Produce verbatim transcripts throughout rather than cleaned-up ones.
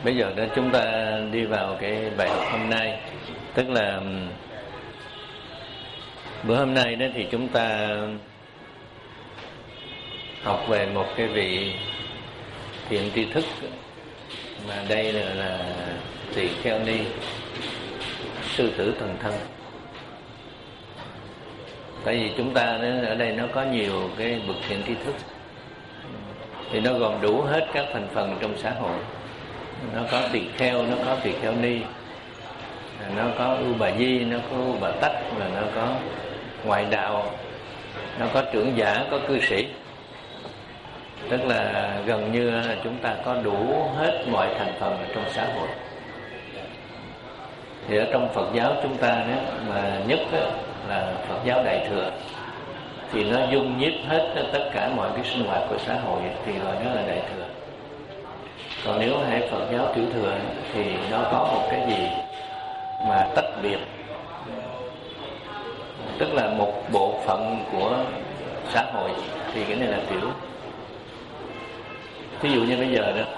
Bây giờ đó chúng ta đi vào cái bài học hôm nay. Tức là bữa hôm nay đó thì chúng ta học về một cái vị thiện tri thức, mà đây là, là Tỳ Kheo Ni, sư tử thần thân. Tại vì chúng ta ở đây nó có nhiều cái bậc thiện tri thức, thì nó gồm đủ hết các thành phần trong xã hội. Nó có tỳ kheo, nó có tỳ kheo ni, nó có ưu bà di, nó có ưu bà tắc, và nó có ngoại đạo, nó có trưởng giả, có cư sĩ. Tức là gần như là chúng ta có đủ hết mọi thành phần ở trong xã hội. Thì ở trong Phật giáo chúng ta đó, mà nhất đó, là Phật giáo Đại Thừa, thì nó dung nhiếp hết tất cả mọi cái sinh hoạt của xã hội, thì gọi đó là Đại Thừa. Còn nếu hệ Phật giáo Tiểu Thừa thì nó có một cái gì mà tách biệt, tức là một bộ phận của xã hội, thì cái này là Tiểu. Ví dụ như bây giờ đó,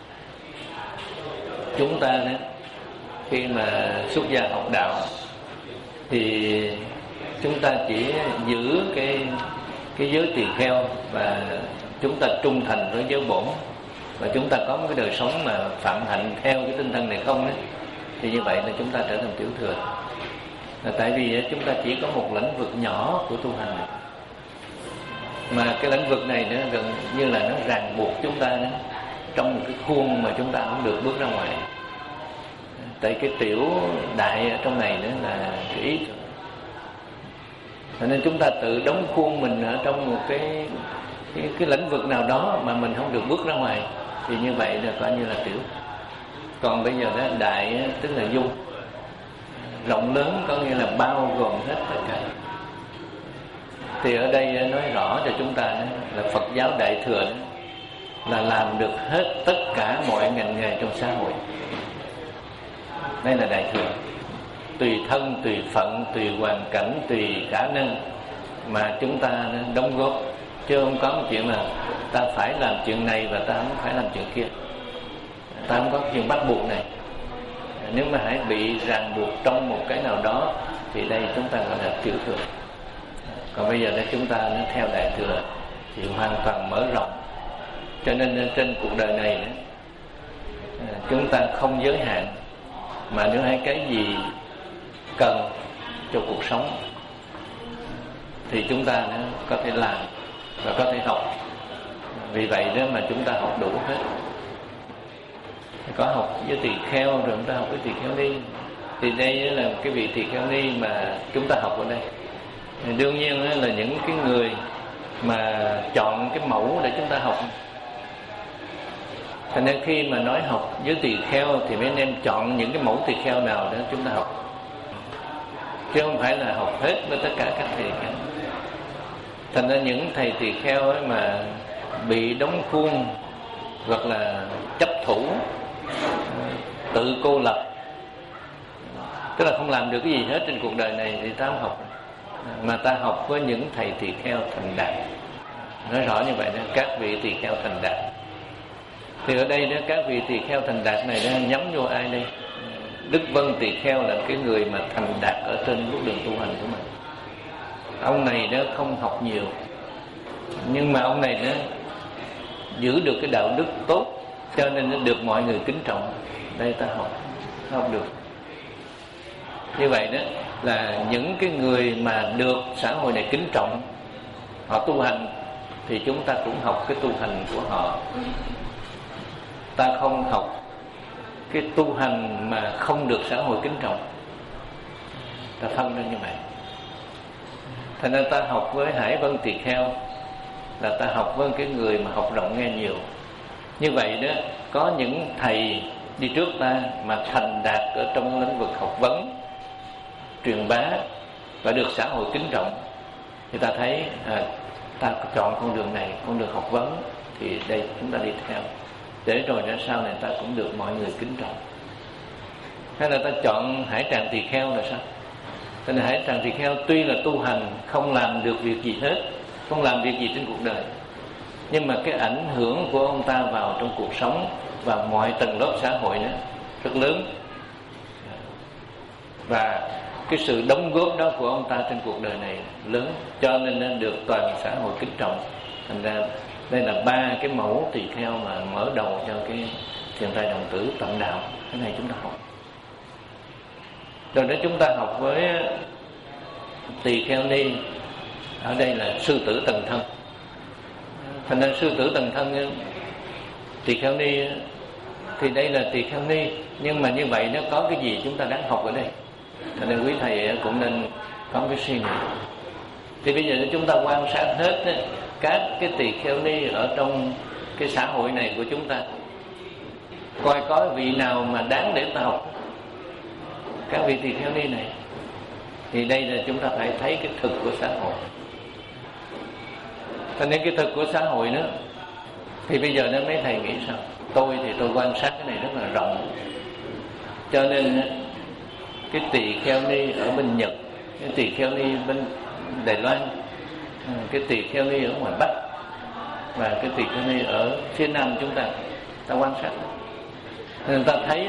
chúng ta đó, khi mà xuất gia học đạo thì chúng ta chỉ giữ cái cái giới tỳ kheo, và chúng ta trung thành với giới bổn, và chúng ta có một cái đời sống mà phạm hạnh theo cái tinh thần này không đó, thì như vậy là chúng ta trở thành Tiểu Thừa. Là tại vì chúng ta chỉ có một lĩnh vực nhỏ của tu hành này, mà cái lĩnh vực này nó gần như là nó ràng buộc chúng ta đó, trong một cái khuôn mà chúng ta không được bước ra ngoài. Tại cái tiểu đại ở trong này nữa là cái ý, cho nên chúng ta tự đóng khuôn mình ở trong một cái cái, cái lĩnh vực nào đó mà mình không được bước ra ngoài, thì như vậy là coi như là tiểu. Còn bây giờ đó đại tức là dung, rộng lớn, có nghĩa là bao gồm hết tất cả. Thì ở đây nói rõ cho chúng ta là Phật giáo Đại Thừa là làm được hết tất cả mọi ngành nghề trong xã hội. Đây là Đại Thừa. Tùy thân, tùy phận, tùy hoàn cảnh, tùy khả năng mà chúng ta đóng góp, chứ không có một chuyện là ta phải làm chuyện này và ta không phải làm chuyện kia. Ta không có chuyện bắt buộc này. Nếu mà hãy bị ràng buộc trong một cái nào đó thì đây chúng ta gọi là Tiểu Thừa. Còn bây giờ đó chúng ta nó theo Đại Thừa thì hoàn toàn mở rộng. Cho nên trên cuộc đời này đó, chúng ta không giới hạn, mà nếu hay cái gì cần cho cuộc sống thì chúng ta nó có thể làm và có thể học. Vì vậy đó mà chúng ta học đủ hết. Có học với tỳ kheo, rồi chúng ta học với tỳ kheo ni. Thì đây là cái vị tỳ kheo ni mà chúng ta học ở đây. Thì đương nhiên là những cái người mà chọn cái mẫu để chúng ta học. Cho nên khi mà nói học với tỳ kheo thì mấy anh em chọn những cái mẫu tỳ kheo nào để chúng ta học, chứ không phải là học hết với tất cả các thầy kheo. Thành ra những thầy tỳ kheo ấy mà bị đóng khuôn hoặc là chấp thủ, tự cô lập, tức là không làm được cái gì hết trên cuộc đời này, thì ta không học. Mà ta học với những thầy tỳ kheo thành đạt. Nói rõ như vậy đó, các vị tỳ kheo thành đạt. Thì ở đây đó, các vị tỳ kheo thành đạt này đó nhắm vô ai đây? Đức Vân tỳ kheo là cái người mà thành đạt ở trên bước đường tu hành của mình. Ông này đó không học nhiều, nhưng mà ông này đó giữ được cái đạo đức tốt, cho nên nó được mọi người kính trọng. Đây ta học, học được. Như vậy đó là những cái người mà được xã hội này kính trọng, họ tu hành, thì chúng ta cũng học cái tu hành của họ. Ta không học cái tu hành mà không được xã hội kính trọng, ta phân ra như vậy. Thành ra ta học với Hải Vân tỳ kheo là ta học với cái người mà học rộng nghe nhiều. Như vậy đó, có những thầy đi trước ta mà thành đạt ở trong lĩnh vực học vấn, truyền bá và được xã hội kính trọng, thì ta thấy à, ta chọn con đường này, con đường học vấn, thì đây chúng ta đi theo, để rồi ra sau này ta cũng được mọi người kính trọng. Hay là ta chọn Hải Tràng tỳ kheo là sao? Thế nên Hải Tràng tỳ kheo tuy là tu hành không làm được việc gì hết, không làm việc gì trên cuộc đời, nhưng mà cái ảnh hưởng của ông ta vào trong cuộc sống và mọi tầng lớp xã hội nữa rất lớn. Và cái sự đóng góp đó của ông ta trên cuộc đời này lớn, cho nên được toàn xã hội kính trọng. Thành ra đây là ba cái mẫu tỳ kheo mà mở đầu cho cái Thiền trai đồng tử tận đạo. Cái này chúng ta học. Rồi đó chúng ta học với tỳ kheo ni, ở đây là sư tử tần thân. Thành ra sư tử tần thân, tỳ kheo ni thì đây là tỳ kheo ni, nhưng mà như vậy nó có cái gì chúng ta đáng học ở đây. Thành nên quý thầy cũng nên có cái suy nghĩ. Thì bây giờ chúng ta quan sát hết các cái tỳ kheo ni ở trong cái xã hội này của chúng ta, coi có vị nào mà đáng để ta học các vị tỳ kheo ni này. Thì đây là chúng ta phải thấy cái thực của xã hội. Cho nên cái thực của xã hội nữa, thì bây giờ nên mấy thầy nghĩ sao? Tôi thì tôi quan sát cái này rất là rộng. Cho nên cái tỳ kheo ni ở bên Nhật, cái tỳ kheo ni bên Đài Loan, cái tỳ kheo ni ở ngoài Bắc, và cái tỳ kheo ni ở phía Nam chúng ta, ta quan sát, nên ta thấy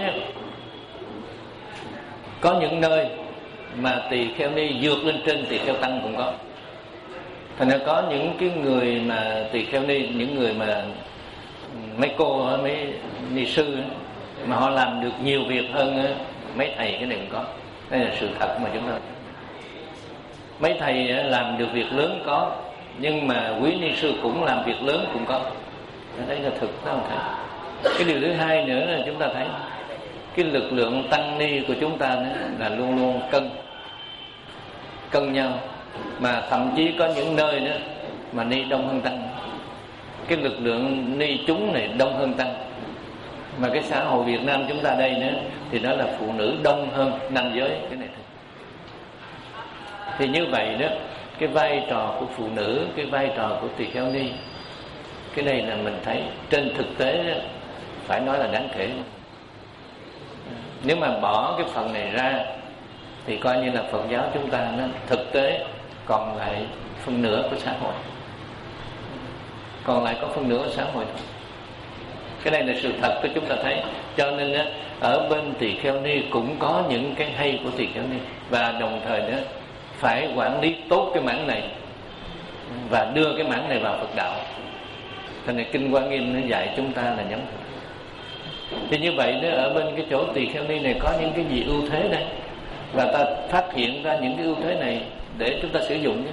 có những nơi mà tỳ kheo ni vượt lên trên tỳ kheo tăng cũng có. Thành ra có những cái người mà tỳ kheo ni, những người mà mấy cô, mấy ni sư mà họ làm được nhiều việc hơn mấy thầy, cái này cũng có. Đây là sự thật mà chúng ta. Mấy thầy làm được việc lớn có, nhưng mà quý ni sư cũng làm việc lớn cũng có. Đây là thực đó không thầy. Cái điều thứ hai nữa là chúng ta thấy cái lực lượng tăng ni của chúng ta là luôn luôn cân cân nhau, mà thậm chí có những nơi nữa mà ni đông hơn tăng. Cái lực lượng ni chúng này đông hơn tăng. Mà cái xã hội Việt Nam chúng ta đây nữa thì nó là phụ nữ đông hơn nam giới. Cái này thật. Thì như vậy đó, cái vai trò của phụ nữ, cái vai trò của tỳ kheo ni, cái này là mình thấy trên thực tế đó, phải nói là đáng kể. Nếu mà bỏ cái phần này ra thì coi như là Phật giáo chúng ta nó thực tế còn lại phần nửa của xã hội, còn lại có phần nửa của xã hội thôi. Cái này là sự thật của chúng ta thấy. Cho nên á, ở bên tỳ kheo ni cũng có những cái hay của tỳ kheo ni, và đồng thời đó phải quản lý tốt cái mảng này và đưa cái mảng này vào Phật đạo. Thành ra Kinh Hoa Nghiêm nó dạy chúng ta là nhắm. Thì như vậy đó, ở bên cái chỗ tỳ kheo ni này có những cái gì ưu thế đây, và ta phát hiện ra những cái ưu thế này để chúng ta sử dụng nhé.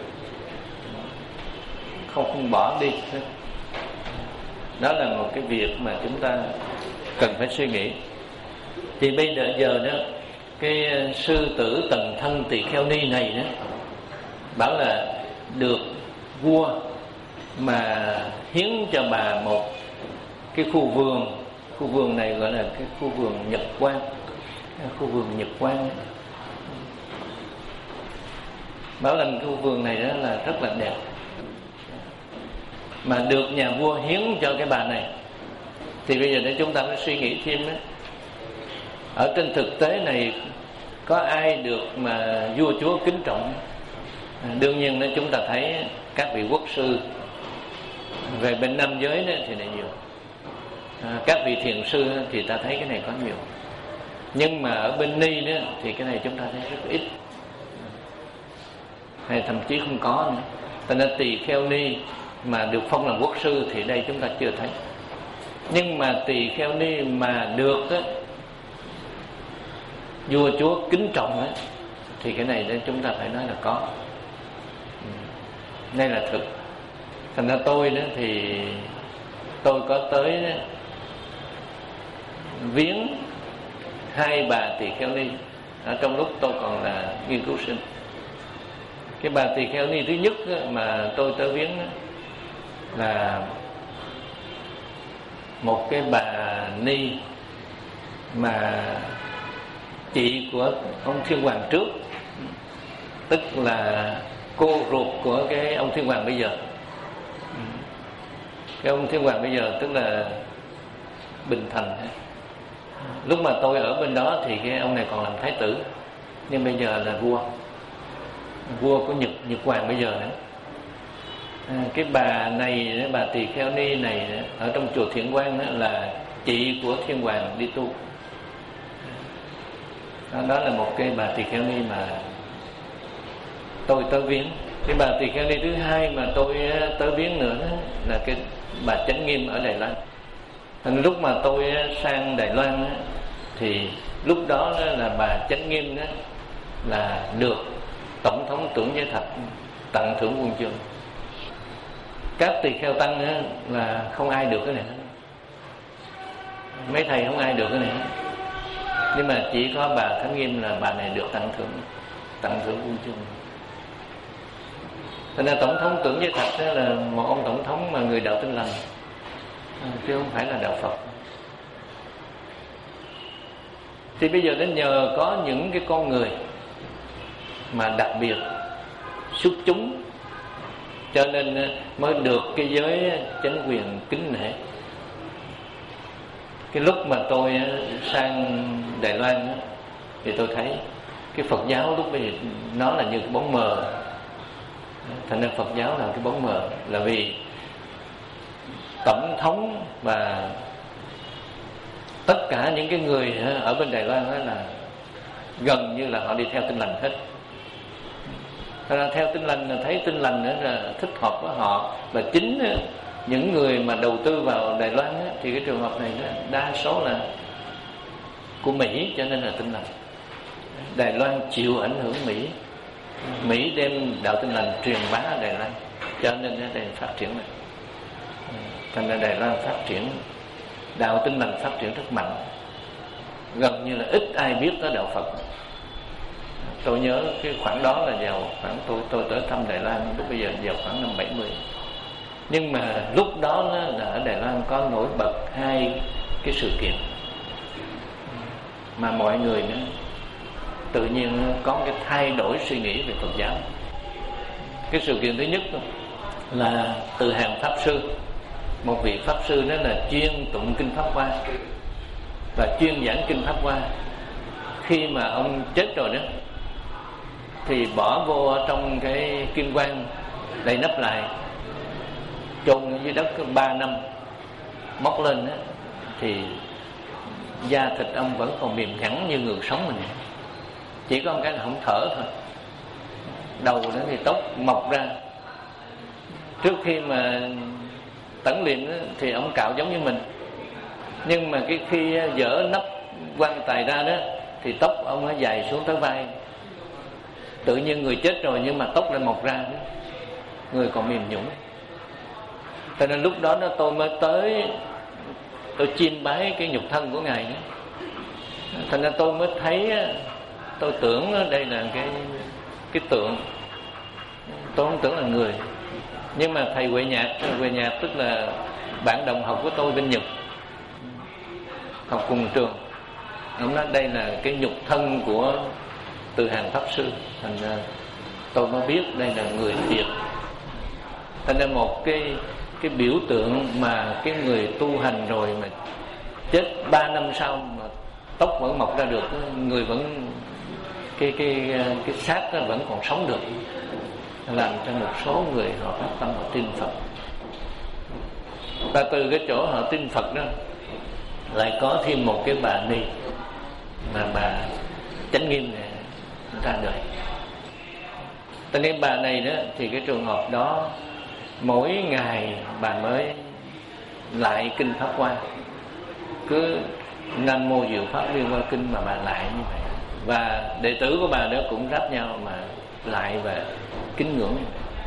Không không bỏ đi. Đó là một cái việc mà chúng ta cần phải suy nghĩ. Thì bây giờ đó, cái sư tử tần thân tỳ kheo ni này đó bảo là được vua mà hiến cho bà một cái khu vườn. Khu vườn này gọi là cái khu vườn Nhật Quang. Khu vườn Nhật Quang. Bảo là khu vườn này đó là rất là đẹp, mà được nhà vua hiến cho cái bà này. Thì bây giờ để chúng ta phải suy nghĩ thêm đó, ở trên thực tế này có ai được mà vua chúa kính trọng? Đương nhiên đó, chúng ta thấy các vị quốc sư. Về bên nam giới đó thì này nhiều, à, các vị thiền sư thì ta thấy cái này có nhiều. Nhưng mà ở bên ni đó thì cái này chúng ta thấy rất ít, hay thậm chí không có nữa. Cho nên tỳ kheo ni mà được phong làm quốc sư thì đây chúng ta chưa thấy. Nhưng mà tỳ kheo ni mà được á, vua chúa kính trọng á, thì cái này nên chúng ta phải nói là có. Đây là thực. Thành ra tôi đó thì tôi có tới đó, viếng hai bà tỳ kheo ni ở trong lúc tôi còn là nghiên cứu sinh. Cái bà tỳ kheo ni thứ nhất mà tôi tới viếng là một cái bà ni mà chị của ông Thiên Hoàng trước, tức là cô ruột của cái ông Thiên Hoàng bây giờ. Cái ông Thiên Hoàng bây giờ tức là Bình Thành. Lúc mà tôi ở bên đó thì cái ông này còn làm thái tử, nhưng bây giờ là vua, vua của Nhật Nhật Hoàng bây giờ nữa. À, cái bà này, bà tỳ kheo ni này ở trong chùa Thiện Quang đó, là chị của Thiên Hoàng đi tu. Đó, đó là một cái bà tỳ kheo ni mà tôi tới viếng. Cái bà tỳ kheo ni thứ hai mà tôi tới viếng nữa đó, là cái bà Chánh Nghiêm ở Đài Loan. Thành lúc mà tôi sang Đài Loan đó, thì lúc đó, đó là bà Chánh Nghiêm đó là được Tổng thống Tưởng Giới Thạch tặng thưởng huân chương. Các tỳ kheo tăng đó là không ai được cái này hết. Mấy thầy không ai được cái này hết. Nhưng mà chỉ có bà Thánh Nghiêm là bà này được tặng thưởng tặng thưởng huân chương. Thành ra Tổng thống Tưởng Giới Thạch đó là một ông tổng thống mà người đạo Tin Lành, chứ không phải là đạo Phật. Thì bây giờ đến nhờ có những cái con người mà đặc biệt xuất chúng, cho nên mới được cái giới chánh quyền kính nể. Cái lúc mà tôi sang Đài Loan thì tôi thấy cái Phật giáo lúc bây giờ nó là như cái bóng mờ. Thành ra Phật giáo là cái bóng mờ, là vì tổng thống và tất cả những cái người ở bên Đài Loan đó là gần như là họ đi theo Tin Lành hết. Thật ra theo Tin Lành là thấy Tin Lành nữa là thích hợp với họ. Và chính những người mà đầu tư vào Đài Loan đó, thì cái trường hợp này đó, đa số là của Mỹ, cho nên là Tin Lành. Đài Loan chịu ảnh hưởng Mỹ, Mỹ đem đạo Tin Lành truyền bá ở Đài Loan, cho nên ở đây phát triển này. Thành ra Đài Loan phát triển, đạo Tin Lành phát triển rất mạnh, gần như là ít ai biết tới đạo Phật. Tôi nhớ cái khoảng đó là vào khoảng tôi tôi tới thăm Đài Loan lúc bây giờ vào khoảng năm bảy mươi. Nhưng mà lúc đó là ở Đài Loan có nổi bật hai cái sự kiện mà mọi người nữa tự nhiên có cái thay đổi suy nghĩ về Phật giáo. Cái sự kiện thứ nhất là Từ Hàng Pháp Sư, một vị Pháp Sư đó là chuyên tụng kinh Pháp Hoa và chuyên giảng kinh Pháp Hoa. Khi mà ông chết rồi đó thì bỏ vô ở trong cái kim quan đầy nắp lại, chôn dưới đất ba năm, móc lên đó, thì da thịt ông vẫn còn mềm nhẵn như người sống mình. Chỉ có một cái là không thở thôi. Đầu đó thì tóc mọc ra. Trước khi mà tẩn liệm đó, thì ông cạo giống như mình. Nhưng mà cái khi dỡ nắp quan tài ra đó thì tóc ông nó dài xuống tới vai. Tự nhiên người chết rồi nhưng mà tóc lại mọc ra đó. Người còn mềm nhũn. Cho nên lúc đó, đó tôi mới tới, tôi chiêm bái cái nhục thân của Ngài đó. Thành ra tôi mới thấy, tôi tưởng đây là cái cái tượng, tôi không tưởng là người. Nhưng mà thầy Huệ Nhạc, Huệ Nhạc tức là bạn đồng học của tôi bên Nhật, học cùng trường, ông nói đây là cái nhục thân của Từ Hàng Pháp Sư. Thành ra tôi mới biết đây là người Việt. Thành ra một cái cái biểu tượng mà cái người tu hành rồi mà chết ba năm sau mà tóc vẫn mọc ra được, người vẫn cái cái cái xác nó vẫn còn sống được, làm cho một số người họ phát tâm họ tin Phật. Và từ cái chỗ họ tin Phật đó lại có thêm một cái bà ni mà bà Chánh Nghiêm này ra đời. Cho nên bà này đó thì cái trường hợp đó mỗi ngày bà mới lại kinh Pháp Hoa, cứ Nam Mô Diệu Pháp Liên Hoa Kinh mà bà lại như vậy. Và đệ tử của bà đó cũng ráp nhau mà lại và kính ngưỡng.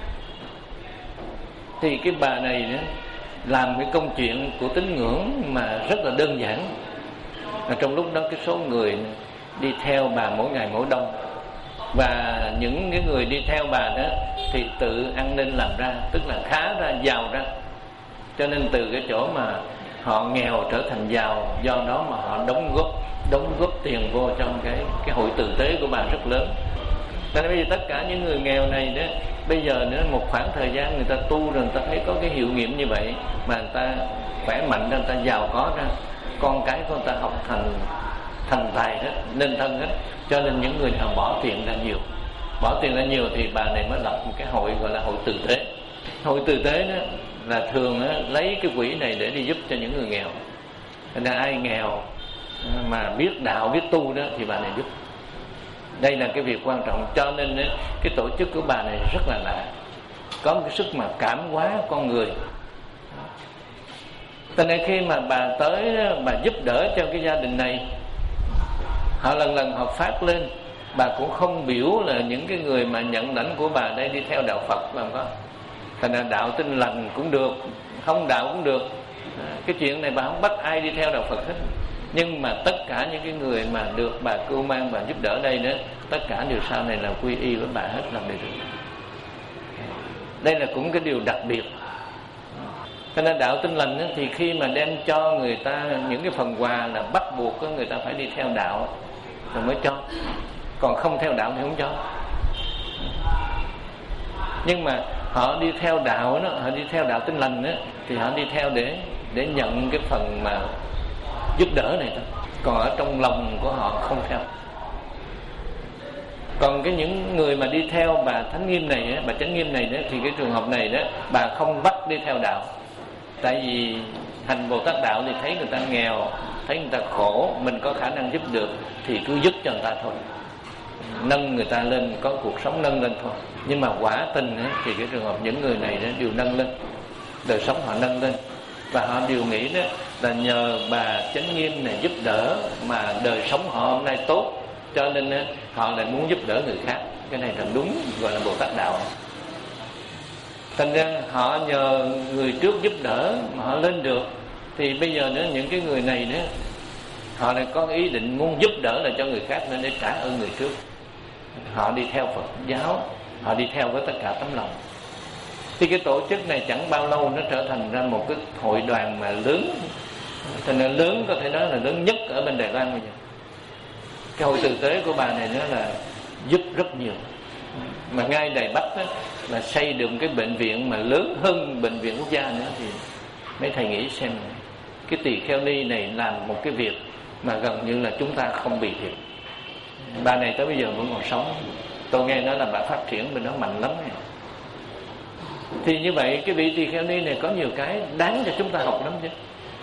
Thì cái bà này đó làm cái công chuyện của tín ngưỡng mà rất là đơn giản. Và trong lúc đó cái số người đi theo bà mỗi ngày mỗi đông. Và những cái người đi theo bà đó thì tự ăn nên làm ra, tức là khá ra, giàu ra. Cho nên từ cái chỗ mà họ nghèo trở thành giàu, do đó mà họ đóng góp đóng góp tiền vô trong cái cái hội tử tế của bà rất lớn. Cho nên bây giờ tất cả những người nghèo này đó, bây giờ nữa một khoảng thời gian người ta tu rồi, người ta thấy có cái hiệu nghiệm như vậy mà người ta khỏe mạnh ra, người ta giàu có ra, con cái của người ta học thành thành tài hết, nên thân hết. Cho nên những người nào bỏ tiền ra nhiều, bỏ tiền ra nhiều thì bà này mới lập một cái hội gọi là hội tử tế. hội tử tế đó là thường đó, lấy cái quỹ này để đi giúp cho những người nghèo. Thành ra ai nghèo mà biết đạo biết tu đó thì bà này giúp. Đây là cái việc quan trọng. Cho nên đó, cái tổ chức của bà này rất là lạ, có một cái sức mà cảm hóa con người. Cho nên khi mà bà tới bà giúp đỡ cho cái gia đình này, họ lần lần họ phát lên, bà cũng không biểu là những cái người mà nhận lãnh của bà đây đi theo đạo Phật, làm có. Thành ra đạo Tin Lành cũng được, không đạo cũng được. Cái chuyện này bà không bắt ai đi theo đạo Phật hết. Nhưng mà tất cả những cái người mà được bà cưu mang và giúp đỡ đây nữa, tất cả điều sau này là quy y với bà hết, làm đầy đủ. Đây là cũng cái điều đặc biệt. Cho nên đạo Tin Lành ấy, thì khi mà đem cho người ta những cái phần quà là bắt buộc người ta phải đi theo đạo rồi mới cho, còn không theo đạo thì không cho. Nhưng mà họ đi theo đạo đó, họ đi theo đạo Tin Lành đó, thì họ đi theo để để nhận cái phần mà giúp đỡ này thôi. Còn ở trong lòng của họ không theo. Còn cái những người mà đi theo bà Thánh Nghiêm này, bà Chánh Nghiêm này đó, thì cái trường hợp này đó, bà không bắt đi theo đạo. Tại vì hành Bồ Tát đạo thì thấy người ta nghèo, thấy người ta khổ, mình có khả năng giúp được thì cứ giúp cho người ta thôi, nâng người ta lên, có cuộc sống nâng lên thôi. Nhưng mà quả tình ấy, thì cái trường hợp những người này đó đều nâng lên, đời sống họ nâng lên, và họ đều nghĩ đó là nhờ bà Chánh Nghiêm này giúp đỡ mà đời sống họ hôm nay tốt, cho nên đó, họ lại muốn giúp đỡ người khác. Cái này là đúng, gọi là Bồ Tát đạo. Thành ra họ nhờ người trước giúp đỡ mà họ lên được, thì bây giờ nữa những cái người này nữa họ lại có ý định muốn giúp đỡ lại cho người khác, nên để trả ơn người trước. Họ đi theo Phật giáo, họ đi theo với tất cả tấm lòng. Thì cái tổ chức này chẳng bao lâu nó trở thành ra một cái hội đoàn mà lớn. Thành ra lớn, có thể nói là lớn nhất ở bên Đài Loan bây giờ. Cái hội tử tế của bà này nó là giúp rất nhiều. Mà ngay Đài Bắc đó, là xây được cái bệnh viện mà lớn hơn bệnh viện quốc gia nữa, thì mấy thầy nghĩ xem cái tỳ kheo ni này làm một cái việc mà gần như là chúng ta không bị thiệt. Bà này tới bây giờ vẫn còn sống. Tôi nghe nói là bà phát triển bên đó mạnh lắm này. Thì như vậy cái vị tỳ kheo ni này có nhiều cái đáng cho chúng ta học lắm chứ.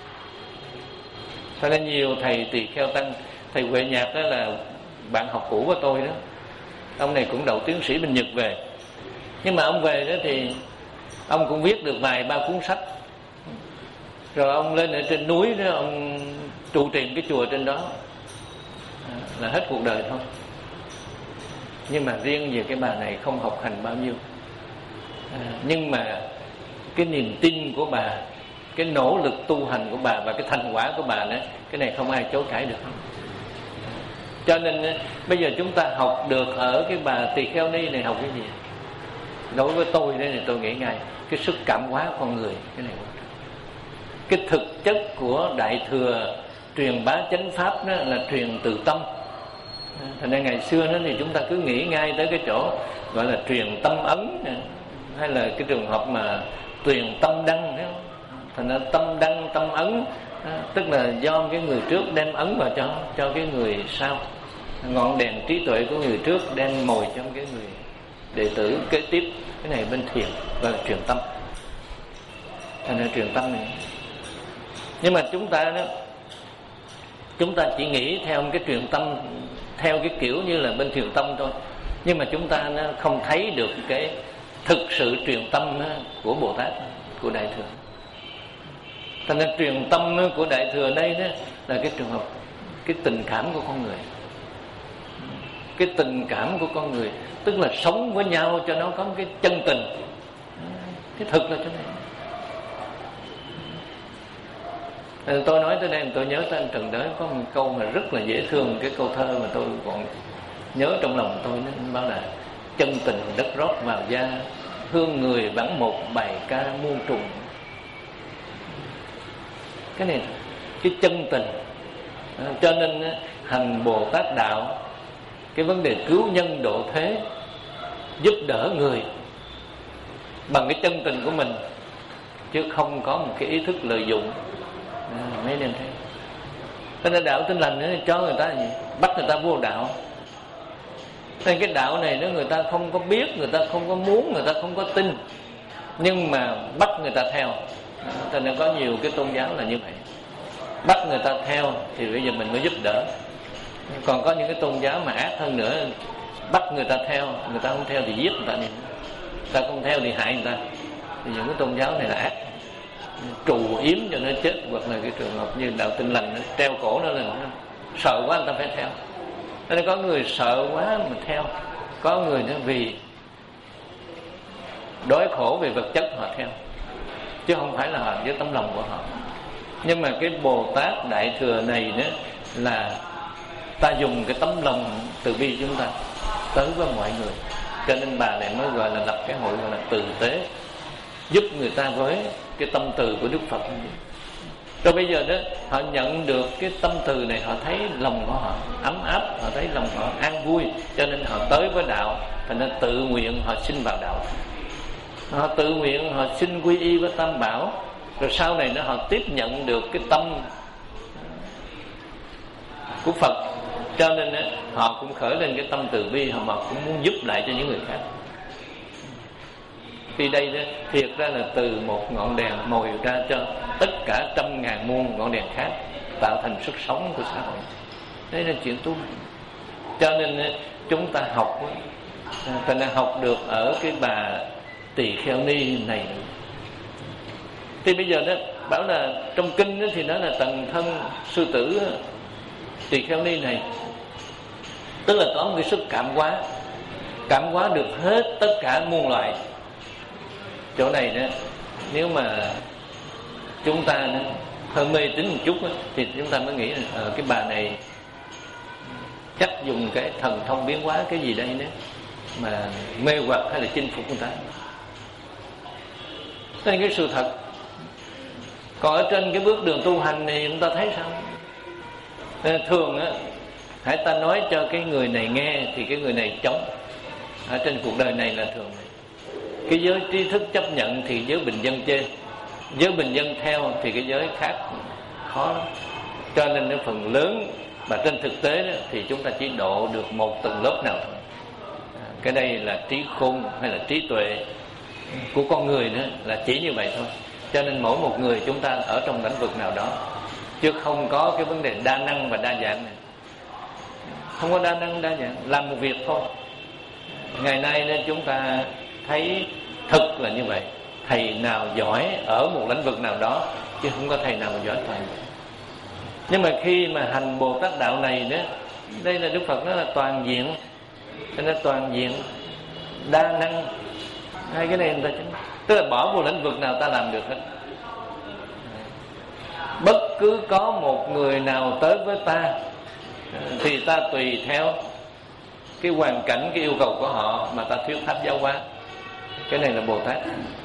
Cho nên nhiều thầy tỳ kheo tăng, thầy Huệ Nhạc đó là bạn học cũ của tôi đó, ông này cũng đậu tiến sĩ bên Nhật về. Nhưng mà ông về đó thì ông cũng viết được vài ba cuốn sách. Rồi ông lên ở trên núi đó, ông trụ trì cái chùa trên đó là hết cuộc đời thôi. Nhưng mà riêng về cái bà này không học hành bao nhiêu, à, nhưng mà cái niềm tin của bà, cái nỗ lực tu hành của bà và cái thành quả của bà nữa, cái này không ai chối cãi được. Cho nên bây giờ chúng ta học được ở cái bà tỳ kheo ni này học cái gì? Đối với tôi đây này, tôi nghĩ ngay cái sức cảm hóa con người, cái này cái thực chất của Đại Thừa truyền bá chánh pháp đó là truyền từ tâm. Thành ra ngày xưa đó thì chúng ta cứ nghĩ ngay tới cái chỗ gọi là truyền tâm ấn, hay là cái trường hợp mà truyền tâm đăng. Thành ra tâm đăng, tâm ấn, tức là do cái người trước đem ấn vào cho cho cái người sau. Ngọn đèn trí tuệ của người trước đem mồi trong cái người đệ tử kế tiếp. Cái này bên thiền gọi là truyền tâm. Thành ra truyền tâm này. Nhưng mà chúng ta đó, chúng ta chỉ nghĩ theo cái truyền tâm theo cái kiểu như là bên thiền tâm thôi. Nhưng mà chúng ta nó không thấy được cái thực sự truyền tâm của Bồ Tát, của Đại Thừa. Thành ra truyền tâm của Đại Thừa đây đó là cái trường hợp cái tình cảm của con người. Cái tình cảm của con người, tức là sống với nhau cho nó có một cái chân tình. Cái thực là thế này. Tôi nói tới đây tôi nhớ tới anh Trần Đới có một câu mà rất là dễ thương, cái câu thơ mà tôi còn nhớ trong lòng tôi, nó báo là chân tình đất rót vào da, hương người vắng một bài ca muôn trùng. Cái này cái chân tình. Cho nên hành Bồ Tát đạo, cái vấn đề cứu nhân độ thế, giúp đỡ người bằng cái chân tình của mình, chứ không có một cái ý thức lợi dụng. À, mấy anh em thấy. Cho nên đạo Tin Lành nữa cho người ta gì? Bắt người ta vô đạo. Nên cái đạo này nếu người ta không có biết, người ta không có muốn, người ta không có tin, nhưng mà bắt người ta theo. Cho nên có nhiều cái tôn giáo là như vậy, bắt người ta theo thì bây giờ mình mới giúp đỡ. Còn có những cái tôn giáo mà ác hơn nữa, bắt người ta theo, người ta không theo thì giết người ta đi, người ta không theo thì hại người ta. Thì những cái tôn giáo này là ác, trù yếm cho nó chết, hoặc là cái trường hợp như đạo Tin Lành nó treo cổ nó lên, sợ quá người ta phải theo. Nên có người sợ quá mà theo, có người nó vì đói khổ về vật chất họ theo, chứ không phải là họ với tấm lòng của họ. Nhưng mà cái Bồ Tát Đại Thừa này nữa là ta dùng cái tấm lòng từ bi chúng ta tới với mọi người, cho nên bà này mới gọi là lập cái hội gọi là từ tế, giúp người ta với cái tâm từ của Đức Phật. Rồi bây giờ đó họ nhận được cái tâm từ này, họ thấy lòng của họ ấm áp, họ thấy lòng họ an vui, cho nên họ tới với đạo, thành nên tự nguyện họ xin vào đạo, họ tự nguyện họ xin quy y với Tam Bảo. Rồi sau này nó họ tiếp nhận được cái tâm của Phật, cho nên đó, họ cũng khởi lên cái tâm từ bi, họ mà cũng muốn giúp lại cho những người khác. Thì đây đó, thiệt ra là từ một ngọn đèn mồi ra cho tất cả trăm ngàn muôn ngọn đèn khác, tạo thành sức sống của xã hội. Đấy là chuyện tu. Cho nên chúng ta học, ta đã học được ở cái bà Tỳ Kheo Ni này. Thì bây giờ đó bảo là trong kinh đó thì nói là tần thân sư tử Tỳ Kheo Ni này, tức là có một cái sức cảm hóa, cảm hóa được hết tất cả muôn loài. Chỗ này đó, nếu mà chúng ta đó, hơi mê tín một chút đó, thì chúng ta mới nghĩ là à, cái bà này chắc dùng cái thần thông biến hóa cái gì đây đó mà mê hoặc hay là chinh phục người ta. Đây là cái sự thật. Còn ở trên cái bước đường tu hành này chúng ta thấy sao? Thường á, hãy ta nói cho cái người này nghe thì cái người này chống. Ở trên cuộc đời này là thường này. Cái giới trí thức chấp nhận thì giới bình dân chê, giới bình dân theo thì cái giới khác khó lắm. Cho nên cái phần lớn mà trên thực tế đó, thì chúng ta chỉ độ được một tầng lớp nào thôi. Cái đây là trí khôn hay là trí tuệ của con người nữa, là chỉ như vậy thôi. Cho nên mỗi một người chúng ta ở trong lĩnh vực nào đó, chứ không có cái vấn đề đa năng và đa dạng này. Không có đa năng đa dạng, làm một việc thôi. Ngày nay nên chúng ta thấy thực là như vậy. Thầy nào giỏi ở một lĩnh vực nào đó, chứ không có thầy nào mà giỏi toàn. Nhưng mà khi mà hành Bồ Tát đạo này đó, đây là Đức Phật nói là toàn diện, nó toàn diện, đa năng. Hai cái này người ta chính, tức là bỏ vào lĩnh vực nào ta làm được hết. Bất cứ có một người nào tới với ta thì ta tùy theo cái hoàn cảnh, cái yêu cầu của họ mà ta thuyết pháp giáo hóa. Cái này là Bồ Tát.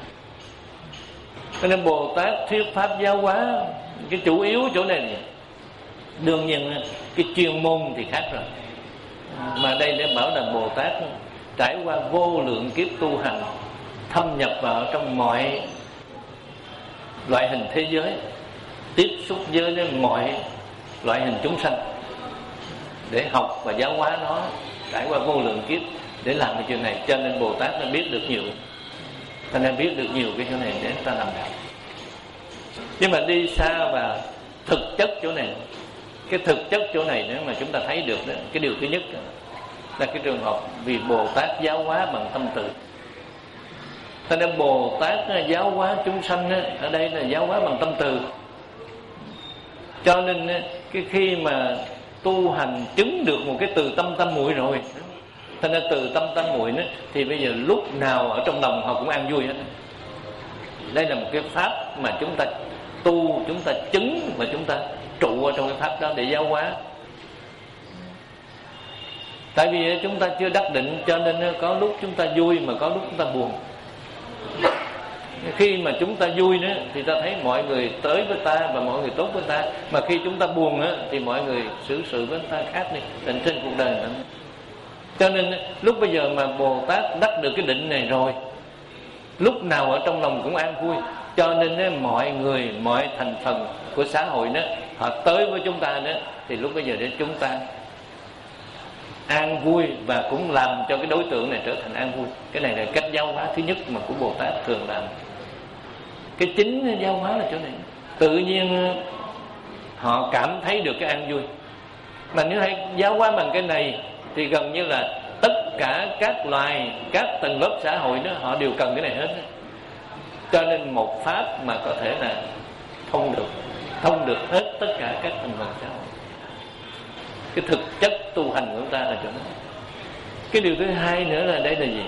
Cho nên Bồ Tát thuyết pháp giáo hóa, cái chủ yếu chỗ này này. Đương nhiên cái chuyên môn thì khác rồi, mà đây để bảo là Bồ Tát trải qua vô lượng kiếp tu hành, thâm nhập vào trong mọi loại hình thế giới, tiếp xúc với mọi loại hình chúng sanh để học và giáo hóa nó, trải qua vô lượng kiếp để làm cái chuyện này. Cho nên Bồ Tát nó biết được nhiều, ta nên biết được nhiều cái chỗ này để ta làm đạo. Nhưng mà đi xa và thực chất chỗ này, cái thực chất chỗ này nếu mà chúng ta thấy được đó, cái điều thứ nhất đó, là cái trường hợp vì Bồ Tát giáo hóa bằng tâm từ. Cho nên Bồ Tát giáo hóa chúng sanh ở đây là giáo hóa bằng tâm từ. Cho nên cái khi mà tu hành chứng được một cái từ tâm tâm muội rồi, cho nên từ tâm tâm muội đó, thì bây giờ lúc nào ở trong lòng họ cũng an vui hết. Đây là một cái pháp mà chúng ta tu, chúng ta chứng, mà chúng ta trụ ở trong cái pháp đó để giáo hóa. Tại vì chúng ta chưa đắc định, cho nên có lúc chúng ta vui mà có lúc chúng ta buồn. Khi mà chúng ta vui nữa thì ta thấy mọi người tới với ta và mọi người tốt với ta, mà khi chúng ta buồn nữa thì mọi người xử sự với ta khác đi. Định trên cuộc đời nữa. Cho nên lúc bây giờ mà Bồ Tát đắc được cái định này rồi, lúc nào ở trong lòng cũng an vui. Cho nên mọi người, mọi thành phần của xã hội đó, họ tới với chúng ta đó, thì lúc bây giờ để chúng ta an vui và cũng làm cho cái đối tượng này trở thành an vui. Cái này là cách giáo hóa thứ nhất mà của Bồ Tát thường làm. Cái chính giáo hóa là chỗ này. Tự nhiên họ cảm thấy được cái an vui. Mà nếu hay giáo hóa bằng cái này thì gần như là tất cả các loài, các tầng lớp xã hội đó họ đều cần cái này hết. Cho nên một pháp mà có thể là thông được thông được hết tất cả các tầng lớp xã hội. Cái thực chất tu hành của chúng ta là chỗ đó. Cái điều thứ hai nữa là đây là gì?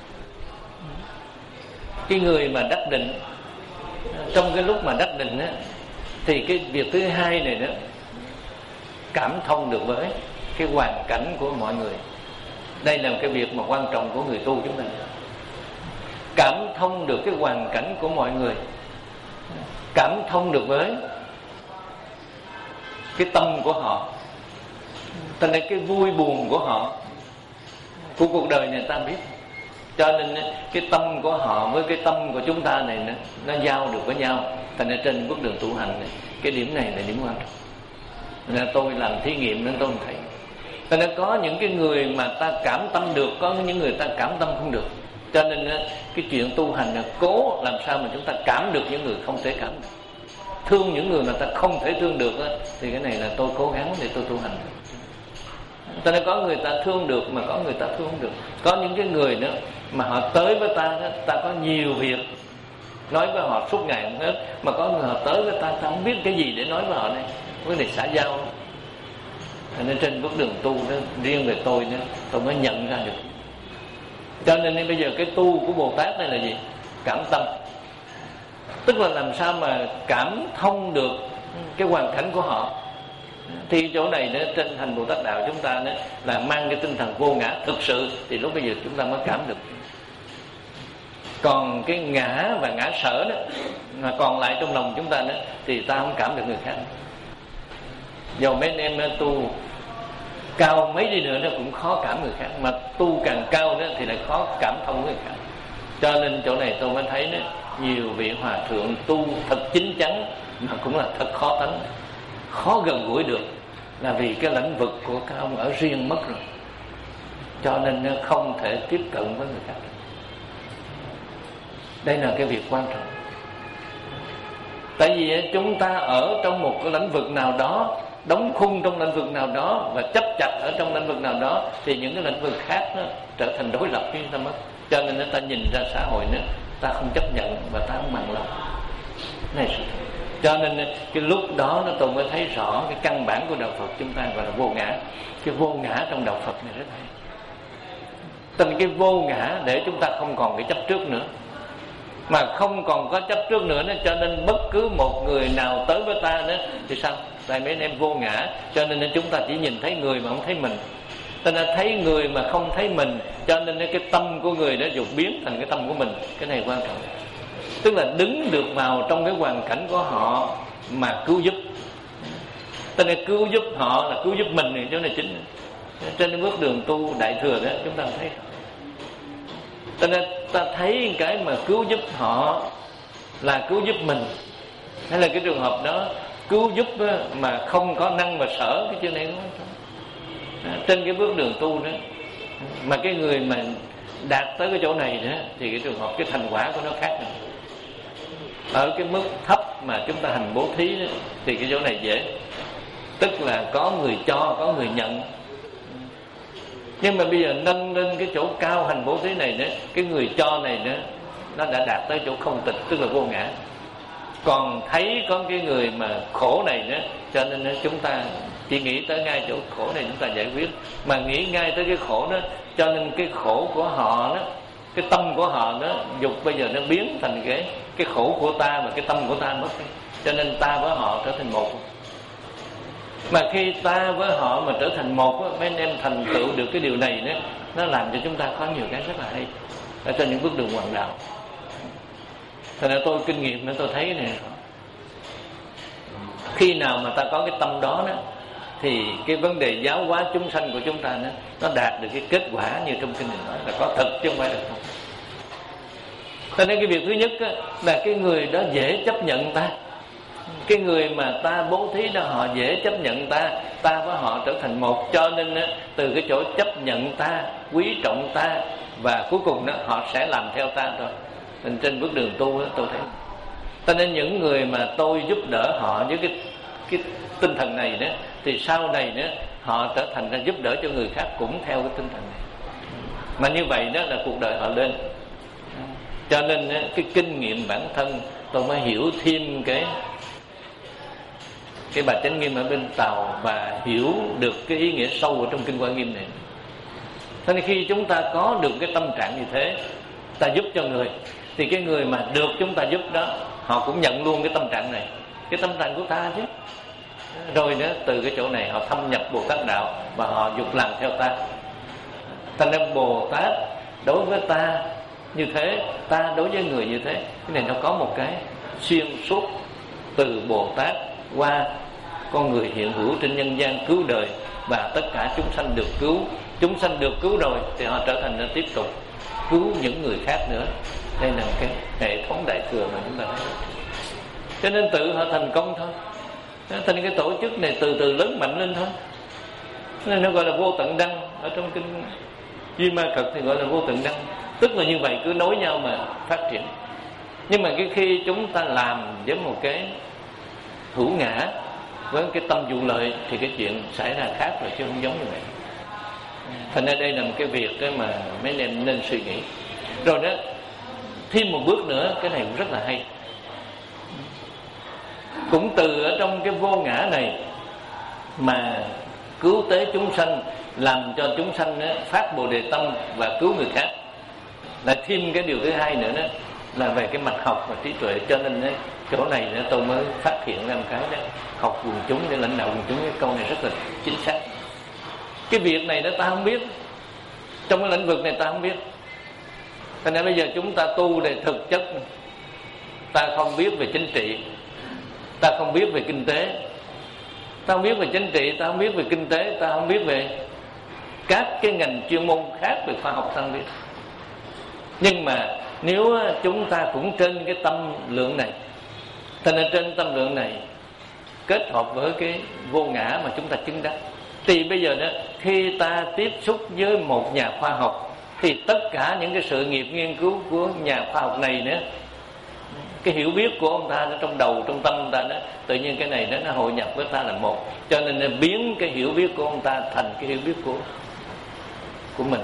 Cái người mà đắc định, trong cái lúc mà đắc định á, thì cái việc thứ hai này đó, cảm thông được với cái hoàn cảnh của mọi người. Đây là một cái việc mà quan trọng của người tu chúng ta. Cảm thông được cái hoàn cảnh của mọi người, cảm thông được với cái tâm của họ, cho nên cái vui buồn của họ, của cuộc đời này ta biết. Cho nên cái tâm của họ với cái tâm của chúng ta này nó, nó giao được với nhau. Thành ra trên bước đường tu hành này, cái điểm này là điểm quan trọng. Nên tôi làm thí nghiệm nên tôi thấy, cho nên có những cái người mà ta cảm tâm được, có những người ta cảm tâm không được. Cho nên cái chuyện tu hành là cố làm sao mà chúng ta cảm được những người không thể cảm được, thương những người mà ta không thể thương được đó, thì cái này là tôi cố gắng để tôi tu hành. Cho nên có người ta thương được mà có người ta thương không được. Có những cái người nữa mà họ tới với ta đó, ta có nhiều việc nói với họ suốt ngày không hết, mà có người họ tới với ta, ta không biết cái gì để nói với họ đây. Vấn đề xã giao đó. Cho nên trên bước đường tu đó, riêng về tôi nữa, tôi mới nhận ra được. Cho nên bây giờ cái tu của Bồ Tát này là gì? Cảm tâm. Tức là làm sao mà cảm thông được cái hoàn cảnh của họ. Thì chỗ này đó, trên hành Bồ Tát đạo chúng ta đó, là mang cái tinh thần vô ngã thực sự, thì lúc bây giờ chúng ta mới cảm được. Còn cái ngã và ngã sở đó mà còn lại trong lòng chúng ta đó, thì ta không cảm được người khác. Dầu mấy anh em tu cao mấy đi nữa nó cũng khó cảm người khác, mà tu càng cao đó thì lại khó cảm thông người khác. Cho nên chỗ này tôi mới thấy đó, nhiều vị hòa thượng tu thật chín chắn mà cũng là thật khó tánh, khó gần gũi được, là vì cái lĩnh vực của các ông ở riêng mất rồi, cho nên nó không thể tiếp cận với người khác. Đây là cái việc quan trọng. Tại vì chúng ta ở trong một cái lĩnh vực nào đó, đóng khung trong lĩnh vực nào đó và chấp chặt ở trong lĩnh vực nào đó, thì những cái lĩnh vực khác nó trở thành đối lập với chúng ta mất. Cho nên ta nhìn ra xã hội nữa, ta không chấp nhận và ta không bằng lòng. Này, cho nên cái lúc đó nó tôi mới thấy rõ cái căn bản của đạo Phật chúng ta gọi là vô ngã. Cái vô ngã trong đạo Phật này rất hay. Tình cái vô ngã để chúng ta không còn cái chấp trước nữa, mà không còn có chấp trước nữa đó, cho nên bất cứ một người nào tới với ta đó thì sao? Tại mấy anh em vô ngã, cho nên chúng ta chỉ nhìn thấy người mà không thấy mình. Ta đã thấy người mà không thấy mình, cho nên cái tâm của người đó dục biến thành cái tâm của mình. Cái này quan trọng. Tức là đứng được vào trong cái hoàn cảnh của họ mà cứu giúp. Ta đã cứu giúp họ là cứu giúp mình, thì chỗ này chính. Trên bước đường tu đại thừa đó chúng ta thấy. Ta đã ta thấy cái mà cứu giúp họ là cứu giúp mình, hay là cái trường hợp đó cứu giúp mà không có năng và sở, cái chuyện này cũng trên cái bước đường tu đó. Mà cái người mà đạt tới cái chỗ này đó thì cái trường hợp, cái thành quả của nó khác rồi. Ở cái mức thấp mà chúng ta hành bố thí đó, thì cái chỗ này dễ, tức là có người cho, có người nhận. Nhưng mà bây giờ nâng lên cái chỗ cao hành bố thí này đó, cái người cho này đó, nó đã đạt tới chỗ không tịch, tức là vô ngã. Còn thấy có cái người mà khổ này đó, cho nên chúng ta chỉ nghĩ tới ngay chỗ khổ này chúng ta giải quyết, mà nghĩ ngay tới cái khổ đó, cho nên cái khổ của họ đó, cái tâm của họ đó, dục bây giờ nó biến thành cái cái khổ của ta và cái tâm của ta mất. Cho nên ta với họ trở thành một. Mà khi ta với họ mà trở thành một, mấy anh em thành tựu được cái điều này đó, nó làm cho chúng ta có nhiều cái rất là hay ở trên những bước đường hoàng đạo. Thật ra tôi kinh nghiệm nên tôi thấy cái này, khi nào mà ta có cái tâm đó đó, thì cái vấn đề giáo hóa chúng sanh của chúng ta đó, nó đạt được cái kết quả như trong kinh này nói là có thật chứ không phải là không. Cho nên cái việc thứ nhất đó, là cái người đó dễ chấp nhận ta. Cái người mà ta bố thí đó họ dễ chấp nhận ta, ta với họ trở thành một. Cho nên á, từ cái chỗ chấp nhận ta, quý trọng ta, và cuối cùng đó họ sẽ làm theo ta thôi. Nên trên bước đường tu đó, tôi thấy cho nên những người mà tôi giúp đỡ họ với cái cái tinh thần này đó, thì sau này đó họ trở thành ra giúp đỡ cho người khác cũng theo cái tinh thần này. Mà như vậy đó là cuộc đời họ lên. Cho nên đó, cái kinh nghiệm bản thân tôi mới hiểu thêm cái cái bài Chánh Nghiêm ở bên Tàu, và hiểu được cái ý nghĩa sâu ở trong kinh Hoa Nghiêm này. Cho nên khi chúng ta có được cái tâm trạng như thế, ta giúp cho người, thì cái người mà được chúng ta giúp đó, họ cũng nhận luôn cái tâm trạng này, cái tâm trạng của ta chứ. Rồi nữa từ cái chỗ này họ thâm nhập Bồ Tát đạo và họ dục làm theo ta. Thành ra Bồ Tát đối với ta như thế, ta đối với người như thế. Cái này nó có một cái xuyên suốt từ Bồ Tát qua con người hiện hữu trên nhân gian cứu đời, và tất cả chúng sanh được cứu. Chúng sanh được cứu rồi thì họ trở thành ra tiếp tục cứu những người khác nữa. Đây là cái hệ thống đại thừa mà chúng ta thấy. Cho nên tự họ thành công thôi. Thành cái tổ chức này từ từ lớn mạnh lên thôi. Nên nó gọi là vô tận đăng. Ở trong kinh Duy Ma Cật thì gọi là vô tận đăng. Tức là như vậy, cứ nối nhau mà phát triển. Nhưng mà cái khi chúng ta làm với một cái hữu ngã, với cái tâm vụ lợi, thì cái chuyện xảy ra khác rồi, chứ không giống như vậy. Thành ra đây là một cái việc mà mấy anh em nên suy nghĩ. Rồi đó, thêm một bước nữa, cái này cũng rất là hay. Cũng từ ở trong cái vô ngã này mà cứu tế chúng sanh, làm cho chúng sanh đó, phát bồ đề tâm và cứu người khác. Lại thêm cái điều thứ hai nữa đó, là về cái mặt học và trí tuệ. Cho nên đó, chỗ này đó, tôi mới phát hiện ra một cái đó, học quần chúng để lãnh đạo quần chúng. Cái câu này rất là chính xác. Cái việc này đó ta không biết, trong cái lĩnh vực này ta không biết. Cho nên bây giờ chúng ta tu để thực chất, ta không biết về chính trị, ta không biết về kinh tế, ta không biết về chính trị, ta không biết về kinh tế, ta không biết về các cái ngành chuyên môn khác về khoa học, ta không biết. Nhưng mà nếu chúng ta cũng trên cái tâm lượng này, cho nên trên tâm lượng này kết hợp với cái vô ngã mà chúng ta chứng đắc, thì bây giờ đó, khi ta tiếp xúc với một nhà khoa học, thì tất cả những cái sự nghiệp nghiên cứu của nhà khoa học này nữa, cái hiểu biết của ông ta trong đầu, trong tâm ông ta đó, tự nhiên cái này đó, nó hội nhập với ta là một. Cho nên nó biến cái hiểu biết của ông ta thành cái hiểu biết của của mình.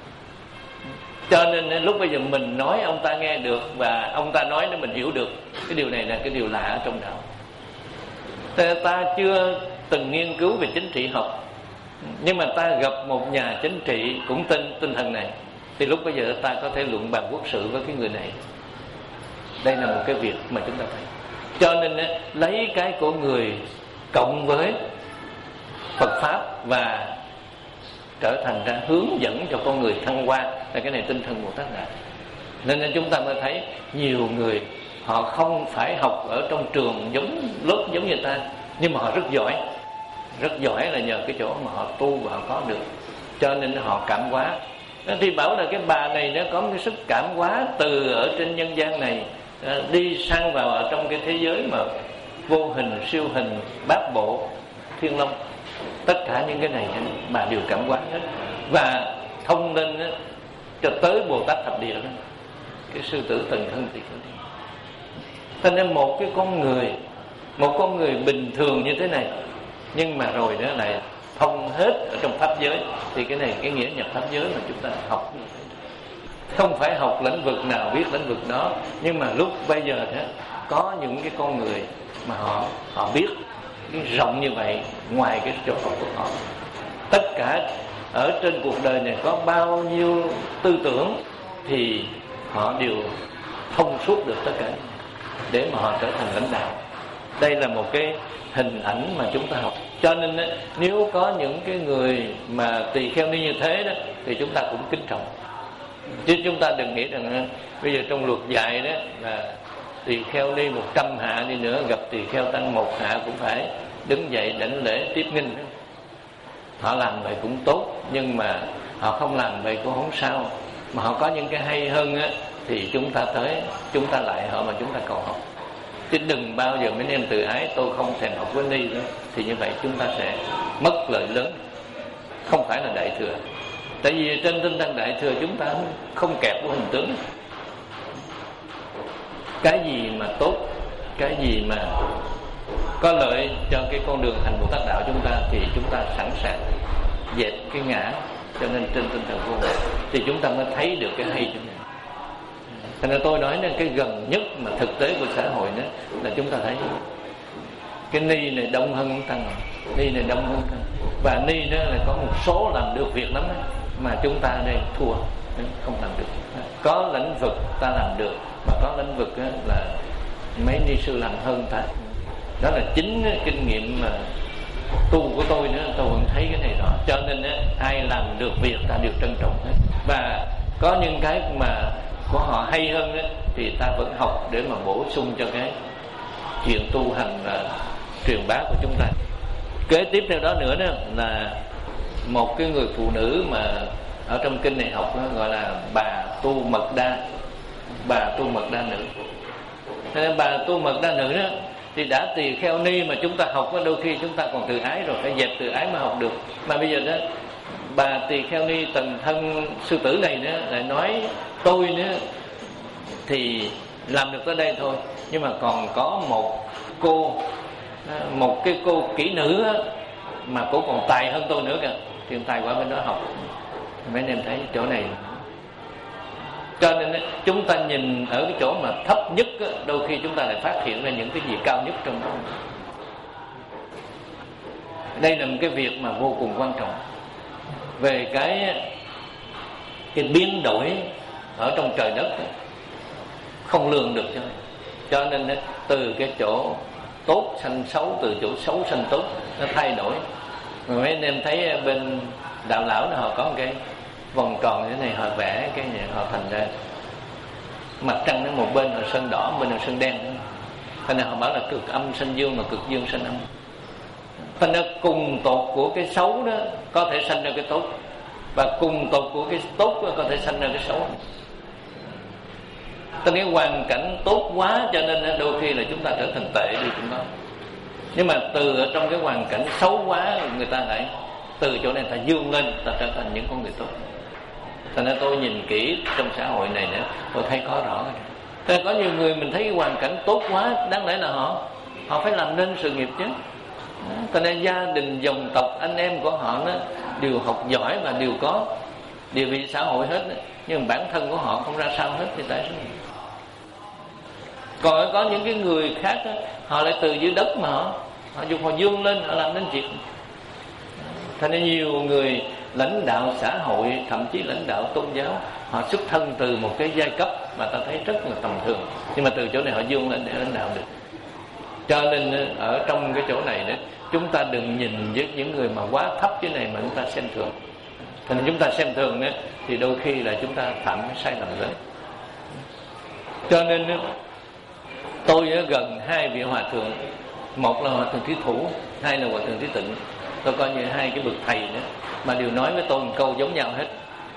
Cho nên lúc bây giờ mình nói ông ta nghe được, và ông ta nói để mình hiểu được. Cái điều này là cái điều lạ ở trong đạo. Ta chưa từng nghiên cứu về chính trị học, nhưng mà ta gặp một nhà chính trị cũng tin tinh thần này, thì lúc bây giờ ta có thể luận bàn quốc sự với cái người này. Đây là một cái việc mà chúng ta thấy. Cho nên lấy cái của người cộng với Phật Pháp và trở thành ra hướng dẫn cho con người thăng hoa, là cái này tinh thần Bồ Tát Đạo. Nên chúng ta mới thấy nhiều người họ không phải học ở trong trường giống lớp giống như ta, nhưng mà họ rất giỏi. Rất giỏi là nhờ cái chỗ mà họ tu và họ có được. Cho nên họ cảm hóa. Thì bảo là cái bà này nó có một cái sức cảm hóa từ ở trên nhân gian này đi sang vào ở trong cái thế giới mà vô hình, siêu hình, bát bộ, thiên long. Tất cả những cái này bà đều cảm hóa hết, và thông lên đó, cho tới Bồ Tát Thập Địa đó, cái sư tử từng thân thì cho nên một cái con người, một con người bình thường như thế này, nhưng mà rồi đó lại thông hết ở trong pháp giới, thì cái này cái nghĩa nhập pháp giới mà chúng ta học. Không phải học lĩnh vực nào biết lĩnh vực đó, nhưng mà lúc bây giờ đó có những cái con người mà họ họ biết cái rộng như vậy, ngoài cái chỗ học của họ. Tất cả ở trên cuộc đời này có bao nhiêu tư tưởng thì họ đều thông suốt được tất cả để mà họ trở thành lãnh đạo. Đây là một cái hình ảnh mà chúng ta học. Cho nên nếu có những cái người mà tỳ kheo ni như thế đó, thì chúng ta cũng kính trọng. Chứ chúng ta đừng nghĩ rằng bây giờ trong luật dạy đó là tỳ kheo ni một trăm hạ đi nữa, gặp tỳ kheo tăng một hạ cũng phải đứng dậy đảnh lễ tiếp nghinh. Họ làm vậy cũng tốt, nhưng mà họ không làm vậy cũng không sao. Mà họ có những cái hay hơn á, thì chúng ta tới, chúng ta lại họ mà chúng ta cầu học. chứ đừng bao giờ mấy em tự ái tôi không thèm học với Ni nữa, thì như vậy chúng ta sẽ mất lợi lớn, không phải là đại thừa. Tại vì trên tinh thần đại thừa chúng ta không kẹp của hình tướng. Cái gì mà tốt, cái gì mà có lợi cho cái con đường thành Bồ Tát đạo chúng ta thì chúng ta sẵn sàng dẹp cái ngã. Cho nên trên tinh thần vô ngã thì chúng ta mới thấy được cái hay trong này. Cho nên tôi nói nên cái gần nhất mà thực tế của xã hội đó là chúng ta thấy cái Ni này đông hơn tăng, Ni này đông hơn tăng, và Ni đó là có một số làm được việc lắm đó, mà chúng ta đây thua, không làm được. Có lĩnh vực ta làm được, mà có lĩnh vực là mấy ni sư làm hơn ta. Đó là chính kinh nghiệm mà tu của tôi nữa, tôi vẫn thấy cái này rõ. Cho nên ai làm được việc ta đều trân trọng hết. Và có những cái mà của họ hay hơn đó, thì ta vẫn học để mà bổ sung cho cái chuyện tu hành và truyền bá của chúng ta. Kế tiếp theo đó nữa đó là một cái người phụ nữ mà ở trong kinh này học đó, gọi là bà tu mật đa, bà tu mật đa nữ. Thế nên bà tu mật đa nữ đó thì đã tỳ kheo ni mà chúng ta học đó, đôi khi chúng ta còn tự ái rồi, phải dẹp tự ái mà học được. Mà bây giờ đó bà tỳ kheo ni tần thân sư tử này nữa lại nói tôi nữa thì làm được tới đây thôi, nhưng mà còn có một cô, một cái cô kỹ nữ mà cô còn tài hơn tôi nữa kìa, thì tài qua bên đó học. Mấy anh em thấy chỗ này. Cho nên chúng ta nhìn ở cái chỗ mà thấp nhất, đôi khi chúng ta lại phát hiện ra những cái gì cao nhất trong đó. Đây là một cái việc mà vô cùng quan trọng về cái cái biến đổi ở trong trời đất, không lường được. Cho cho nên từ cái chỗ tốt sanh xấu, từ chỗ xấu sanh tốt, nó thay đổi. Mà mấy anh em thấy bên đạo lão nó họ có một cái vòng tròn như thế này, họ vẽ cái này, họ thành ra mặt trăng nó một bên là sơn đỏ, bên là sơn đen. Thành ra họ bảo là cực âm sanh dương, mà cực dương sanh âm. Thành ra cùng tột của cái xấu đó có thể sanh ra cái tốt, và cùng tột của cái tốt đó có thể sanh ra cái xấu. Tại cái hoàn cảnh tốt quá cho nên đôi khi là chúng ta trở thành tệ đi cũng đó. Nhưng mà từ ở trong cái hoàn cảnh xấu quá, người ta lại từ chỗ này ta dương lên, ta trở thành những con người tốt. Thành ra tôi nhìn kỹ trong xã hội này nữa, tôi thấy có rõ. Thế có nhiều người mình thấy cái hoàn cảnh tốt quá, đáng lẽ là họ họ phải làm nên sự nghiệp chứ. Thành ra gia đình, dòng tộc, anh em của họ đó, đều học giỏi và đều có địa vị xã hội hết đó. Nhưng bản thân của họ không ra sao hết thì tại sao? Còn có những cái người khác đó, họ lại từ dưới đất mà họ họ dùng họ dương lên, họ làm nên chuyện. Thành ra nhiều người lãnh đạo xã hội, thậm chí lãnh đạo tôn giáo, họ xuất thân từ một cái giai cấp mà ta thấy rất là tầm thường, nhưng mà từ chỗ này họ dương lên để lãnh đạo được. Cho nên ở trong cái chỗ này đó, chúng ta đừng nhìn với những người mà quá thấp dưới này mà chúng ta xem thường. Thành ra chúng ta xem thường đó, thì đôi khi là chúng ta phạm cái sai lầm lớn. Cho nên tôi gần hai vị hòa thượng, một là hòa thượng Thí Thủ, hai là hòa thượng Thí Tịnh. Tôi coi như hai cái bậc thầy đó mà đều nói với tôi một câu giống nhau hết.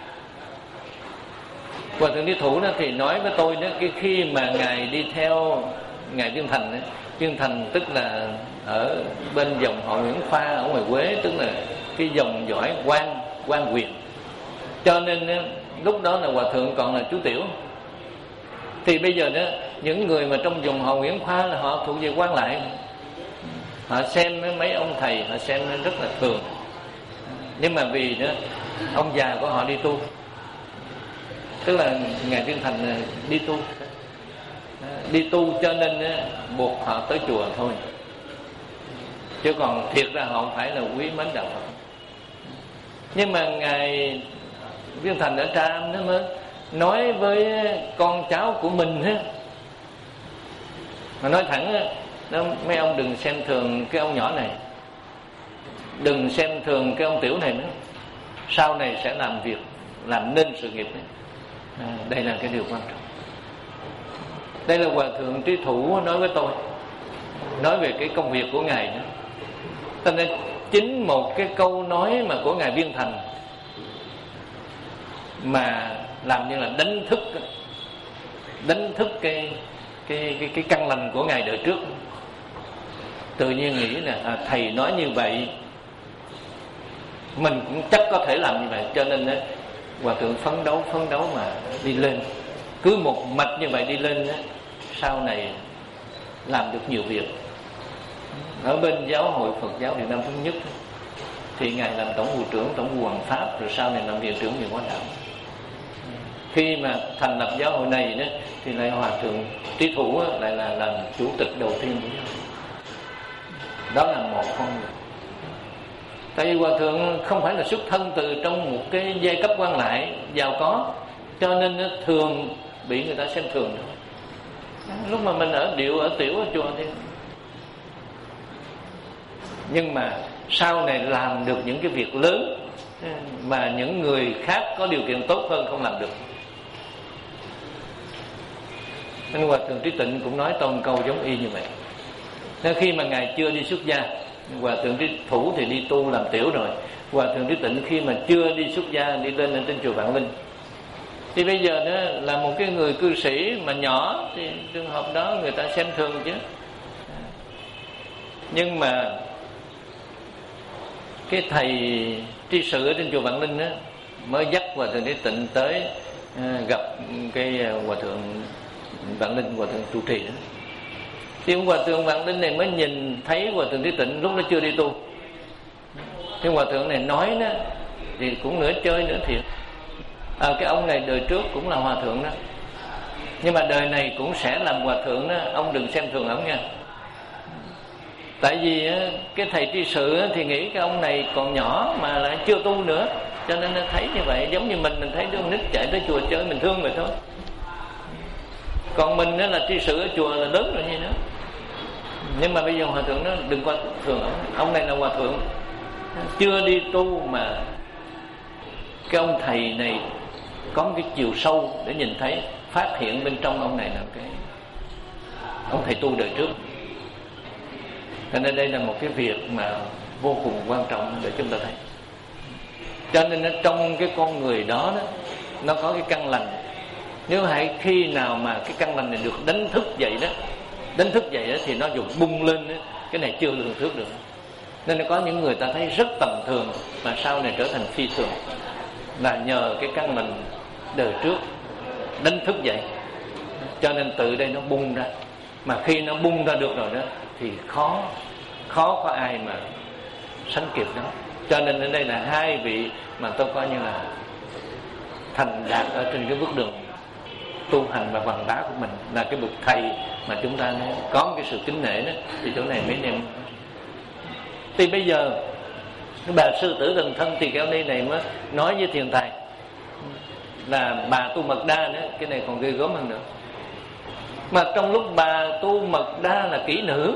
Hòa thượng Thí Thủ đó thì nói với tôi đó, cái khi mà ngài đi theo ngài Viên Thành đó, Viên Thành tức là ở bên dòng họ Nguyễn Khoa ở ngoài Quế, tức là cái dòng dõi quan quan quyền. Cho nên đó, lúc đó là hòa thượng còn là chú tiểu. Thì bây giờ đó những người mà trong dòng họ Nguyễn Khoa là họ thuộc về quan lại, họ xem mấy ông thầy họ xem rất là thường. Nhưng mà vì đó ông già của họ đi tu, tức là ngài Viên Thành đi tu đi tu cho nên buộc họ tới chùa thôi, chứ còn thiệt ra họ không phải là quý mến đạo Phật. Nhưng mà ngài Viên Thành ở Tra Âm nó mới nói với con cháu của mình ha, mà nói thẳng đó, mấy ông đừng xem thường cái ông nhỏ này, đừng xem thường cái ông tiểu này nữa, sau này sẽ làm việc, làm nên sự nghiệp đấy. À, đây là cái điều quan trọng. Đây là hòa thượng Trí Thủ nói với tôi, nói về cái công việc của ngài đó. Cho nên chính một cái câu nói mà của ngài Viên Thành mà làm như là đánh thức đánh thức cái cái cái cái căn lành của ngài đời trước. Tự nhiên nghĩ là à, thầy nói như vậy mình cũng chắc có thể làm như vậy, cho nên á, hòa thượng phấn đấu phấn đấu mà đi lên, cứ một mạch như vậy đi lên á, sau này làm được nhiều việc. Ở bên giáo hội Phật giáo Việt Nam Thống Nhất thì ngài làm tổng vụ trưởng tổng vụ Hoàng Pháp, rồi sau này làm viện trưởng viện Hóa Đạo. Khi mà thành lập giáo hội này đó thì lại hòa thượng Trí Thủ á, lại là làm chủ tịch đầu tiên của giáo hội. Đó là một con người. Tại vì hòa thượng không phải là xuất thân từ trong một cái giai cấp quan lại giàu có, cho nên nó thường bị người ta xem thường thôi. Lúc mà mình ở điệu ở tiểu ở chùa thì, nhưng mà sau này làm được những cái việc lớn mà những người khác có điều kiện tốt hơn không làm được. Nên hòa thượng Trí Tịnh cũng nói tôn câu giống y như vậy. Nên khi mà ngài chưa đi xuất gia, hòa thượng Trí Thủ thì đi tu làm tiểu rồi, hòa thượng Trí Tịnh khi mà chưa đi xuất gia đi lên ở trên chùa Vạn Linh, thì bây giờ đó là một cái người cư sĩ mà nhỏ thì trường hợp đó người ta xem thường chứ. Nhưng mà cái thầy tri sự ở trên chùa Vạn Linh đó mới dắt hòa thượng Trí Tịnh tới gặp cái hòa thượng Vạn Linh, hòa thượng trụ trì đó. Thì ông hòa thượng Vạn Linh này mới nhìn thấy hòa thượng Trí Tịnh lúc nó chưa đi tu. Thì hòa thượng này nói đó thì cũng nửa chơi nửa thiệt. À, cái ông này đời trước cũng là hòa thượng đó, nhưng mà đời này cũng sẽ làm hòa thượng đó, ông đừng xem thường ông nha. Tại vì cái thầy tri sự thì nghĩ cái ông này còn nhỏ mà lại chưa tu nữa, cho nên nó thấy như vậy. Giống như mình mình thấy đứa con nít chạy tới chùa chơi mình thương vậy thôi. Còn mình đó là tri sự ở chùa là lớn rồi như đó. Nhưng mà bây giờ hòa thượng nó đừng qua thường ông. Ông này là hòa thượng chưa đi tu mà cái ông thầy này có một cái chiều sâu để nhìn thấy, phát hiện bên trong ông này là cái ông thầy tu đời trước. Cho nên đây là một cái việc mà vô cùng quan trọng để chúng ta thấy. Cho nên nó trong cái con người đó, đó nó có cái căn lành. Nếu hãy khi nào mà cái căn lành này được đánh thức dậy đó, đánh thức dậy đó, thì nó dùng bung lên đó, cái này chưa lường trước được. Nên nó có những người ta thấy rất tầm thường mà sau này trở thành phi thường, là nhờ cái căn lành đời trước đánh thức dậy. Cho nên từ đây nó bung ra. Mà khi nó bung ra được rồi đó thì khó khó có ai mà sánh kịp đó. Cho nên ở đây là hai vị mà tôi coi như là thành đạt ở trên cái bước đường tu hành và văn bá của mình, là cái bậc thầy mà chúng ta có một cái sự kính nể đó. Thì chỗ này mấy em thì bây giờ cái bà sư tử Thần Thân Tỳ Kheo Ni này mới nói với thiền thầy là bà tu mật đa nữa, cái này còn ghê gớm hơn nữa. Mà trong lúc bà tu mật đa là kỹ nữ,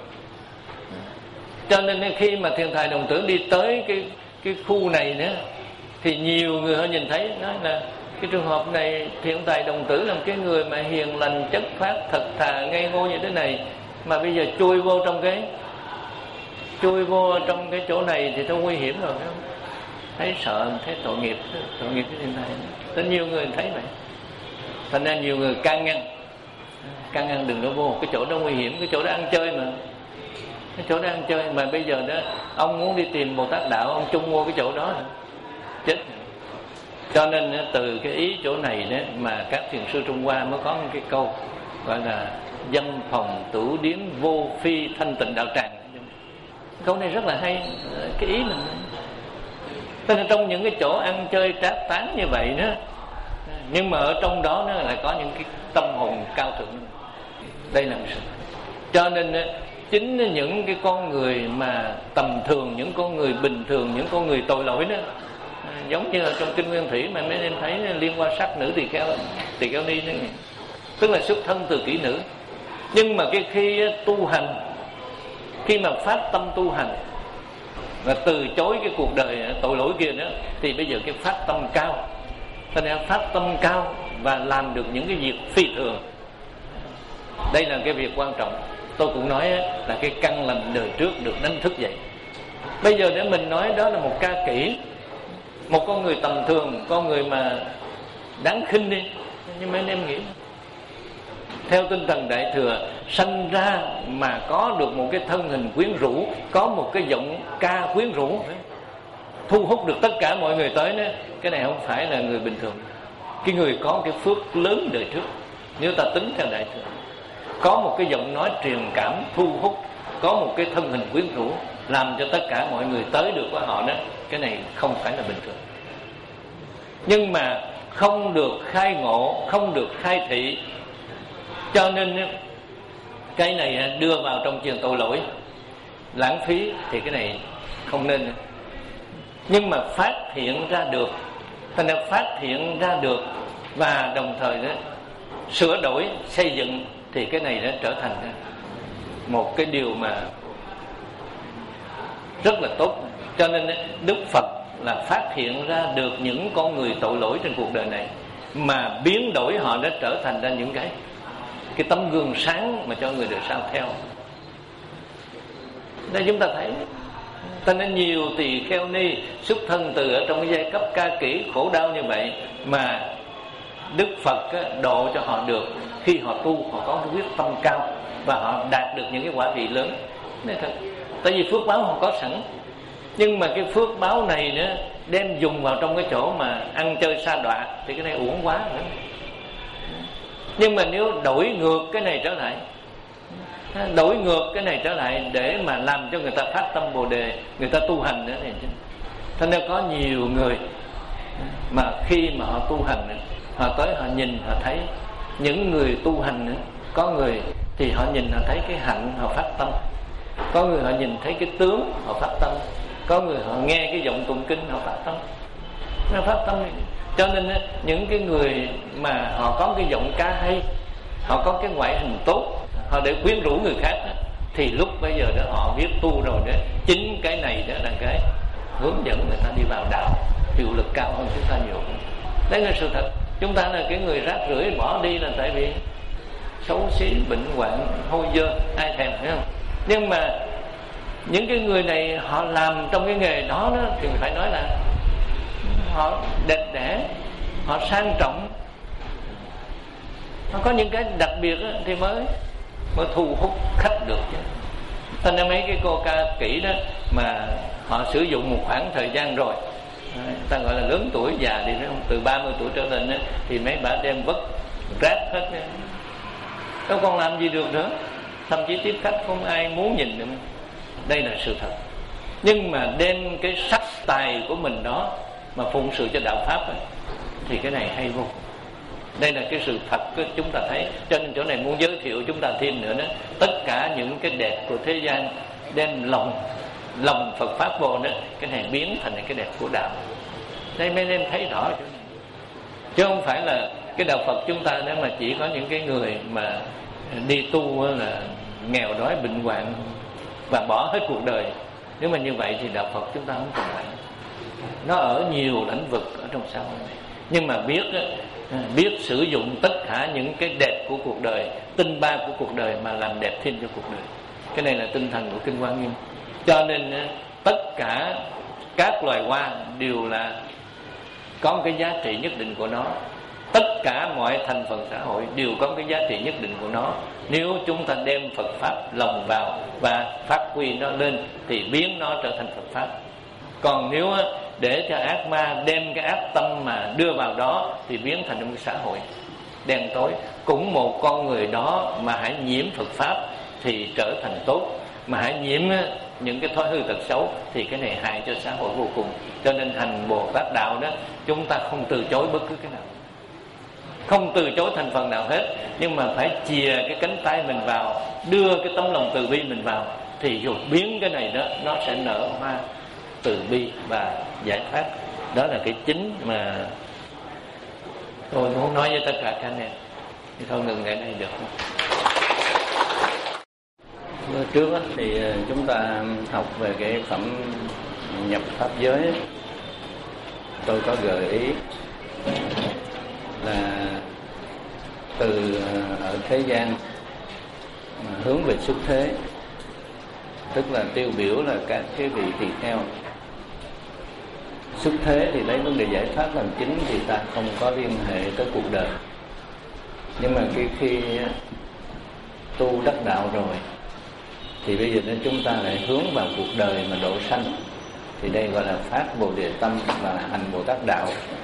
cho nên khi mà thiền thầy Đồng Tử đi tới cái cái khu này nữa thì nhiều người họ nhìn thấy nói là cái trường hợp này thiền thầy Đồng Tử là một cái người mà hiền lành chất phát thật thà ngây ngô như thế này, mà bây giờ chui vô trong cái chui vô trong cái chỗ này thì nó nguy hiểm rồi, không? Thấy sợ, thấy tội nghiệp, tội nghiệp cái thiền thầy. Rất nhiều người thấy vậy, thành ra nhiều người can ngăn, can ngăn đừng có vô cái chỗ đó nguy hiểm, cái chỗ đó ăn chơi mà, cái chỗ đó ăn chơi mà bây giờ đó ông muốn đi tìm Bồ Tát đạo, ông chung vô cái chỗ đó chết. Cho nên từ cái ý chỗ này đó mà các thiền sư Trung Hoa mới có một cái câu gọi là dâm phòng tửu điếm vô phi thanh tịnh đạo tràng. Câu này rất là hay, cái ý mình. Cho nên trong những cái chỗ ăn chơi trác tán như vậy đó, nhưng mà ở trong đó nó lại có những cái tâm hồn cao thượng. Đây là một sự. Cho nên chính những cái con người mà tầm thường, những con người bình thường, những con người tội lỗi đó, giống như là trong kinh Nguyên Thủy mà mấy em thấy liên quan sắc nữ tỳ kheo tỳ kheo ni đó, tức là xuất thân từ kỹ nữ. Nhưng mà cái khi tu hành, khi mà phát tâm tu hành và từ chối cái cuộc đời tội lỗi kia nữa, thì bây giờ cái phát tâm cao, cho nên phát tâm cao và làm được những cái việc phi thường. Đây là cái việc quan trọng. Tôi cũng nói là cái căn lành đời trước được đánh thức dậy. Bây giờ để mình nói đó là một ca kỹ, một con người tầm thường, con người mà đáng khinh đi, nhưng mấy anh em nghĩ theo tinh thần Đại Thừa, sanh ra mà có được một cái thân hình quyến rũ, có một cái giọng ca quyến rũ, thu hút được tất cả mọi người tới đó. Cái này không phải là người bình thường. Cái người có cái phước lớn đời trước, nếu ta tính theo Đại Thừa, có một cái giọng nói truyền cảm thu hút, có một cái thân hình quyến rũ, làm cho tất cả mọi người tới được với họ đó. Cái này không phải là bình thường. Nhưng mà không được khai ngộ, không được khai thị, cho nên cái này đưa vào trong chuyện tội lỗi, lãng phí, thì cái này không nên. Nhưng mà phát hiện ra được, thành ra phát hiện ra được và đồng thời đó sửa đổi, xây dựng, thì cái này nó trở thành một cái điều mà rất là tốt. Cho nên Đức Phật là phát hiện ra được những con người tội lỗi trên cuộc đời này, mà biến đổi họ đã trở thành ra những cái cái tấm gương sáng mà cho người đời sau theo. Đây chúng ta thấy, cho nên nhiều tỳ kheo ni xuất thân từ ở trong cái giai cấp ca kỹ khổ đau như vậy, mà Đức Phật độ cho họ được. Khi họ tu, họ có cái quyết tâm cao và họ đạt được những cái quả vị lớn. Này thật, tại vì phước báo họ có sẵn, nhưng mà cái phước báo này nữa đem dùng vào trong cái chỗ mà ăn chơi sa đọa thì cái này uổng quá nữa. Nhưng mà nếu đổi ngược cái này trở lại, đổi ngược cái này trở lại để mà làm cho người ta phát tâm Bồ Đề, người ta tu hành nữa thì thế nên có nhiều người mà khi mà họ tu hành nữa, họ tới họ nhìn họ thấy những người tu hành nữa, có người thì họ nhìn họ thấy cái hạnh họ phát tâm, có người họ nhìn thấy cái tướng họ phát tâm, có người họ nghe cái giọng tụng kinh họ phát tâm, nó phát tâm. Cho nên những cái người mà họ có cái giọng ca hay, họ có cái ngoại hình tốt, họ để quyến rũ người khác đó, thì lúc bây giờ đó họ biết tu rồi đó, chính cái này đó là cái hướng dẫn người ta đi vào đạo, hiệu lực cao hơn chúng ta nhiều. Đấy là sự thật. Chúng ta là cái người rác rưởi bỏ đi là tại vì xấu xí, bệnh hoạn, hôi dơ, ai thèm, thấy không? Nhưng mà những cái người này họ làm trong cái nghề đó, đó thì phải nói là họ đẹp đẽ, họ sang trọng, họ có những cái đặc biệt đó, thì mới mới thu hút khách được chứ. Thành ra mấy cái cô ca kỹ đó mà họ sử dụng một khoảng thời gian rồi, ta gọi là lớn tuổi già thì phải không, từ ba mươi tuổi trở lên đó, thì mấy bà đem vứt rác hết, đâu còn làm gì được nữa, thậm chí tiếp khách không ai muốn nhìn nữa. Đây là sự thật. Nhưng mà đem cái sắc tài của mình đó mà phụng sự cho đạo pháp ấy, thì cái này hay vô cùng. Đây là cái sự thật của chúng ta thấy. Cho nên chỗ này muốn giới thiệu chúng ta thêm nữa đó, tất cả những cái đẹp của thế gian đem lòng lòng Phật pháp vô đó, cái này biến thành cái đẹp của đạo. Đây mấy em thấy rõ chỗ này. Chứ không phải là cái đạo Phật chúng ta đó mà chỉ có những cái người mà đi tu là nghèo đói bệnh hoạn và bỏ hết cuộc đời. Nếu mà như vậy thì đạo Phật chúng ta không còn phải. Nó ở nhiều lĩnh vực ở trong xã hội này, nhưng mà biết biết sử dụng tất cả những cái đẹp của cuộc đời, tinh ba của cuộc đời mà làm đẹp thêm cho cuộc đời. Cái này là tinh thần của Kinh Hoa Nghiêm. Cho nên tất cả các loài hoa đều là có một cái giá trị nhất định của nó. Tất cả mọi thành phần xã hội đều có một cái giá trị nhất định của nó. Nếu chúng ta đem Phật pháp lồng vào và phát huy nó lên thì biến nó trở thành Phật pháp. Còn nếu để cho ác ma đem cái ác tâm mà đưa vào đó thì biến thành một cái xã hội đen tối. Cũng một con người đó mà hãy nhiễm Phật pháp thì trở thành tốt, mà hãy nhiễm những cái thói hư tật xấu thì cái này hại cho xã hội vô cùng. Cho nên hành Bồ Tát đạo đó, chúng ta không từ chối bất cứ cái nào, không từ chối thành phần nào hết, nhưng mà phải chìa cái cánh tay mình vào, đưa cái tấm lòng từ bi mình vào, thì rồi biến cái này đó nó sẽ nở hoa từ bi và giải thoát. Đó là cái chính mà tôi muốn nói với tất cả các anh em. Thì thôi ngừng ở đây được không? Bữa trước thì chúng ta học về cái phẩm nhập pháp giới, tôi có gợi ý là từ ở thế gian mà hướng về xuất thế, tức là tiêu biểu là các cái vị tỳ kheo. Xuất thế thì lấy vấn đề giải thoát làm chính, thì ta không có liên hệ tới cuộc đời. Nhưng mà khi, khi tu đắc đạo rồi thì bây giờ nên chúng ta lại hướng vào cuộc đời mà độ sanh, thì đây gọi là phát Bồ Đề tâm và hành Bồ Tát đạo.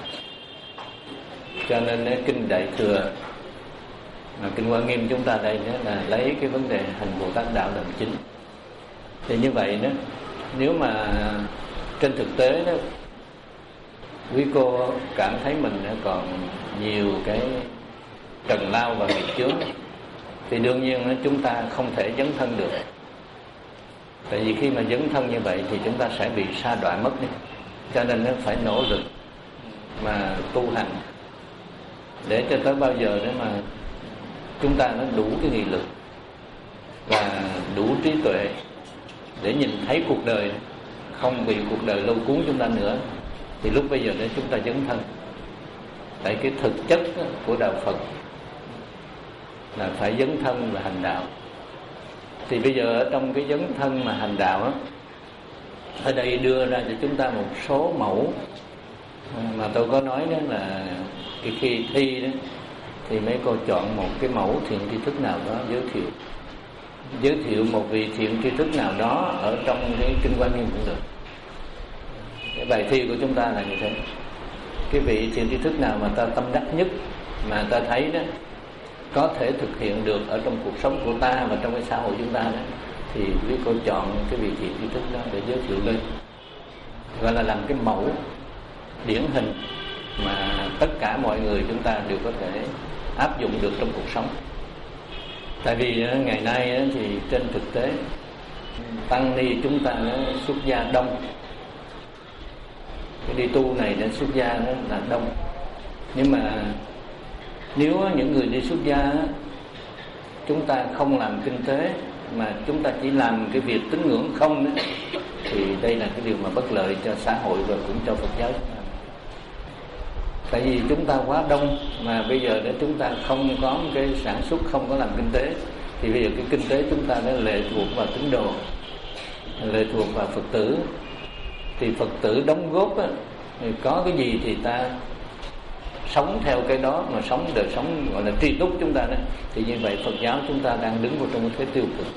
Cho nên cái kinh Đại Thừa mà kinh Hoa Nghiêm chúng ta đây là lấy cái vấn đề hành Bồ Tát đạo làm chính. Thì như vậy đó, nếu mà trên thực tế đó quý cô cảm thấy mình còn nhiều cái trần lao và nghiệp chướng, thì đương nhiên chúng ta không thể dấn thân được. Tại vì khi mà dấn thân như vậy thì chúng ta sẽ bị sa đọa mất đi. Cho nên nó phải nỗ lực mà tu hành, để cho tới bao giờ để mà chúng ta nó đủ cái nghị lực và đủ trí tuệ để nhìn thấy cuộc đời không bị cuộc đời lôi cuốn chúng ta nữa, thì lúc bây giờ để chúng ta dấn thân. Tại cái thực chất của đạo Phật là phải dấn thân và hành đạo. Thì bây giờ ở trong cái dấn thân mà hành đạo đó, ở đây đưa ra cho chúng ta một số mẫu mà tôi có nói đó là cái khi thi đó thì mấy cô chọn một cái mẫu thiện tri thức nào đó giới thiệu giới thiệu một vị thiện tri thức nào đó ở trong cái kinh Hoa Nghiêm cũng được. Cái bài thi của chúng ta là như thế. Cái vị thiện tri thức nào mà ta tâm đắc nhất, mà ta thấy đó có thể thực hiện được ở trong cuộc sống của ta và trong cái xã hội chúng ta đó, thì quý cô chọn cái vị thiện tri thức đó để giới thiệu lên, gọi là làm cái mẫu điển hình mà tất cả mọi người chúng ta đều có thể áp dụng được trong cuộc sống. Tại vì ngày nay thì trên thực tế tăng ni chúng ta xuất gia đông, cái đi tu này để xuất gia đó là đông. Nhưng mà nếu những người đi xuất gia chúng ta không làm kinh tế mà chúng ta chỉ làm cái việc tín ngưỡng không đó, thì đây là cái điều mà bất lợi cho xã hội và cũng cho Phật giáo. Tại vì chúng ta quá đông mà bây giờ để chúng ta không có cái sản xuất, không có làm kinh tế, thì bây giờ cái kinh tế chúng ta đã lệ thuộc vào tín đồ, lệ thuộc vào Phật tử. Thì Phật tử đóng góp á, thì có cái gì thì ta sống theo cái đó, mà sống đời sống gọi là tri túc chúng ta đó, thì như vậy Phật giáo chúng ta đang đứng vào trong một thế tiêu cực.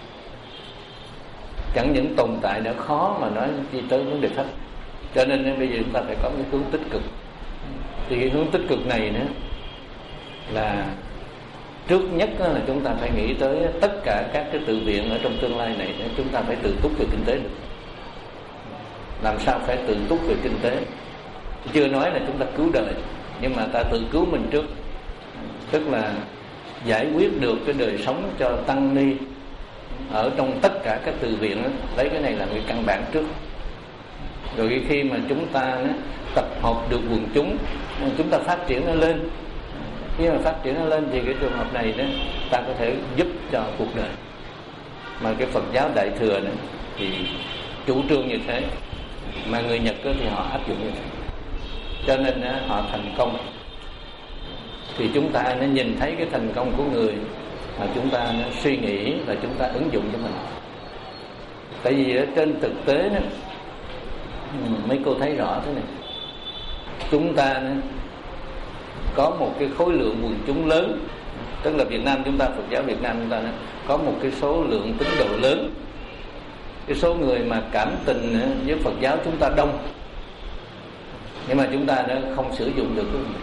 Chẳng những tồn tại đã khó mà nói chi tới vấn đề khác. Cho nên bây giờ chúng ta phải có cái hướng tích cực. Thì cái hướng tích cực này nữa là trước nhất là chúng ta phải nghĩ tới tất cả các cái tự viện ở trong tương lai này, chúng ta phải tự túc về kinh tế được. Làm sao phải tự túc về kinh tế? Chưa nói là chúng ta cứu đời, nhưng mà ta tự cứu mình trước. Tức là giải quyết được cái đời sống cho tăng ni ở trong tất cả các tự viện đó. Lấy cái này là cái căn bản trước. Rồi khi mà chúng ta đó, tập hợp được quần chúng, chúng ta phát triển nó lên. Khi mà phát triển nó lên thì cái trường hợp này đó, ta có thể giúp cho cuộc đời. Mà cái Phật giáo Đại Thừa này thì chủ trương như thế, mà người Nhật thì họ áp dụng như thế, cho nên họ thành công. Thì chúng ta nó nhìn thấy cái thành công của người mà chúng ta nó suy nghĩ và chúng ta ứng dụng cho mình. Tại vì ở trên thực tế đó, mấy cô thấy rõ thế này, chúng ta đó, có một cái khối lượng quần chúng lớn, tức là Việt Nam chúng ta, Phật giáo Việt Nam chúng ta đó, có một cái số lượng tín đồ lớn. Cái số người mà cảm tình với Phật giáo chúng ta đông, nhưng mà chúng ta đã không sử dụng được cái gì.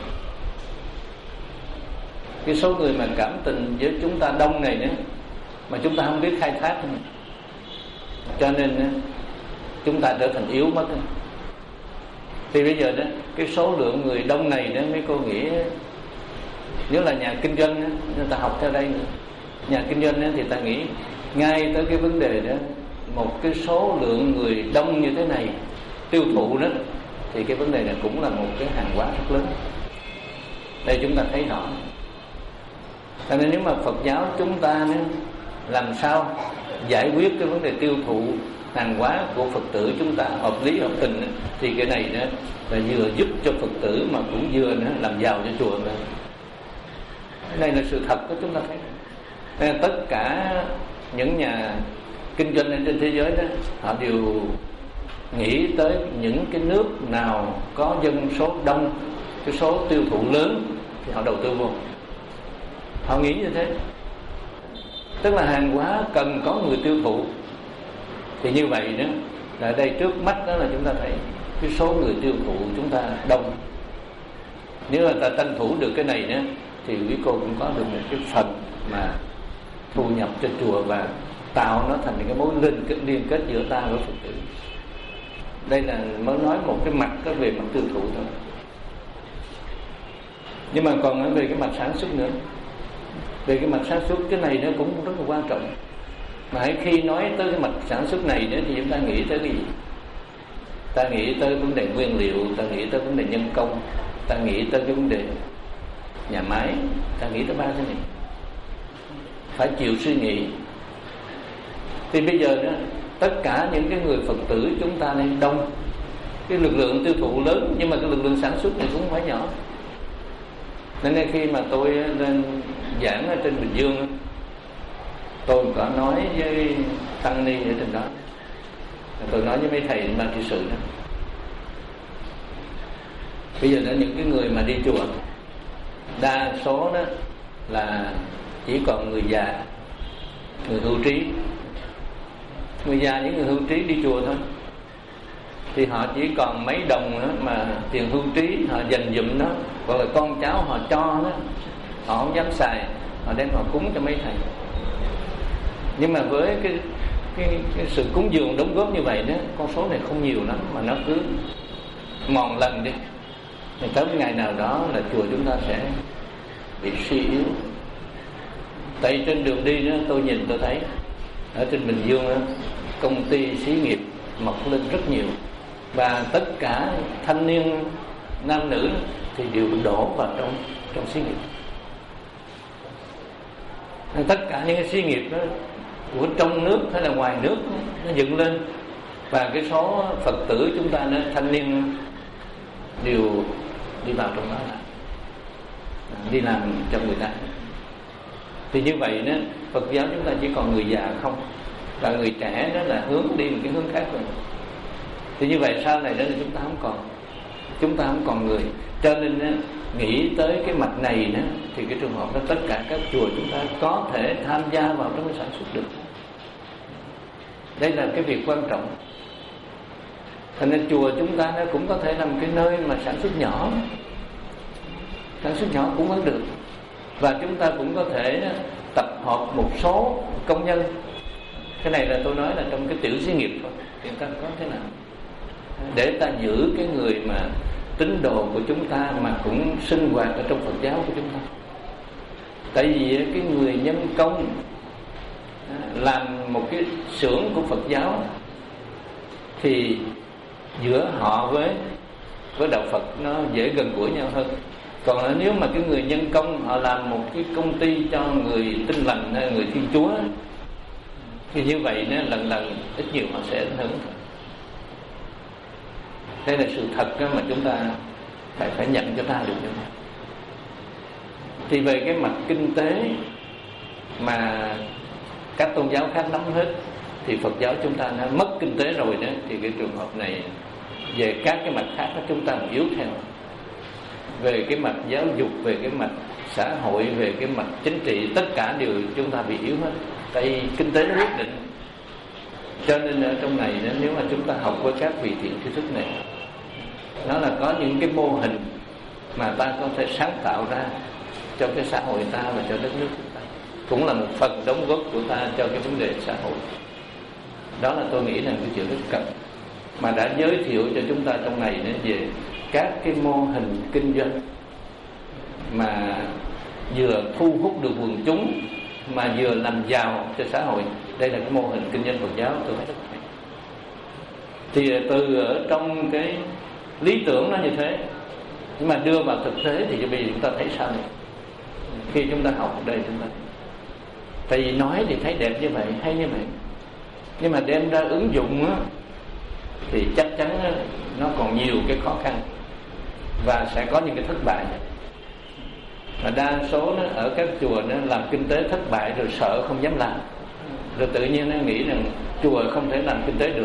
Cái số người mà cảm tình với chúng ta đông này nữa, mà chúng ta không biết khai thác, cho nên chúng ta trở thành yếu mất. Thì bây giờ đó, cái số lượng người đông này đó, mấy cô nghĩ nếu là nhà kinh doanh đó, người ta học theo đây nữa. Nhà kinh doanh đó, thì ta nghĩ ngay tới cái vấn đề đó, một cái số lượng người đông như thế này tiêu thụ đó, thì cái vấn đề này cũng là một cái hàng hóa rất lớn. Đây chúng ta thấy rõ. Cho nên nếu mà Phật giáo chúng ta nữa, làm sao giải quyết cái vấn đề tiêu thụ hàng hóa của Phật tử chúng ta hợp lý hợp tình, thì cái này nữa là vừa giúp cho Phật tử mà cũng vừa nữa làm giàu cho chùa nữa. Cái này là sự thật của chúng ta thấy. Nên tất cả những nhà kinh doanh trên thế giới đó, họ đều nghĩ tới những cái nước nào có dân số đông, cái số tiêu thụ lớn thì họ đầu tư vô. Họ nghĩ như thế. Tức là hàng hóa cần có người tiêu thụ. Thì như vậy đó, là đây trước mắt đó là chúng ta thấy cái số người tiêu thụ chúng ta đông. Nếu mà ta tranh thủ được cái này đó, thì quý cô cũng có được một cái phần mà thu nhập cho chùa và tạo nó thành cái mối liên kết, liên kết giữa ta với Phật tử. Đây là mới nói một cái mặt đó về mặt tiêu thụ thôi. Nhưng mà còn nói về cái mặt sản xuất nữa. Về cái mặt sản xuất, cái này nó cũng rất là quan trọng. Mà hãy khi nói tới cái mặt sản xuất này nữa thì chúng ta nghĩ tới cái gì? Ta nghĩ tới vấn đề nguyên liệu, ta nghĩ tới vấn đề nhân công, ta nghĩ tới cái vấn đề nhà máy, ta nghĩ tới ba cái này. Phải chịu suy nghĩ. Thì bây giờ đó, tất cả những cái người Phật tử chúng ta nên đông, cái lực lượng tiêu thụ lớn, nhưng mà cái lực lượng sản xuất này cũng phải nhỏ. Nên khi mà tôi lên giảng ở trên Bình Dương, tôi có nói với tăng ni ở trên đó, tôi nói với mấy thầy ban trị sự đó, bây giờ đó những cái người mà đi chùa đa số đó là chỉ còn người già, người hưu trí. Người già, những người hưu trí đi chùa thôi, thì họ chỉ còn mấy đồng nữa mà tiền hưu trí họ dành dụm đó, hoặc là con cháu họ cho đó, họ không dám xài, họ đem họ cúng cho mấy thầy. Nhưng mà với cái cái, cái sự cúng dường đóng góp như vậy đó, con số này không nhiều lắm, mà nó cứ mòn lần đi, thì tới một ngày nào đó là chùa chúng ta sẽ bị suy yếu. Tại trên đường đi đó, tôi nhìn tôi thấy ở trên Bình Dương đó, công ty xí nghiệp mọc lên rất nhiều, và tất cả thanh niên nam nữ thì đều đổ vào trong trong xí nghiệp. Tất cả những cái xí nghiệp đó của trong nước hay là ngoài nước nó dựng lên, và cái số Phật tử chúng ta nó thanh niên đều đi vào trong đó là đi làm cho người ta. Thì như vậy đó, Phật giáo chúng ta chỉ còn người già không, và người trẻ đó là hướng đi một cái hướng khác rồi. Thì như vậy sau này đó là chúng ta không còn chúng ta không còn người. Cho nên đó, nghĩ tới cái mặt này đó, thì cái trường hợp đó tất cả các chùa chúng ta có thể tham gia vào trong cái sản xuất được. Đây là cái việc quan trọng. Thành nên chùa chúng ta nó cũng có thể là một cái nơi mà sản xuất nhỏ, sản xuất nhỏ cũng vẫn được. Và chúng ta cũng có thể tập hợp một số công nhân. Cái này là tôi nói là trong cái tiểu xí nghiệp thôi, thì ta có thế nào để ta giữ cái người mà tín đồ của chúng ta mà cũng sinh hoạt ở trong Phật giáo của chúng ta. Tại vì cái người nhân công làm một cái xưởng của Phật giáo thì giữa họ với với đạo Phật nó dễ gần gũi nhau hơn. Còn nếu mà cái người nhân công họ làm một cái công ty cho người Tin Lành hay người Thiên Chúa, thì như vậy nó lần lần ít nhiều họ sẽ ảnh hưởng. Đây là sự thật mà chúng ta phải phải nhận cho ta được như thế. Thì về cái mặt kinh tế mà các tôn giáo khác nắm hết, thì Phật giáo chúng ta đã mất kinh tế rồi đó, thì cái trường hợp này về các cái mặt khác đó chúng ta yếu theo. Về cái mặt giáo dục, về cái mặt xã hội, về cái mặt chính trị, tất cả đều chúng ta bị yếu hết. Tại vì kinh tế nó quyết định. Cho nên ở trong này nếu mà chúng ta học với các vị thiện tri thức này, nó là có những cái mô hình mà ta có thể sáng tạo ra cho cái xã hội ta và cho đất nước chúng ta, cũng là một phần đóng góp của ta cho cái vấn đề xã hội. Đó là tôi nghĩ là cái chuyện rất cần, mà đã giới thiệu cho chúng ta trong này về các cái mô hình kinh doanh mà vừa thu hút được quần chúng mà vừa làm giàu cho xã hội. Đây là cái mô hình kinh doanh Phật giáo tôi thấy rất hay. Thì từ ở trong cái lý tưởng nó như thế, nhưng mà đưa vào thực tế thì bây giờ chúng ta thấy sao này? Khi chúng ta học ở đây chúng ta, tại vì nói thì thấy đẹp như vậy, hay như vậy, nhưng mà đem ra ứng dụng á, thì chắc chắn á, nó còn nhiều cái khó khăn và sẽ có những cái thất bại. Và đa số nó ở các chùa nó làm kinh tế thất bại rồi sợ không dám làm, rồi tự nhiên nó nghĩ rằng chùa không thể làm kinh tế được,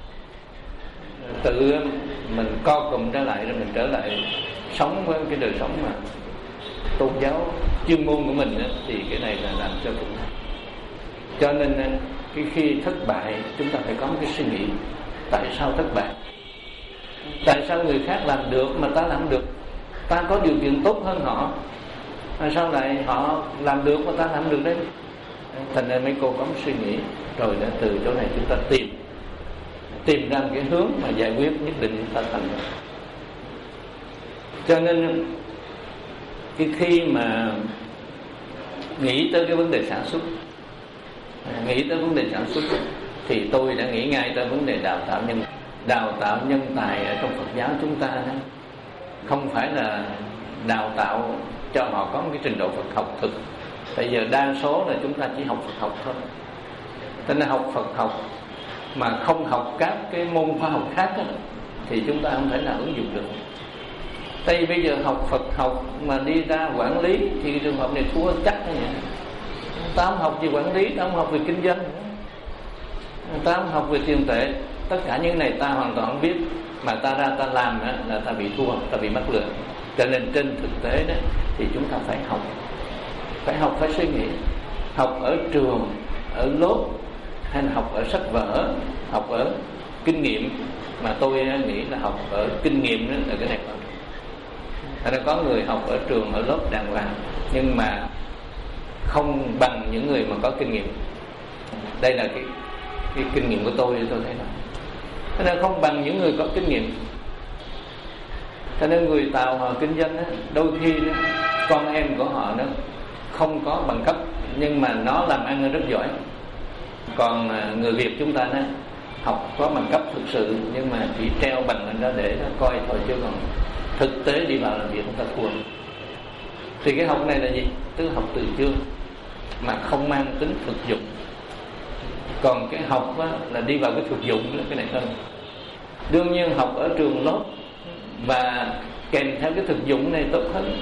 tự mình co cụm trở lại rồi mình trở lại sống với cái đời sống mà tôn giáo chuyên môn của mình thì cái này là làm cho cũng. Cho nên cái khi thất bại chúng ta phải có một cái suy nghĩ tại sao thất bại, tại sao người khác làm được mà ta làm không được, ta có điều kiện tốt hơn họ mà sao lại họ làm được mà ta làm được đấy. Thành ra mấy cô có một suy nghĩ rồi đã từ chỗ này chúng ta tìm tìm ra một cái hướng mà giải quyết nhất định chúng ta thành. Cho nên cái khi mà nghĩ tới cái vấn đề sản xuất, nghĩ tới vấn đề sản xuất thì tôi đã nghĩ ngay tới vấn đề đào tạo nhân đào tạo nhân tài ở trong Phật giáo chúng ta đó. Không phải là đào tạo cho họ có một cái trình độ Phật học thực. Bây giờ đa số là chúng ta chỉ học Phật học thôi. Thế nên học Phật học mà không học các cái môn khoa học khác đó, thì chúng ta không thể nào ứng dụng được. Tại vì bây giờ học Phật học mà đi ra quản lý thì trường hợp này thua chắc như vậy. Ta không học về quản lý, ta không học về kinh doanh, ta không học về tiền tệ, tất cả những này ta hoàn toàn không biết, mà ta ra ta làm đó, là ta bị thua, ta bị mắc lừa. Cho nên trên thực tế đó thì chúng ta phải học, phải học, phải suy nghĩ. Học ở trường, ở lớp hay là học ở sách vở, học ở kinh nghiệm, mà tôi nghĩ là học ở kinh nghiệm đó là cái này. Thành ra có người học ở trường, ở lớp đàng hoàng nhưng mà không bằng những người mà có kinh nghiệm. Đây là cái, cái kinh nghiệm của tôi, tôi thấy đó. Thế nên không bằng những người có kinh nghiệm. Cho nên người Tàu họ kinh doanh đó, đôi khi đó, con em của họ nó không có bằng cấp nhưng mà nó làm ăn rất giỏi. Còn người Việt chúng ta đó, học có bằng cấp thực sự nhưng mà chỉ treo bằng lên đó để nó coi thôi, chứ còn thực tế đi vào làm việc chúng ta thua. Thì cái học này là gì? Tức học từ chương mà không mang tính thực dụng. Còn cái học á, là đi vào cái thực dụng đó, cái này hơn. Đương nhiên học ở trường lớp và kèm theo cái thực dụng này tốt hơn.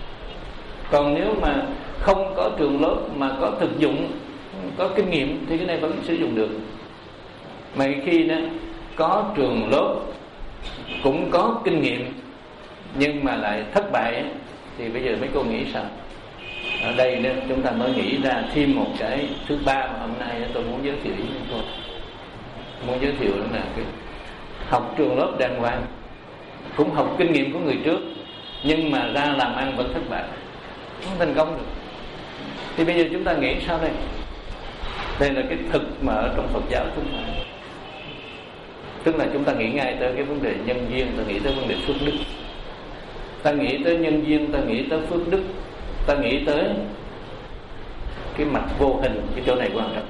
Còn nếu mà không có trường lớp mà có thực dụng, có kinh nghiệm thì cái này vẫn sử dụng được. Mà khi đó có trường lớp cũng có kinh nghiệm nhưng mà lại thất bại thì bây giờ mấy cô nghĩ sao? Ở đây đó, chúng ta mới nghĩ ra thêm một cái thứ ba mà hôm nay tôi muốn giới thiệu với cô. Muốn giới thiệu đó là cái học trường lớp đàng hoàng, cũng học kinh nghiệm của người trước nhưng mà ra làm ăn vẫn thất bại, không thành công được. Thì bây giờ chúng ta nghĩ sao đây? Đây là cái thực mà ở trong Phật giáo chúng ta. Tức là chúng ta nghĩ ngay tới cái vấn đề nhân duyên, ta nghĩ tới vấn đề phước đức. Ta nghĩ tới nhân duyên, ta nghĩ tới phước đức, ta nghĩ tới cái mặt vô hình, cái chỗ này quan trọng.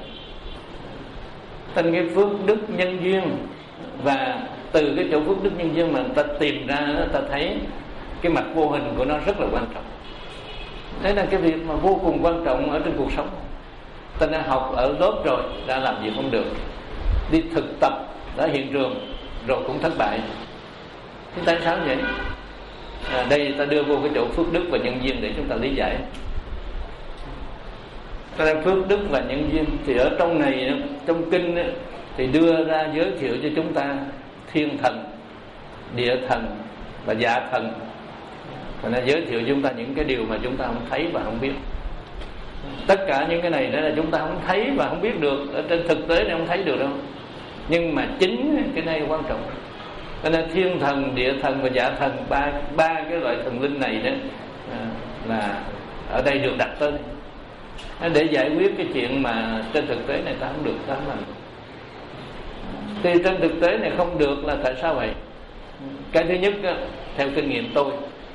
Thành cái phước đức nhân duyên, và từ cái chỗ phước đức nhân duyên mà ta tìm ra, ta thấy cái mặt vô hình của nó rất là quan trọng. Đấy là cái việc mà vô cùng quan trọng ở trên cuộc sống. Ta đã học ở lớp rồi, đã làm gì không được, đi thực tập ở hiện trường rồi cũng thất bại. Thì tại sao vậy? À, đây ta đưa vô cái chỗ phước đức và nhân duyên để chúng ta lý giải. Ta phước đức và nhân duyên thì ở trong này, trong kinh thì đưa ra giới thiệu cho chúng ta thiên thần, địa thần và dạ thần. Và nó giới thiệu chúng ta những cái điều mà chúng ta không thấy và không biết. Tất cả những cái này đó là chúng ta không thấy và không biết được, ở trên thực tế này không thấy được đâu. Nhưng mà chính cái này quan trọng. Cho nên thiên thần, địa thần và dạ thần, ba ba cái loại thần linh này đó là ở đây được đặt tên để giải quyết cái chuyện mà trên thực tế này ta không được, ta không làm. Thì trên thực tế này không được là tại sao vậy? Cái thứ nhất theo kinh nghiệm tôi,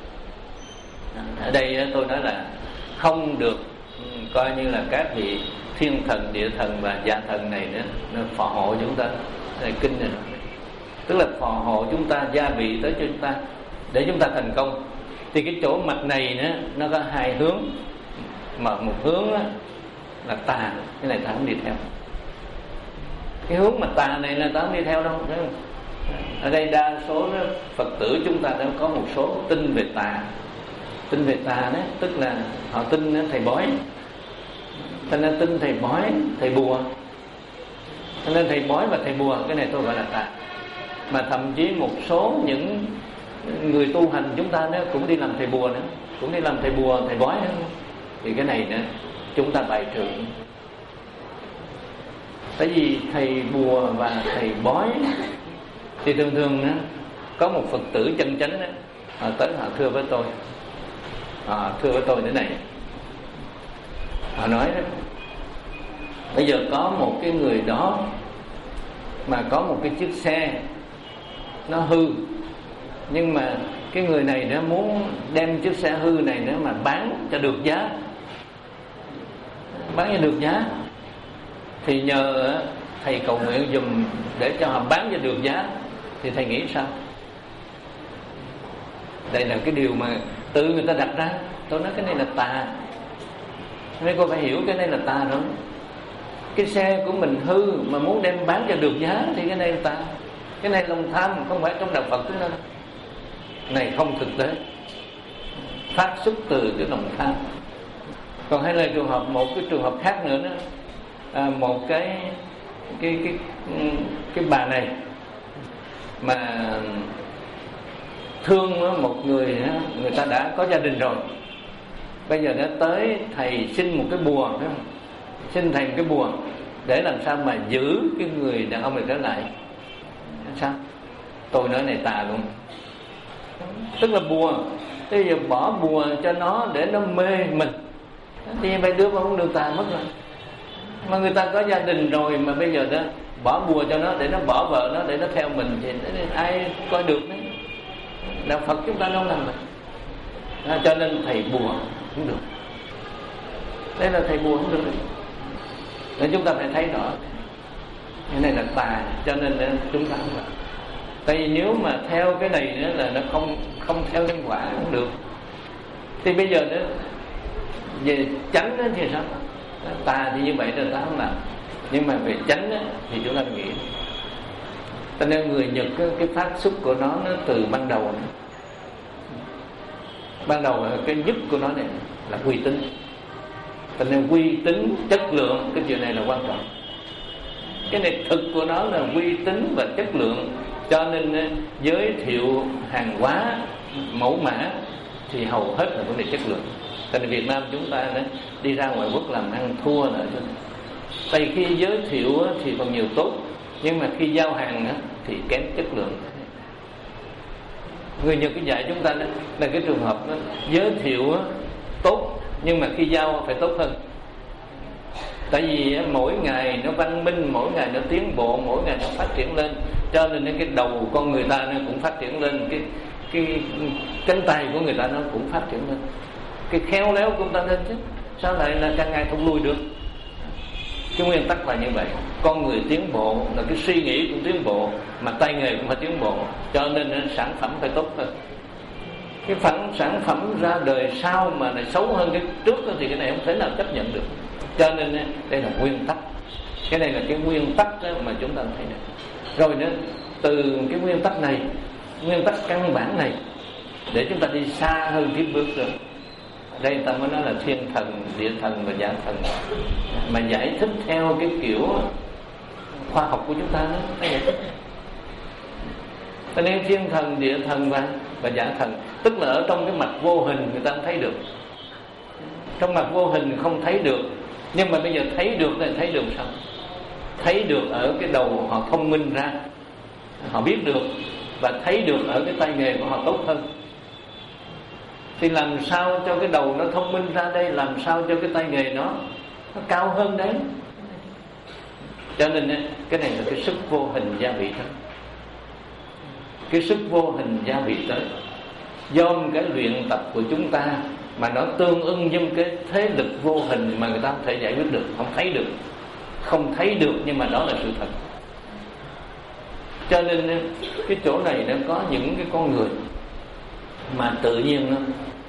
ở đây tôi nói là không được coi như là các vị thiên thần, địa thần và dạ thần này đó, nó phò hộ chúng ta. Này kinh này, tức là phò hộ chúng ta, gia vị tới cho chúng ta để chúng ta thành công. Thì cái chỗ mặt này đó, nó có hai hướng, mà một hướng đó là tà, cái này ta không đi theo. Cái hướng mà tà này là ta không đi theo đâu, thấy không? Ở đây đa số đó, Phật tử chúng ta đã có một số tin về tà. Tin về tà đó, tức là họ tin thầy bói, cho nên tin thầy bói, thầy bùa. Cho nên thầy bói và thầy bùa, cái này tôi gọi là tà. Mà thậm chí một số những người tu hành chúng ta đó cũng đi làm thầy bùa nữa, cũng đi làm thầy bùa, thầy bói nữa. thì cái này nữa chúng ta bài trừ. Tại vì thầy bùa và thầy bói thì thường thường đó, có một Phật tử chân chánh đó, họ tới họ thưa với tôi, họ thưa với tôi thế này, họ nói đó, bây giờ có một cái người đó mà có một cái chiếc xe nó hư, nhưng mà cái người này nó muốn đem chiếc xe hư này nữa mà bán cho được giá, bán cho được giá, thì nhờ thầy cầu nguyện dùm để cho họ bán cho được giá. Thì thầy nghĩ sao? Đây là cái điều mà tự người ta đặt ra. Tôi nói cái này là tà, nên cô phải hiểu cái này là tà rồi. Cái xe của mình hư mà muốn đem bán cho được giá thì cái này là tà. Cái này lòng tham, không phải trong đạo Phật chúng ta. Này không thực tế, phát xuất từ cái lòng tham. Còn hay là trường hợp, một cái trường hợp khác nữa đó, à, một cái cái cái cái bà này mà thương một người, người ta đã có gia đình rồi, bây giờ nó tới thầy xin một cái bùa, phải không? Xin thầy một cái bùa để làm sao mà giữ cái người đàn ông này trở lại. Sao? Tôi nói này tà luôn. Tức là bùa, bây giờ bỏ bùa cho nó để nó mê mình, thì mấy đứa mà không được tà mất rồi. Mà người ta có gia đình rồi mà bây giờ đó bỏ bùa cho nó để nó bỏ vợ nó, để nó theo mình, thì ai coi được đấy. Đạo Phật chúng ta đâu làm vậy. À, cho nên thầy bùa không được. Đây là thầy bùa không được. Nên chúng ta phải thấy rõ cái này là tà, cho nên chúng ta không làm. Tại vì nếu mà theo cái này nữa là nó không không theo nhân quả không được. Thì bây giờ nữa về chánh đó thì sao? Tà thì như vậy là ta không làm. Nhưng mà về chánh đó, thì chúng ta nghĩ. Cho nên người Nhật cái, cái phát xuất của nó nó từ ban đầu nữa. Ban đầu cái nhất của nó này là uy tín. Cho nên uy tín, chất lượng, cái chuyện này là quan trọng. Cái này thực của nó là uy tín và chất lượng. Cho nên giới thiệu hàng hóa mẫu mã thì hầu hết là vấn đề chất lượng. Tại vì Việt Nam chúng ta đó, đi ra ngoài quốc làm ăn thua nữa. Tại khi giới thiệu thì còn nhiều tốt, nhưng mà khi giao hàng thì kém chất lượng. Người Nhật cái dạy chúng ta đó là cái trường hợp đó, giới thiệu tốt nhưng mà khi giao phải tốt hơn. Tại vì mỗi ngày nó văn minh, mỗi ngày nó tiến bộ, mỗi ngày nó phát triển lên, cho nên cái đầu con người ta nó cũng phát triển lên, cái cái cánh tay của người ta nó cũng phát triển lên, cái khéo léo của người ta lên chứ. Sao lại là càng ngày không lui được? Cái nguyên tắc là như vậy. Con người tiến bộ là cái suy nghĩ cũng tiến bộ, mà tay nghề cũng phải tiến bộ, cho nên sản phẩm phải tốt hơn. Cái phản sản phẩm ra đời sau mà lại xấu hơn cái trước thì cái này không thể nào chấp nhận được. Cho nên đây là nguyên tắc. Cái này là cái nguyên tắc mà chúng ta thấy được. Rồi nữa, từ cái nguyên tắc này, nguyên tắc căn bản này, để chúng ta đi xa hơn tiếp bước rồi. Đây ta mới nói là thiên thần, địa thần và giả thần, mà giải thích theo cái kiểu khoa học của chúng ta đó. Giải thích. Cho nên thiên thần, địa thần và, và giả thần, tức là ở trong cái mặt vô hình người ta không thấy được. Trong mặt vô hình không thấy được, nhưng mà bây giờ thấy được thì thấy được sao? Thấy được ở cái đầu họ thông minh ra, họ biết được, và thấy được ở cái tay nghề của họ tốt hơn. Thì làm sao cho cái đầu nó thông minh ra đây, làm sao cho cái tay nghề nó nó cao hơn đấy. Cho nên cái này là cái sức vô hình gia vị tới. Cái sức vô hình gia vị tới do cái luyện tập của chúng ta mà nó tương ưng với cái thế lực vô hình mà người ta không thể giải quyết được, không thấy được. Không thấy được nhưng mà đó là sự thật. Cho nên cái chỗ này nó có những cái con người mà tự nhiên nó,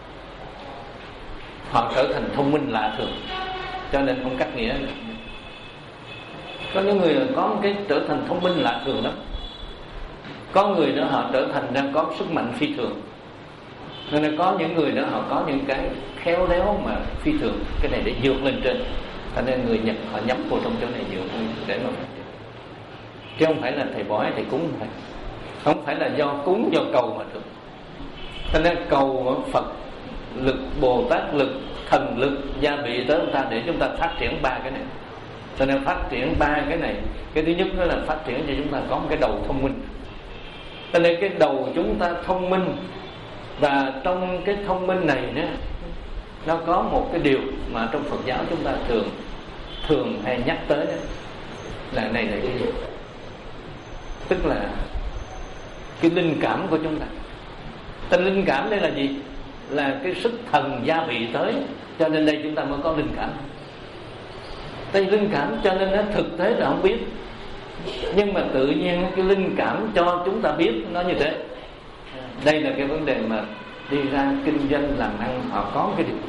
họ trở thành thông minh lạ thường, cho nên không cắt nghĩa được. Có những người có một cái trở thành thông minh lạ thường lắm. Có người nữa họ trở thành đang có sức mạnh phi thường. Nên có những người nữa họ có những cái khéo léo mà phi thường, cái này để vượt lên trên. Cho nên người Nhật họ nhắm vô trong chỗ này nhiều để mà phát triển. Chứ không phải là thầy bói, thầy cúng không phải. Không phải là do cúng, do cầu mà được. Cho nên cầu Phật lực, Bồ Tát lực, thần lực gia vị tới chúng ta để chúng ta phát triển ba cái này. Cho nên phát triển ba cái này, cái thứ nhất đó là phát triển cho chúng ta có một cái đầu thông minh. Cho nên cái đầu chúng ta thông minh, và trong cái thông minh này nữa, nó có một cái điều mà trong Phật giáo chúng ta thường thường hay nhắc tới đó, là này là cái gì? Tức là cái linh cảm của chúng ta. Tên linh cảm đây là gì? Là cái sức thần gia vị tới, cho nên đây chúng ta mới có linh cảm. Đây linh cảm cho nên nó thực tế là không biết, nhưng mà tự nhiên cái linh cảm cho chúng ta biết nó như thế. Đây là cái vấn đề mà đi ra kinh doanh làm ăn họ có cái điều.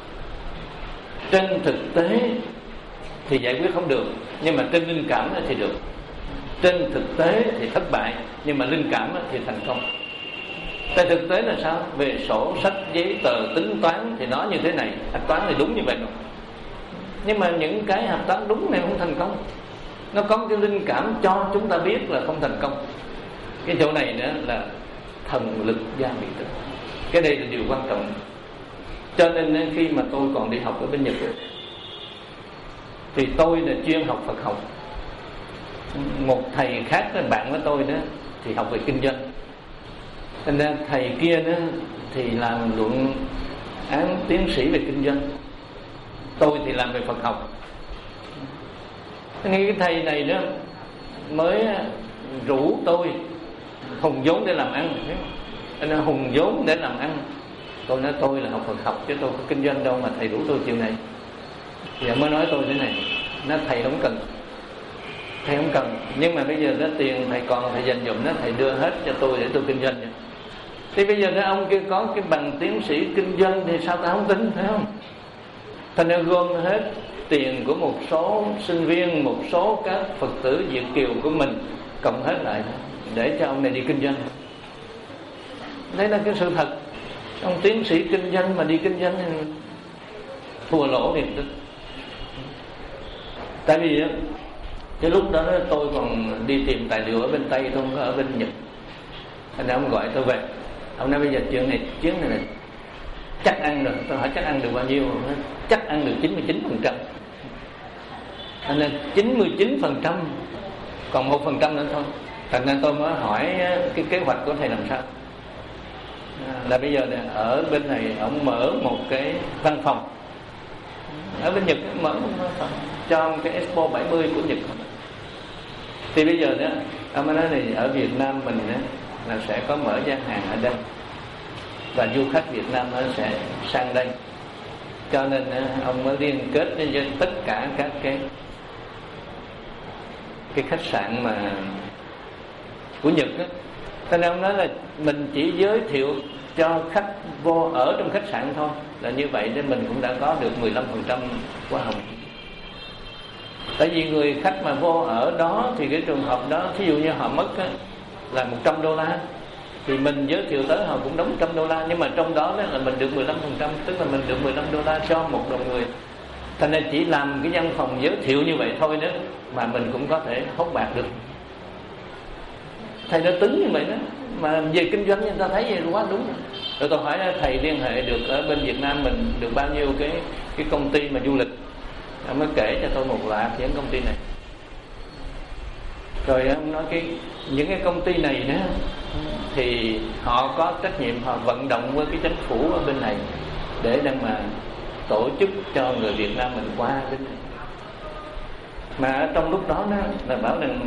Trên thực tế thì giải quyết không được, nhưng mà trên linh cảm thì được. Trên thực tế thì thất bại, nhưng mà linh cảm thì thành công. Tại thực tế là sao? Về sổ sách giấy tờ tính toán thì nó như thế này, hạch toán thì đúng như vậy rồi. Nhưng mà những cái hạch toán đúng này không thành công. Nó có cái linh cảm cho chúng ta biết là không thành công. Cái chỗ này nữa là thần lực gia vị tới. Cái đây là điều quan trọng. Cho nên khi mà tôi còn đi học ở bên Nhật thì tôi là chuyên học Phật học. Một thầy khác, bạn của tôi đó, thì học về kinh doanh. Thành ra thầy kia đó thì làm luận án tiến sĩ về kinh doanh, tôi thì làm về Phật học. Nghe cái thầy này đó mới rủ tôi hùng vốn để làm ăn. Anh nói hùng vốn để làm ăn. Tôi nói tôi là học Phật học chứ tôi có kinh doanh đâu mà thầy rủ tôi chuyện này. Thì mới nói tôi thế này, nói thầy không cần, thầy không cần, nhưng mà bây giờ đó tiền thầy còn thầy dành dụm đó, thầy đưa hết cho tôi để tôi kinh doanh vậy. Thì bây giờ nếu ông kia có cái bằng tiến sĩ kinh doanh thì sao ta không tin, phải không? Thành ra gom hết tiền của một số sinh viên, một số các Phật tử Việt kiều của mình, cộng hết lại để cho ông này đi kinh doanh. Đấy là cái sự thật. Ông tiến sĩ kinh doanh mà đi kinh doanh thì thua lỗ niềm tin. Tại vì cái lúc đó tôi còn đi tìm tài liệu ở bên Tây, tôi không có ở bên Nhật. Thành ra ông gọi tôi về, ông nói bây giờ chuyện này, chuyến này là chắc ăn được. Tôi hỏi chắc ăn được bao nhiêu? Chắc ăn được chín mươi chín phần trăm. Thành ra chín mươi chín phần trăm, còn một phần trăm nữa thôi. Thành ra tôi mới hỏi cái kế hoạch của thầy làm sao. Là bây giờ này, ở bên này ông mở một cái văn phòng ở bên Nhật, mở một văn phòng cho cái Expo bảy mươi của Nhật. Thì bây giờ đó ông mới nói này, ở Việt Nam mình đó, là sẽ có mở gian hàng ở đây và du khách Việt Nam nó sẽ sang đây. Cho nên ông mới liên kết với tất cả các cái cái khách sạn mà của Nhật đó. Cho nên ông nói là mình chỉ giới thiệu cho khách vô ở trong khách sạn thôi, là như vậy nên mình cũng đã có được mười lăm phần trăm hoa hồng. Tại vì người khách mà vô ở đó thì cái trường hợp đó, thí dụ như họ mất á, là một trăm đô la, thì mình giới thiệu tới họ cũng đóng một trăm đô la, nhưng mà trong đó là mình được mười lăm phần trăm, tức là mình được mười lăm đô la cho một đồng người. Thành nên chỉ làm cái văn phòng giới thiệu như vậy thôi đó mà mình cũng có thể hốt bạc được. Thầy đã tính như vậy đó, mà về kinh doanh người ta thấy vậy quá đúng. Rồi tôi hỏi thầy liên hệ được ở bên Việt Nam mình được bao nhiêu cái cái công ty mà du lịch. Ông mới kể cho tôi một loạt những công ty này. Rồi ông nói cái những cái công ty này nữa thì họ có trách nhiệm họ vận động với cái chính phủ ở bên này để đang mà tổ chức cho người Việt Nam mình qua bên này. Mà trong lúc đó đó là bảo rằng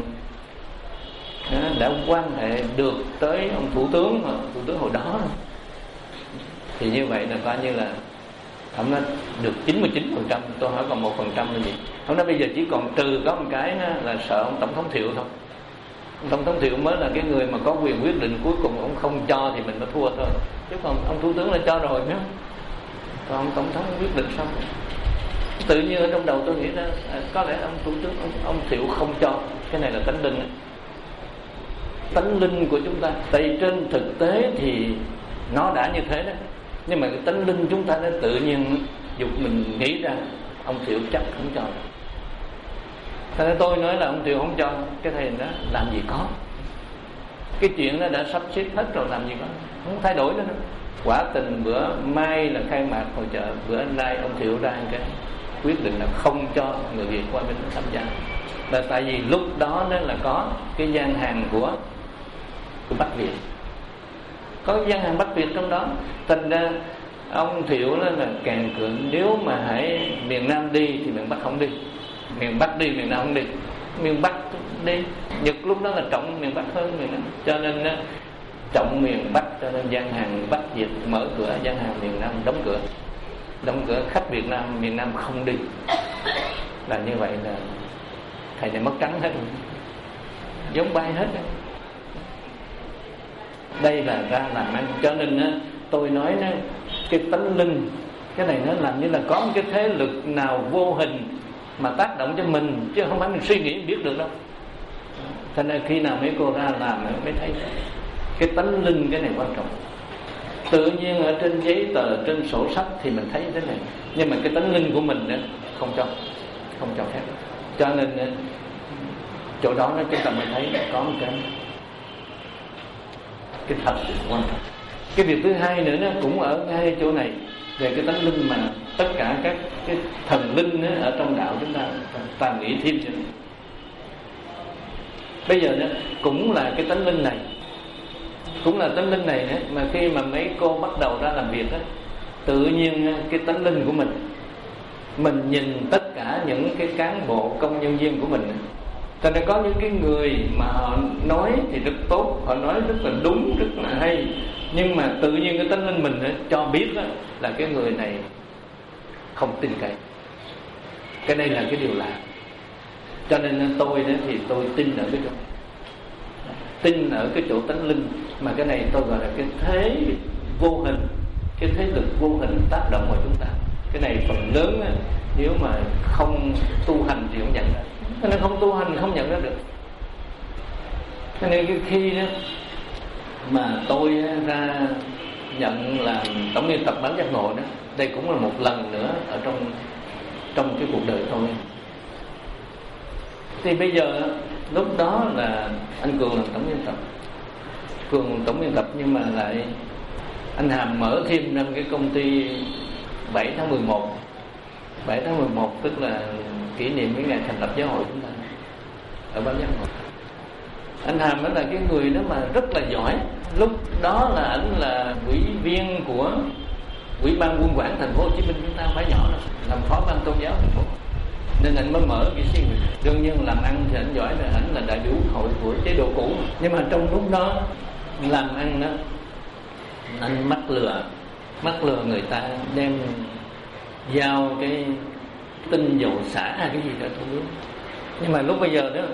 đã quan hệ được tới ông thủ tướng thủ tướng hồi đó, thì như vậy là coi như là ông nói được chín mươi chín phần trăm. Tôi hỏi còn một phần trăm là gì? Ông nói bây giờ chỉ còn trừ có một cái là sợ ông tổng thống Thiệu thôi. Ông tổng thống Thiệu mới là cái người mà có quyền quyết định, cuối cùng ông không cho thì mình mới thua thôi, chứ còn ông thủ tướng đã cho rồi nhé. Còn ông tổng thống quyết định xong, tự nhiên ở trong đầu tôi nghĩ ra à, có lẽ ông thủ tướng ông, ông Thiệu không cho. Cái này là tánh linh, tánh linh của chúng ta. Tại vì trên thực tế thì nó đã như thế đó, nhưng mà cái tánh linh chúng ta nó tự nhiên dục mình nghĩ ra ông Thiệu chắc không cho. Thế nên tôi nói là ông Thiệu không cho, cái thầy đó làm gì có, cái chuyện đó đã sắp xếp hết rồi, làm gì có, không thay đổi nữa. Quả tình bữa mai là khai mạc hội chợ, bữa nay ông Thiệu ra cái quyết định là không cho người Việt qua bên tham gia, là tại vì lúc đó đó là có cái gian hàng của, của Bắc Việt, có gian hàng Bắc Việt trong đó. Thành ra ông Thiệu đó là càng cường, nếu mà hãy miền Nam đi thì miền Bắc không đi, miền Bắc đi miền Nam không đi, miền Bắc đi. Nhật lúc đó là trọng miền Bắc hơn miền Nam, cho nên đó, trọng miền Bắc, cho nên gian hàng Bắc Việt mở cửa, gian hàng miền Nam đóng cửa, đóng cửa, khách Việt Nam miền Nam không đi. Là như vậy là thầy này mất trắng hết, giống bay hết. Đây là ra làm ăn. Cho nên á, tôi nói đó, cái tánh linh, cái này nó làm như là có một cái thế lực nào vô hình mà tác động cho mình, chứ không phải mình suy nghĩ biết được đâu. Cho nên khi nào mấy cô ra làm mới thấy cái tánh linh, cái này quan trọng. Tự nhiên ở trên giấy tờ, trên sổ sách thì mình thấy thế này, nhưng mà cái tánh linh của mình đó không cho, không cho phép. Cho nên chỗ đó nó chúng ta mới thấy có một cái cái thật quan trọng. Cái việc thứ hai nữa nó cũng ở ngay chỗ này, về cái tánh linh mà tất cả các cái thần linh đó, ở trong đạo chúng ta ta nghĩ thêm cho nó. Bây giờ đó cũng là cái tánh linh này, cũng là tánh linh này nữa, mà khi mà mấy cô bắt đầu ra làm việc đó, tự nhiên cái tánh linh của mình, mình nhìn tất cả những cái cán bộ công nhân viên của mình, cho nên có những cái người mà họ nói thì rất tốt, họ nói rất là đúng, rất là hay, nhưng mà tự nhiên cái tánh linh mình cho biết đó, là cái người này không tin cậy. Cái này là cái điều lạ. Cho nên tôi đó thì tôi tin ở cái chỗ, tin ở cái chỗ tánh linh, mà cái này tôi gọi là cái thế vô hình, cái thế lực vô hình tác động vào chúng ta. Cái này phần lớn á, nếu mà không tu hành thì không nhận ra. Cho nên không tu hành không nhận ra được. Cho nên cái khi đó mà tôi ra nhận làm tổng biên tập báo Giác Ngộ đó, đây cũng là một lần nữa ở trong trong cái cuộc đời tôi. Thì bây giờ lúc đó là anh Cường làm tổng biên tập, Cường làm tổng biên tập nhưng mà lại anh Hàm mở thêm năm cái công ty bảy tháng mười một. bảy tháng mười một tức là kỷ niệm cái ngày thành lập giáo hội chúng ta ở báo Giác Ngộ. Anh Hàm đó là cái người đó mà rất là giỏi. Lúc đó là anh là ủy viên của Ủy ban Quân quản thành phố Hồ Chí Minh, chúng ta không phải nhỏ đâu, làm phó ban tôn giáo thành phố, nên anh mới mở cái suy nghĩ. Đương nhiên làm ăn thì anh giỏi, là anh là đại biểu hội của chế độ cũ, nhưng mà trong lúc đó làm ăn đó anh mắc lừa, mắc lừa người ta đem giao cái tinh dầu xả hay cái gì đó tôi biết. Nhưng mà lúc bây giờ đó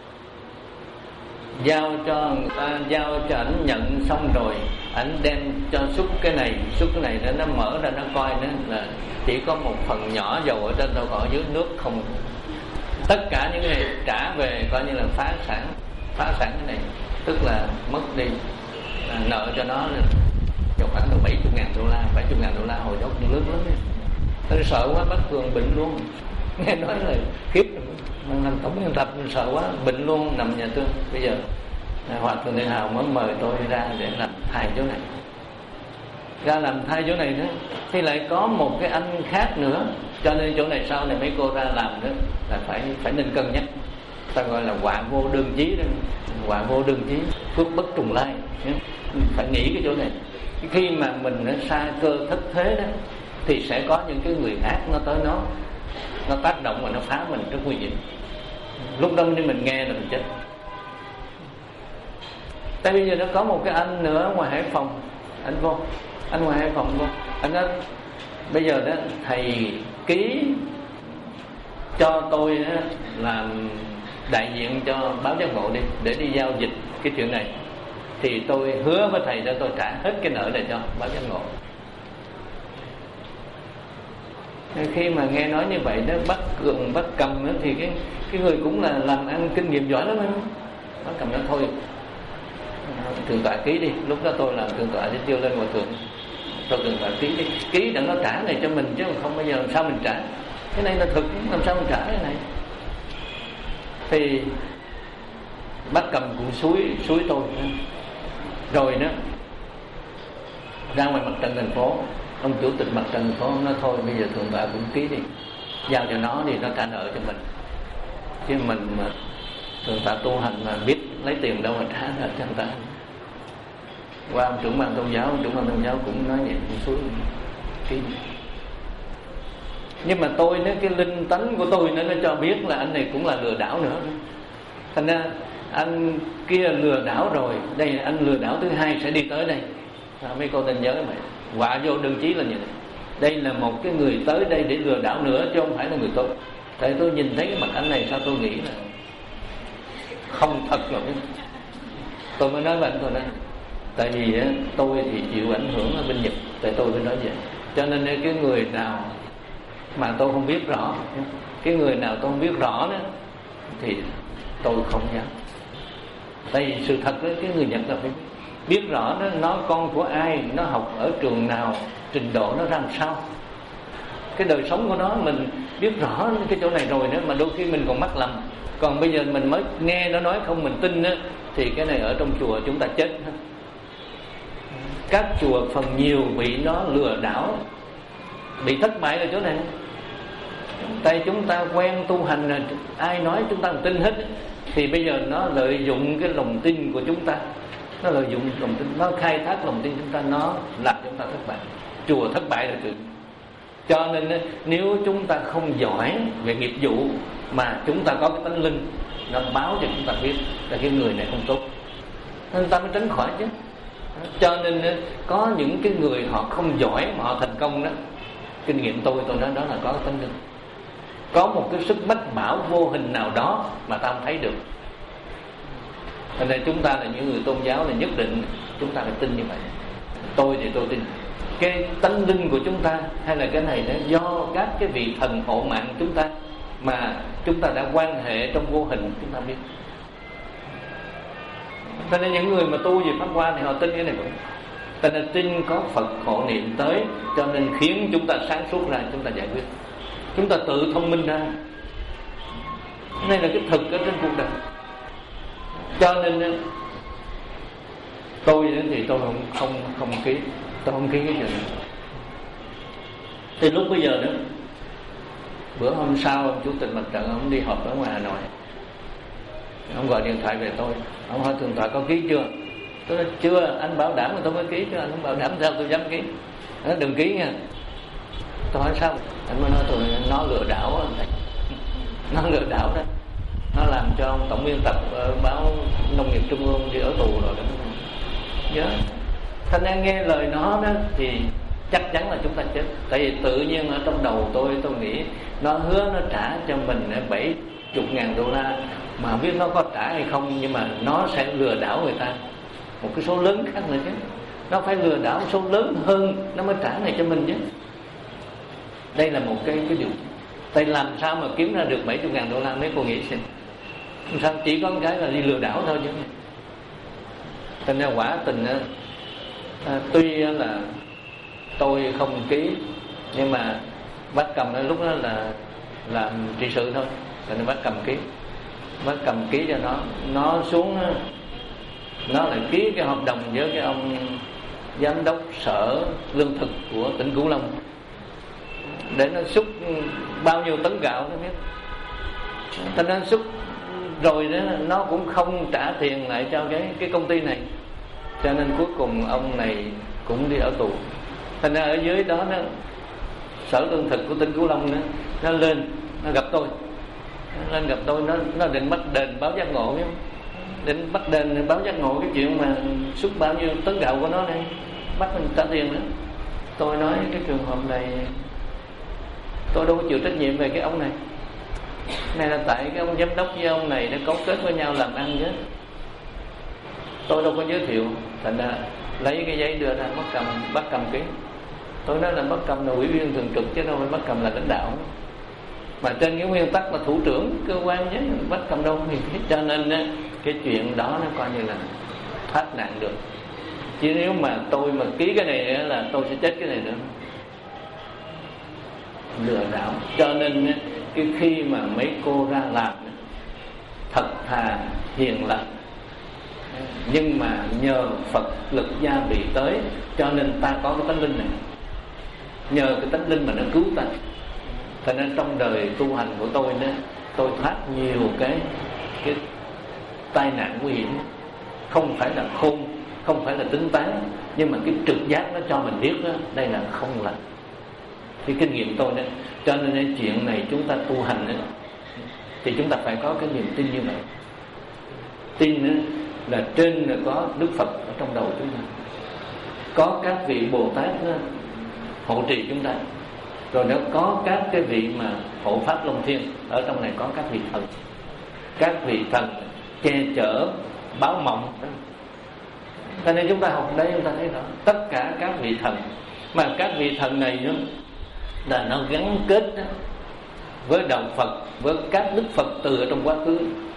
giao cho người ta, giao cho ảnh nhận xong rồi, ảnh đem cho xúc cái này, xúc cái này để nó mở ra, nó coi nó là chỉ có một phần nhỏ dầu ở trên đâu, còn ở dưới nước không. Tất cả những cái này trả về coi như là phá sản, phá sản cái này tức là mất đi, à, nợ cho nó là khoảng được bảy mươi ngàn đô la, bảy mươi ngàn đô la hồi đó cũng lớn lắm. Tôi sợ quá, bắt Cường bệnh luôn, nghe nói là khiếp, mình làm tổng biên tập mình sợ quá, bệnh luôn, nằm nhà thương. Bây giờ Hòa Thượng Đại Hào mới mời tôi ra để làm thay chỗ này, ra làm thay chỗ này nữa. Thì lại có một cái anh khác nữa, cho nên chỗ này sau này mấy cô ra làm nữa là phải phải nên cân nhắc. Ta gọi là họa vô đơn chí đó, họa vô đơn chí, phước bất trùng lai. Phải nghĩ cái chỗ này, khi mà mình nó xa cơ thất thế đó, thì sẽ có những cái người ác nó tới nó nó tác động và nó phá mình rất nguy hiểm. Lúc đó nên mình nghe là mình chết. Tại bây giờ nó có một cái anh nữa ngoài Hải Phòng, anh vô, anh ngoài Hải Phòng vô, anh nói bây giờ đó thầy ký cho tôi đó, làm đại diện cho báo Giác Ngộ đi, để đi giao dịch cái chuyện này, thì tôi hứa với thầy để tôi trả hết cái nợ này cho báo Giác Ngộ. Khi mà nghe nói như vậy đó, bắt Cường, bắt Cầm đó, thì cái cái người cũng là làm ăn kinh nghiệm giỏi lắm đó. Bắt Cầm nói thôi thượng tọa ký đi. Lúc đó tôi làm thượng tọa để tiêu lên ngồi thượng, tôi thượng tọa ký đi, ký để nó trả này cho mình, chứ không bây giờ làm sao mình trả. Cái này là thực, làm sao mình trả cái này. Thì bắt Cầm cũng suối suối tôi rồi đó. ra ngoài mặt trận thành phố, ông chủ tịch mặt trận thành phố nói thôi bây giờ thượng tọa cũng ký đi, giao cho nó thì nó trả nợ cho mình, chứ mình mà thượng tọa tu hành mà biết lấy tiền đâu mà trả nợ cho người ta. Qua ông trưởng ban tôn giáo, ông trưởng ban tôn giáo cũng nói vậy, cũng xuống ký. Nhưng mà tôi nói cái linh tánh của tôi nó nó cho biết là anh này cũng là lừa đảo nữa. Thành ra anh kia lừa đảo rồi, đây anh lừa đảo thứ hai sẽ đi tới đây. À, mấy cô nên nhớ mày, họa vô đơn chí là như vậy. Đây là một cái người tới đây để lừa đảo nữa, chứ không phải là người tốt. Tại tôi nhìn thấy cái mặt anh này sao tôi nghĩ là không thật rồi. Tôi mới nói với anh tôi nói, tại vì tôi thì chịu ảnh hưởng ở bên Nhật, tại tôi mới nói vậy. Cho nên cái người nào mà tôi không biết rõ, cái người nào tôi không biết rõ đó thì tôi không dám. Tại vì sự thật đó, cái người Nhật là phải biết rõ đó, nó con của ai, nó học ở trường nào, trình độ nó ra làm sao, cái đời sống của nó mình biết rõ cái chỗ này rồi nữa, mà đôi khi mình còn mắc lầm. Còn bây giờ mình mới nghe nó nói không mình tin đó, thì cái này ở trong chùa chúng ta chết. Các chùa phần nhiều bị nó lừa đảo, bị thất bại ở chỗ này. Tại chúng ta quen tu hành rồi, ai nói chúng ta không tin hết, thì bây giờ nó lợi dụng cái lòng tin của chúng ta, nó lợi dụng lòng tin, nó khai thác lòng tin chúng ta, nó làm chúng ta thất bại. Chùa thất bại là chuyện. Cho nên nếu chúng ta không giỏi về nghiệp vụ mà chúng ta có cái tánh linh, nó báo cho chúng ta biết là cái người này không tốt, nên ta mới tránh khỏi chứ. Cho nên có những cái người họ không giỏi mà họ thành công đó, kinh nghiệm tôi tôi nói đó là có tánh linh, có một cái sức mách bảo vô hình nào đó mà ta không thấy được. Cho nên chúng ta là những người tôn giáo là nhất định chúng ta phải tin như vậy. Tôi thì tôi tin cái tánh linh của chúng ta, hay là cái này đó do các cái vị thần hộ mạng chúng ta mà chúng ta đã quan hệ trong vô hình, chúng ta biết. Cho nên những người mà tu về Pháp Hoa thì họ tin cái này cũng, cho nên tin có Phật hộ niệm tới, cho nên khiến chúng ta sáng suốt ra, chúng ta giải quyết, chúng ta tự thông minh ra. Đây là cái thực ở trên cuộc đời. Cho nên tôi thì tôi không không không ký, tôi không ký cái chuyện này. Thì lúc bây giờ đó, bữa hôm sau ông chủ tịch mặt trận ông đi họp ở ngoài Hà Nội, ông gọi điện thoại về tôi, ông hỏi thượng tọa có ký chưa? Tôi nói chưa, anh bảo đảm mà tôi mới ký chứ, anh không bảo đảm sao tôi dám ký. Anh nói đừng ký nha. Tôi hỏi sao? Anh mới nói tôi nó lừa đảo đó. Nó lừa đảo đó, nó làm cho ông tổng biên tập báo Nông nghiệp Trung ương đi ở tù rồi đó. Nhớ. Thành ra nghe lời nó đó thì chắc chắn là chúng ta chết. Tại vì tự nhiên ở trong đầu tôi tôi nghĩ nó hứa nó trả cho mình bảy mươi ngàn đô la, mà không biết nó có trả hay không, nhưng mà nó sẽ lừa đảo người ta một cái số lớn khác nữa chứ. Nó phải lừa đảo số lớn hơn nó mới trả này cho mình chứ. Đây là một cái cái điều. Tại làm sao mà kiếm ra được bảy mươi ngàn đô la mấy cô nghĩ xem. Sao chỉ có một cái là đi lừa đảo thôi chứ. Thành ra quả tình à, tuy là tôi không ký, nhưng mà bác Cầm lúc đó là làm trị sự thôi, cho nên bác Cầm ký, bác Cầm ký cho nó, nó xuống, nó lại ký cái hợp đồng với cái ông giám đốc sở lương thực của tỉnh Cửu Long để nó xuất bao nhiêu tấn gạo nó biết. Thành ra xuất rồi đó, nó cũng không trả tiền lại cho cái cái công ty này, cho nên cuối cùng ông này cũng đi ở tù. Thành ra ở dưới đó nó sở lương thực của tỉnh Cửu Long đó, nó lên nó gặp tôi, nó lên gặp tôi, nó nó định bắt đền báo giác ngộ, định bắt đền báo giác ngộ cái chuyện mà xuất bao nhiêu tấn gạo của nó này, bắt mình trả tiền nữa. Tôi nói cái trường hợp này tôi đâu có chịu trách nhiệm về cái ông này. Này là tại cái ông giám đốc với ông này đã cấu kết với nhau làm ăn chứ, tôi đâu có giới thiệu. Thành ra lấy cái giấy đưa ra, bắt Cầm, bắt Cầm ký. Tôi nói là bắt Cầm là ủy viên thường trực chứ đâu phải bắt Cầm là lãnh đạo. Mà trên cái nguyên tắc là thủ trưởng cơ quan chứ, bắt Cầm đâu thì ký. Cho nên cái chuyện đó nó coi như là thoát nạn được. Chứ nếu mà tôi mà ký cái này là tôi sẽ chết cái này nữa, lừa đảo. Cho nên cái khi mà mấy cô ra làm thật thà hiền lành, Nhưng mà nhờ Phật lực gia vị tới, cho nên ta có cái tánh linh này. Nhờ cái tánh linh mà nó cứu ta. Cho nên trong đời tu hành của tôi đó, tôi thoát nhiều cái cái tai nạn nguy hiểm. Không phải là khôn, không phải là tính toán, nhưng mà cái trực giác nó cho mình biết đó, đây là không lành. Thì kinh nghiệm tôi đó, cho nên cái chuyện này chúng ta tu hành đó, thì chúng ta phải có cái niềm tin như vậy. Tin đó, là trên là có Đức Phật ở trong đầu chúng ta, có các vị Bồ Tát đó, hộ trì chúng ta, rồi nó có các cái vị mà hộ pháp Long Thiên. Ở trong này có các vị thần, các vị thần che chở báo mộng. Cho nên chúng ta học đây chúng ta thấy rõ tất cả các vị thần, mà các vị thần này đó, là nó gắn kết đó, với đạo Phật, với các Đức Phật từ ở trong quá khứ,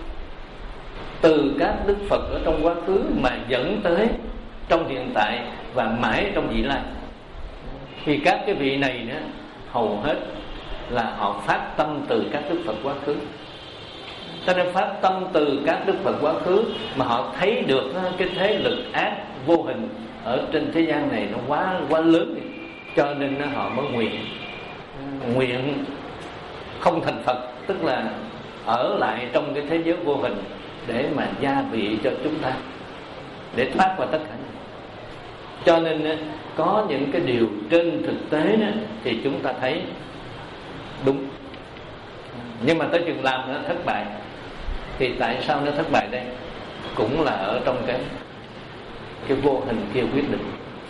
từ các Đức Phật ở trong quá khứ mà dẫn tới trong hiện tại và mãi trong vị lai. Vì các cái vị này đó, hầu hết là họ phát tâm từ các Đức Phật quá khứ. Cho nên phát tâm từ các Đức Phật quá khứ mà họ thấy được cái thế lực ác vô hình ở trên thế gian này nó quá quá lớn, cho nên họ mới nguyện nguyện không thành Phật, tức là ở lại trong cái thế giới vô hình để mà gia vị cho chúng ta, để thoát qua tất cả. Cho nên có những cái điều trên thực tế đó, thì chúng ta thấy đúng, nhưng mà tới chừng làm nó thất bại. Thì tại sao nó thất bại đây? Cũng là ở trong cái cái vô hình kia quyết định.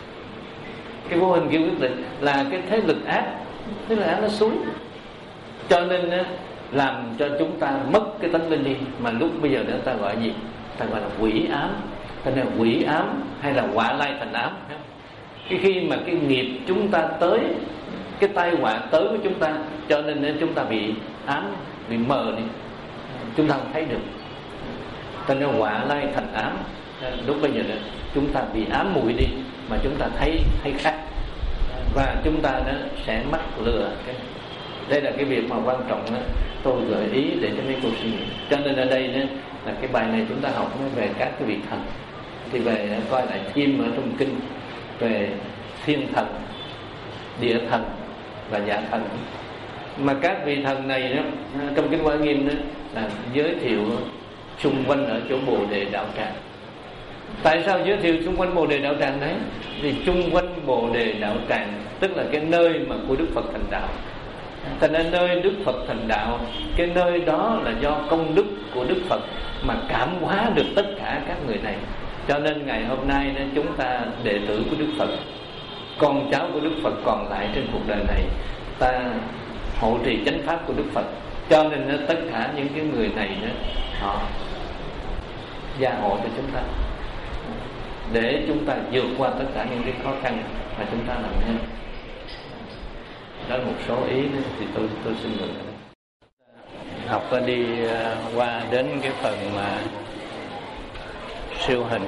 Cái vô hình kia quyết định là cái thế lực ác, thế lực ác nó xuống, cho nên làm cho chúng ta mất cái tánh linh đi. Mà lúc bây giờ nữa ta gọi gì? Ta gọi là quỷ ám. Ta nói quỷ ám hay là quả lai thành ám. Cái khi mà cái nghiệp chúng ta tới, cái tai họa tới với chúng ta, cho nên chúng ta bị ám, bị mờ đi, chúng ta không thấy được. Ta nói quả lai thành ám. Lúc bây giờ nữa chúng ta bị ám mùi đi, mà chúng ta thấy thấy khác, và chúng ta nó sẽ mắc lừa. Cái đây là cái việc mà quan trọng đó, tôi gợi ý để cho mấy cô suy nghĩ. Cho nên ở đây đó, là cái bài này chúng ta học về các cái vị thần. Thì về coi lại chim ở trong kinh, về thiên thần, địa thần và dạ thần. Mà các vị thần này đó, trong kinh Hoa Nghiêm đó, là giới thiệu xung quanh ở chỗ Bồ Đề Đạo Tràng. Tại sao giới thiệu xung quanh Bồ Đề Đạo Tràng đấy? Vì xung quanh Bồ Đề Đạo Tràng tức là cái nơi mà của Đức Phật thành đạo. Thành ra nơi Đức Phật thành đạo, cái nơi đó là do công đức của Đức Phật mà cảm hóa được tất cả các người này. Cho nên ngày hôm nay đó, chúng ta đệ tử của Đức Phật, con cháu của Đức Phật còn lại trên cuộc đời này, ta hộ trì chánh pháp của Đức Phật. Cho nên đó, tất cả những cái người này đó, họ gia hộ cho chúng ta, để chúng ta vượt qua tất cả những cái khó khăn mà chúng ta làm nên. Đó là một số ý đó, thì tôi tôi xin mời. Học có đi qua đến cái phần mà siêu hình,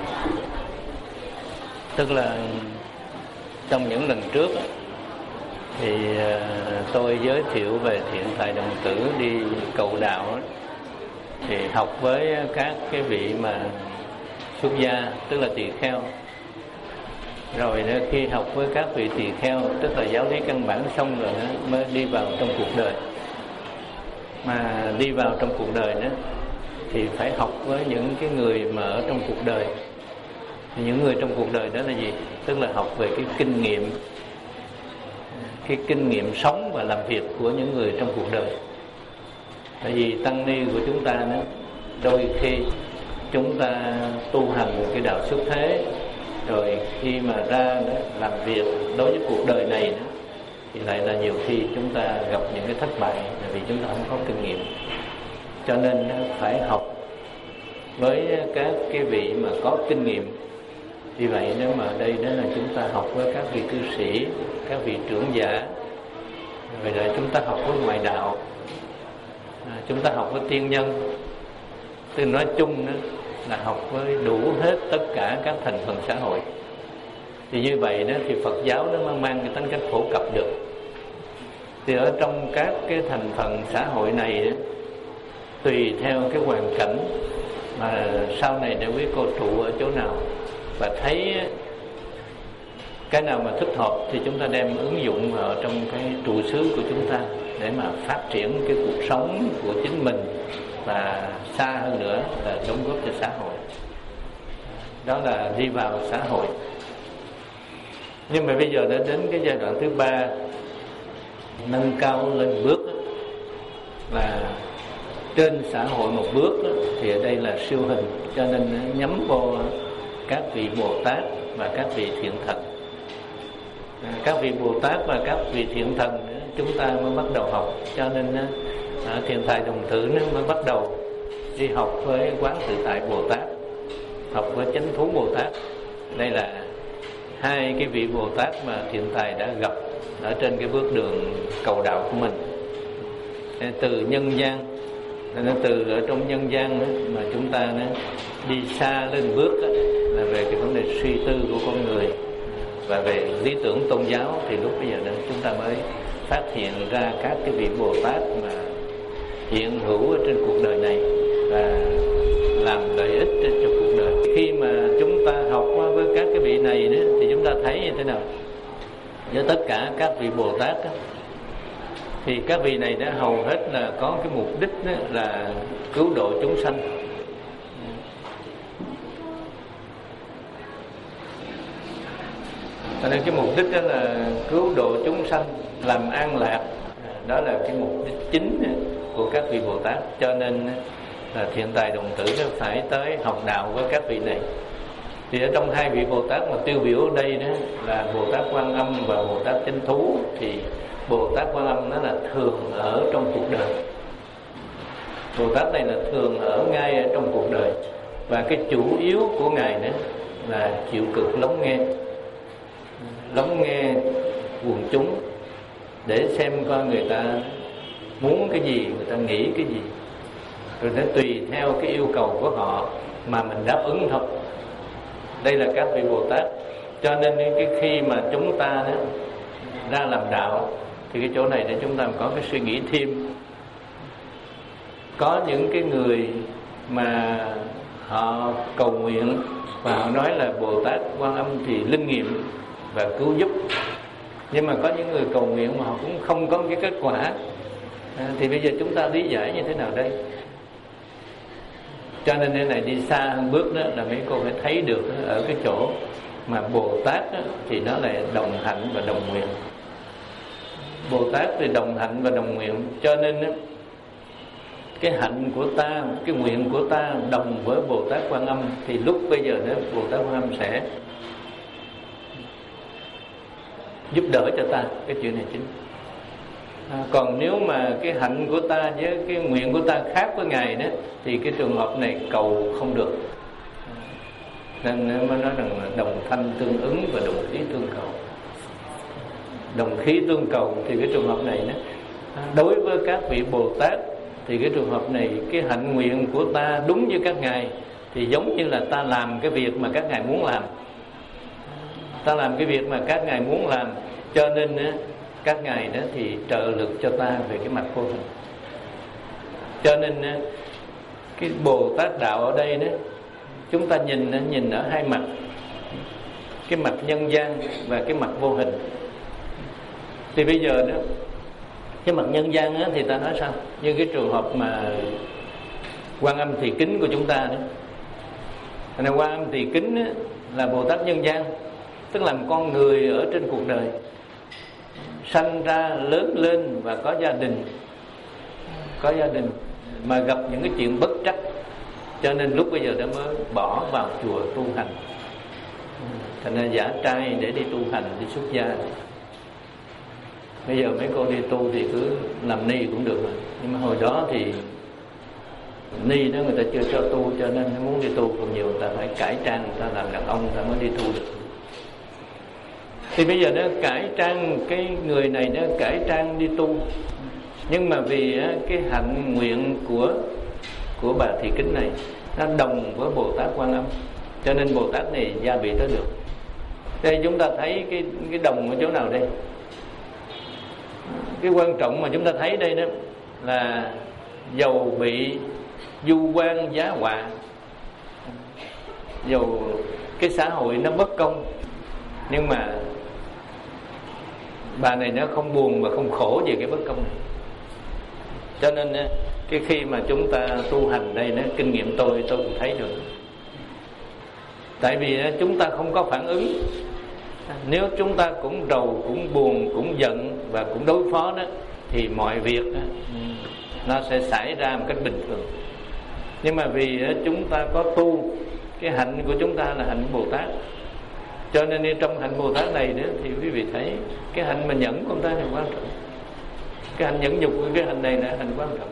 tức là trong những lần trước thì tôi giới thiệu về Thiện Tài Đồng Tử đi cầu đạo, thì học với các cái vị mà xuất gia, tức là tỳ kheo. Rồi đó, khi học với các vị tỳ kheo, tức là giáo lý căn bản xong rồi đó, mới đi vào trong cuộc đời. Mà đi vào trong cuộc đời đó thì phải học với những cái người mà ở trong cuộc đời. Thì những người trong cuộc đời đó là gì? Tức là học về cái kinh nghiệm, cái kinh nghiệm sống và làm việc của những người trong cuộc đời. Tại vì tăng ni của chúng ta đó, đôi khi chúng ta tu hành cái đạo xuất thế, rồi khi mà ra đó, làm việc đối với cuộc đời này đó, thì lại là nhiều khi chúng ta gặp những cái thất bại là vì chúng ta không có kinh nghiệm. Cho nên phải học với các cái vị mà có kinh nghiệm. Vì vậy nếu mà ở đây đó là chúng ta học với các vị cư sĩ, các vị trưởng giả, rồi là chúng ta học với ngoại đạo, à, chúng ta học với tiên nhân. Tức nói chung đó là học với đủ hết tất cả các thành phần xã hội. Thì như vậy đó thì Phật giáo nó mới mang cái tính cách phổ cập được. Thì ở trong các cái thành phần xã hội này đó, tùy theo cái hoàn cảnh mà sau này để quý cô trụ ở chỗ nào và thấy cái nào mà thích hợp thì chúng ta đem ứng dụng ở trong cái trụ xứ của chúng ta để mà phát triển cái cuộc sống của chính mình, và xa hơn nữa là đóng góp cho xã hội. Đó là đi vào xã hội. Nhưng mà bây giờ đã đến cái giai đoạn thứ ba, nâng cao lên bước là trên xã hội một bước thì ở đây là siêu hình, cho nên nhắm vô các vị Bồ Tát và các vị thiện thần. Các vị Bồ Tát và các vị thiện thần chúng ta mới bắt đầu học, cho nên Thiện Tài Đồng Tử mới bắt đầu đi học với Quán Tự Tại Bồ Tát, học với Chánh Thú Bồ Tát. Đây là hai cái vị Bồ Tát mà Thiện Tài đã gặp ở trên cái bước đường cầu đạo của mình. Từ nhân gian, từ ở trong nhân gian mà chúng ta đi xa lên bước là về cái vấn đề suy tư của con người và về lý tưởng tôn giáo, thì lúc bây giờ đó chúng ta mới phát hiện ra các cái vị Bồ Tát mà hiện hữu ở trên cuộc đời này và làm lợi ích cho cuộc đời. Khi mà chúng ta học qua với các cái vị này đó, thì chúng ta thấy như thế nào? Với tất cả các vị Bồ Tát đó, thì các vị này đã hầu hết là có cái mục đích đó là cứu độ chúng sanh. Cho nên cái mục đích đó là cứu độ chúng sanh, làm an lạc. Đó là cái mục đích chính của các vị Bồ Tát. Cho nên là Thiện Tài Đồng Tử phải tới học đạo với các vị này. Thì ở trong hai vị Bồ Tát mà tiêu biểu ở đây đó là Bồ Tát Quan Âm và Bồ Tát Chánh Thú. Thì Bồ Tát Quan Âm nó là thường ở trong cuộc đời. Bồ Tát này là thường ở ngay ở trong cuộc đời, và cái chủ yếu của Ngài đó là chịu cực lắng nghe, lắng nghe quần chúng để xem coi người ta muốn cái gì, người ta nghĩ cái gì, rồi để tùy theo cái yêu cầu của họ mà mình đáp ứng thôi. Đây là các vị Bồ Tát. Cho nên cái khi mà chúng ta đó, ra làm đạo thì cái chỗ này để chúng ta có cái suy nghĩ thêm. Có những cái người mà họ cầu nguyện và họ nói là Bồ Tát Quan Âm thì linh nghiệm và cứu giúp, nhưng mà có những người cầu nguyện mà họ cũng không có cái kết quả. À, thì bây giờ chúng ta lý giải như thế nào đây? Cho nên cái này đi xa hơn bước đó là mấy cô phải thấy được ở cái chỗ mà Bồ Tát đó, thì nó là đồng hạnh và đồng nguyện. Bồ Tát thì đồng hạnh và đồng nguyện, cho nên đó, cái hạnh của ta, cái nguyện của ta đồng với Bồ Tát Quan Âm, thì lúc bây giờ đó Bồ Tát Quan Âm sẽ giúp đỡ cho ta. Cái chuyện này chính. À, còn nếu mà cái hạnh của ta với cái nguyện của ta khác với Ngài đó, thì cái trường hợp này cầu không được. Nên mới nói rằng là đồng thanh tương ứng và đồng khí tương cầu. Đồng khí tương cầu thì cái trường hợp này đó, đối với các vị Bồ Tát thì cái trường hợp này, cái hạnh nguyện của ta đúng như các ngài, thì giống như là ta làm cái việc mà các ngài muốn làm. Ta làm cái việc mà các ngài muốn làm, cho nên các ngài đó thì trợ lực cho ta về cái mặt vô hình. Cho nên cái Bồ Tát đạo ở đây đó, chúng ta nhìn nhìn ở hai mặt, cái mặt nhân gian và cái mặt vô hình. Thì bây giờ đó, cái mặt nhân gian á, thì ta nói sao? Như cái trường hợp mà Quan Âm Tỳ Kính của chúng ta đó, nên Quan Âm Tỳ Kính á, là Bồ Tát nhân gian, tức là một con người ở trên cuộc đời, sanh ra lớn lên và có gia đình, có gia đình mà gặp những cái chuyện bất trắc, cho nên lúc bây giờ đã mới bỏ vào chùa tu hành, thành ra giả trai để đi tu hành, đi xuất gia. Bây giờ mấy cô đi tu thì cứ làm ni cũng được rồi. Nhưng mà hồi đó thì ni đó người ta chưa cho tu, cho nên muốn đi tu còn nhiều, người ta phải cải trang, người ta làm đàn ông người ta mới đi tu được. Thì bây giờ nó cải trang, cái người này nó cải trang đi tu, nhưng mà vì cái hạnh nguyện của của bà Tỳ Kính này nó đồng với Bồ Tát Quan Âm, cho nên Bồ Tát này gia vị tới được. Đây chúng ta thấy cái cái đồng ở chỗ nào đây? Cái quan trọng mà chúng ta thấy đây đó là dầu bị du quan giá họa, dù cái xã hội nó bất công, nhưng mà bà này nó không buồn và không khổ về cái bất công này. Cho nên cái khi mà chúng ta tu hành đây, nó kinh nghiệm tôi tôi cũng thấy được. Tại vì chúng ta không có phản ứng. Nếu chúng ta cũng rầu, cũng buồn, cũng giận và cũng đối phó đó, thì mọi việc đó, nó sẽ xảy ra một cách bình thường. Nhưng mà vì chúng ta có tu, cái hạnh của chúng ta là hạnh Bồ Tát, cho nên trong hạnh Bồ Tát này nữa, thì quý vị thấy cái hạnh mà nhẫn của chúng ta là quan trọng. Cái hạnh nhẫn nhục của cái hạnh này là hạnh quan trọng.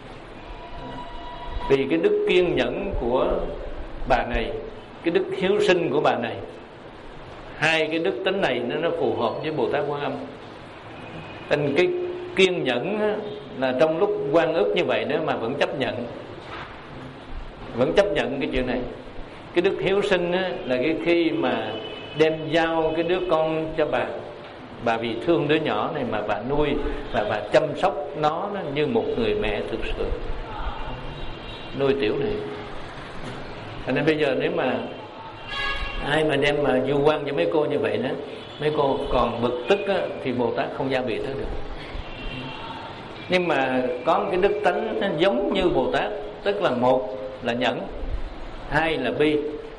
Vì cái đức kiên nhẫn của bà này, cái đức hiếu sinh của bà này, hai cái đức tính này nó, nó phù hợp với Bồ Tát Quan Âm. Tình cái kiên nhẫn á, là trong lúc oan ức như vậy đó mà vẫn chấp nhận, vẫn chấp nhận cái chuyện này. Cái đức hiếu sinh á, là cái khi mà đem giao cái đứa con cho bà, bà vì thương đứa nhỏ này mà bà nuôi và bà chăm sóc nó, nó như một người mẹ thực sự nuôi tiểu này. Cho nên bây giờ nếu mà ai mà đem mà du quan cho mấy cô như vậy đó, mấy cô còn bực tức á, thì Bồ Tát không gia bị tới được. Nhưng mà có một cái đức tánh nó giống như Bồ Tát, tức là một là nhẫn, hai là bi,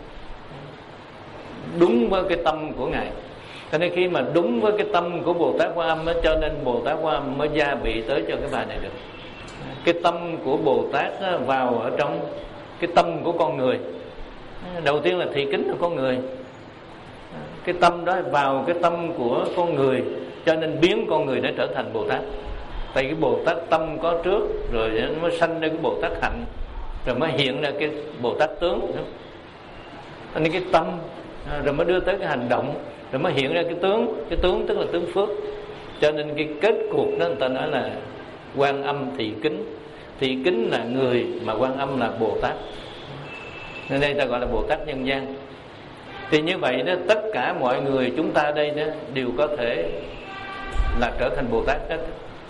đúng với cái tâm của Ngài. Cho nên khi mà đúng với cái tâm của Bồ Tát Quan Âm đó, cho nên Bồ Tát Quan Âm mới gia bị tới cho cái bà này được. Cái tâm của Bồ Tát đó, vào ở trong cái tâm của con người. Đầu tiên là thị kính của con người. Cái tâm đó vào cái tâm của con người, cho nên biến con người để trở thành Bồ Tát. Tại cái Bồ Tát tâm có trước, rồi nó mới sanh ra cái Bồ Tát hạnh, rồi mới hiện ra cái Bồ Tát tướng. Cho nên cái tâm rồi mới đưa tới cái hành động, rồi mới hiện ra cái tướng. Cái tướng tức là tướng phước. Cho nên cái kết cuộc đó người ta nói là Quan Âm thị kính. Thị kính là người, mà Quan Âm là Bồ Tát, nên đây ta gọi là Bồ Tát nhân gian. Thì như vậy đó, tất cả mọi người chúng ta đây đó đều có thể là trở thành Bồ Tát hết.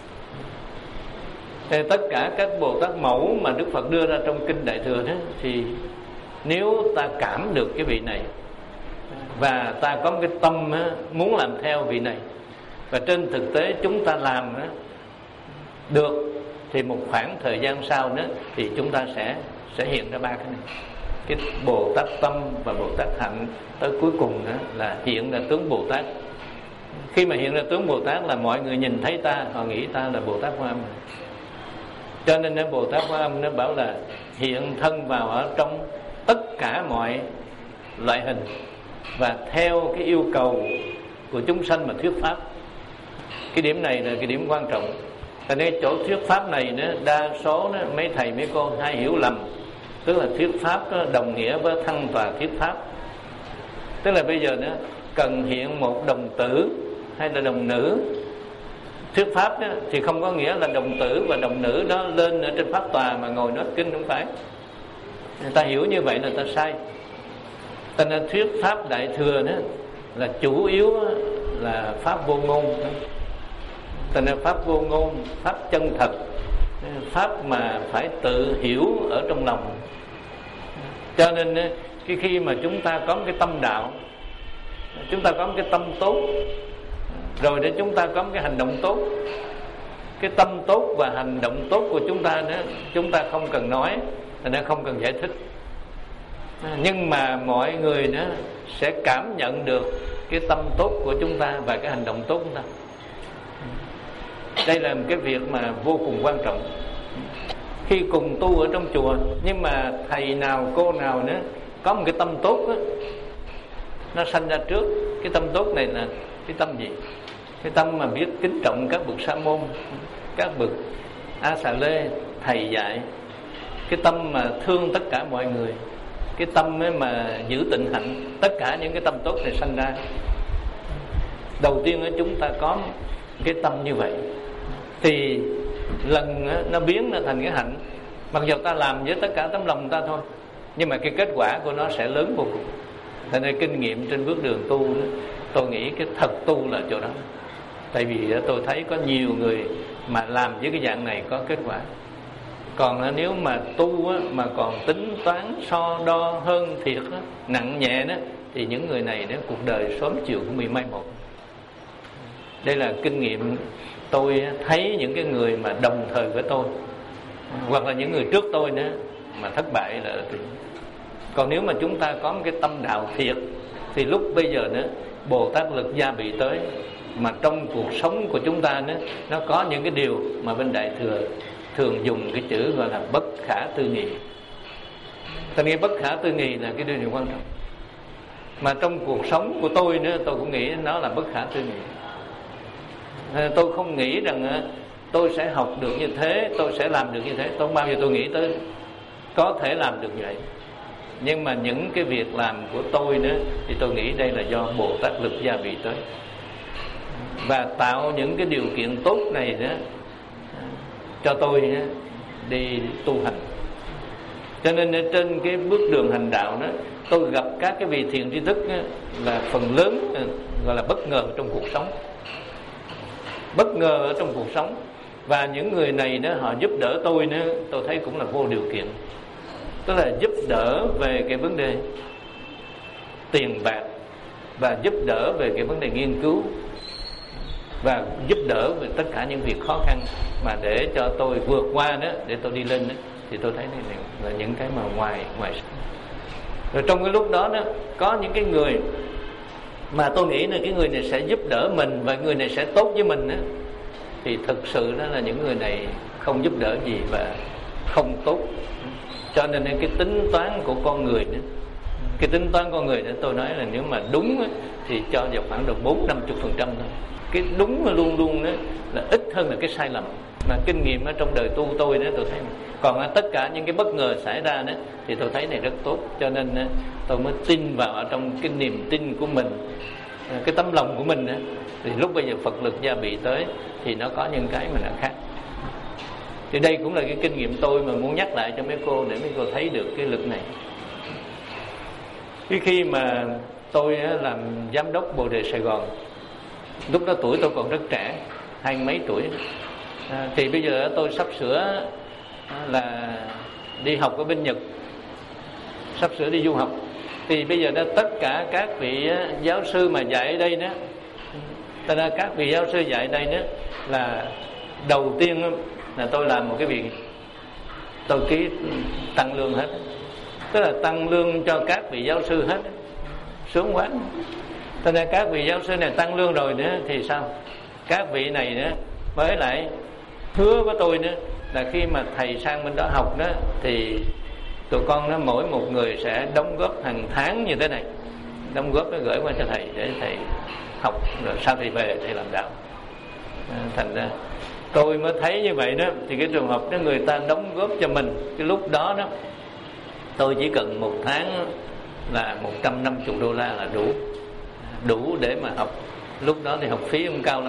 Thì tất cả các Bồ Tát mẫu mà Đức Phật đưa ra trong kinh Đại Thừa đó, thì nếu ta cảm được cái vị này và ta có một cái tâm á, muốn làm theo vị này, và trên thực tế chúng ta làm á, được, thì một khoảng thời gian sau đó thì chúng ta sẽ sẽ hiện ra ba cái này. Cái Bồ Tát tâm và Bồ Tát hạnh, tới cuối cùng đó là hiện ra tướng Bồ Tát. Khi mà hiện ra tướng Bồ Tát là mọi người nhìn thấy ta, họ nghĩ ta là Bồ Tát Quan Âm. Cho nên Bồ Tát Quan Âm nó bảo là hiện thân vào ở trong tất cả mọi loại hình, và theo cái yêu cầu của chúng sanh mà thuyết pháp. Cái điểm này là cái điểm quan trọng. Cho nên chỗ thuyết pháp này đó, đa số đó, mấy thầy mấy cô hay hiểu lầm. Tức là thuyết pháp đó, đồng nghĩa với thăng tòa thuyết pháp. Tức là bây giờ đó, cần hiện một đồng tử hay là đồng nữ. Thuyết pháp đó, thì không có nghĩa là đồng tử và đồng nữ đó lên ở trên pháp tòa mà ngồi nói kinh, không phải. Người ta hiểu như vậy là ta sai. Cho nên thuyết pháp Đại Thừa đó là chủ yếu là pháp vô ngôn. Cho nên pháp vô ngôn, pháp chân thật, pháp mà phải tự hiểu ở trong lòng. Cho nên cái khi mà chúng ta có một cái tâm đạo, chúng ta có một cái tâm tốt, rồi để chúng ta có một cái hành động tốt. Cái tâm tốt và hành động tốt của chúng ta nữa, chúng ta không cần nói, nên không cần giải thích. Nhưng mà mọi người nữa sẽ cảm nhận được cái tâm tốt của chúng ta và cái hành động tốt của chúng ta. Đây là một cái việc mà vô cùng quan trọng. Khi cùng tu ở trong chùa, nhưng mà thầy nào cô nào nữa có một cái tâm tốt đó, nó sanh ra trước. Cái tâm tốt này là cái tâm gì? Cái tâm mà biết kính trọng các bậc sa môn, các bậc A Xà Lê, thầy dạy. Cái tâm mà thương tất cả mọi người, cái tâm mà giữ tịnh hạnh. Tất cả những cái tâm tốt này sanh ra. Đầu tiên chúng ta có cái tâm như vậy, thì lần nó biến nó thành cái hạnh. Mặc dù ta làm với tất cả tấm lòng ta thôi, nhưng mà cái kết quả của nó sẽ lớn vô cùng. Thế nên kinh nghiệm trên bước đường tu đó, tôi nghĩ cái thật tu là chỗ đó. Tại vì tôi thấy có nhiều người mà làm với cái dạng này có kết quả. Còn nếu mà tu á, mà còn tính toán so đo hơn thiệt á, nặng nhẹ đó, thì những người này đó cuộc đời sớm chiều cũng bị mai một. Đây là kinh nghiệm tôi thấy những cái người mà đồng thời với tôi, hoặc là những người trước tôi nữa mà thất bại là. Còn nếu mà chúng ta có một cái tâm đạo thiệt thì lúc bây giờ nữa Bồ Tát lực gia bị tới, mà trong cuộc sống của chúng ta nữa nó có những cái điều mà bên Đại Thừa thường dùng cái chữ gọi là bất khả tư nghị. Ta nghĩ bất khả tư nghị là cái điều quan trọng, mà trong cuộc sống của tôi nữa tôi cũng nghĩ nó là bất khả tư nghị. Tôi không nghĩ rằng tôi sẽ học được như thế, tôi sẽ làm được như thế. Tôi không bao giờ tôi nghĩ tới có thể làm được như vậy. Nhưng mà những cái việc làm của tôi nữa thì tôi nghĩ đây là do Bồ Tát lực gia bị tới, và tạo những cái điều kiện tốt này đó cho tôi đó, đi tu hành. Cho nên trên cái bước đường hành đạo đó, tôi gặp các cái vị thiện tri thức đó, là phần lớn gọi là bất ngờ trong cuộc sống, bất ngờ ở trong cuộc sống. Và những người này đó họ giúp đỡ tôi nữa, tôi thấy cũng là vô điều kiện. Tức là giúp đỡ về cái vấn đề tiền bạc, và giúp đỡ về cái vấn đề nghiên cứu, và giúp đỡ về tất cả những việc khó khăn mà để cho tôi vượt qua đó, để tôi đi lên đó. Thì tôi thấy này là những cái mà ngoài ngoài. Rồi trong cái lúc đó đó có những cái người mà tôi nghĩ là cái người này sẽ giúp đỡ mình và người này sẽ tốt với mình đó, thì thực sự đó là những người này không giúp đỡ gì và không tốt. Cho nên cái tính toán của con người đó, cái tính toán con người đó tôi nói là nếu mà đúng đó, thì cho vào khoảng độ bốn năm mươi phần trăm thôi. Cái đúng mà luôn luôn đó là ít hơn là cái sai lầm. Mà kinh nghiệm ở trong đời tu tôi đó tôi thấy, còn tất cả những cái bất ngờ xảy ra đó thì tôi thấy này rất tốt. Cho nên tôi mới tin vào ở trong cái niềm tin của mình, cái tấm lòng của mình đó, thì lúc bây giờ Phật lực gia bị tới thì nó có những cái mà nó khác. Thì đây cũng là cái kinh nghiệm tôi mà muốn nhắc lại cho mấy cô, để mấy cô thấy được cái lực này. Khi khi mà tôi làm giám đốc Bồ Đề Sài Gòn, lúc đó tuổi tôi còn rất trẻ, hai mấy tuổi, à, thì bây giờ tôi sắp sửa là đi học ở bên Nhật, sắp sửa đi du học. Thì bây giờ đó tất cả các vị giáo sư mà dạy ở đây đó, ta ra các vị giáo sư dạy ở đây đó là đầu tiên là tôi làm một cái việc, tôi ký tăng lương hết, tức là tăng lương cho các vị giáo sư hết, sướng quá. Cho nên các vị giáo sư này tăng lương rồi nữa thì sao? Các vị này nữa mới lại hứa với tôi nữa là khi mà thầy sang bên đó học đó thì tụi con nó mỗi một người sẽ đóng góp hàng tháng như thế này, đóng góp nó gửi qua cho thầy để thầy học, rồi sau thì về thầy làm đạo. Thành ra tôi mới thấy như vậy đó, thì cái trường hợp đó người ta đóng góp cho mình, cái lúc đó đó tôi chỉ cần một tháng là một trăm năm mươi đô la là đủ, đủ để mà học. Lúc đó thì học phí không cao lắm,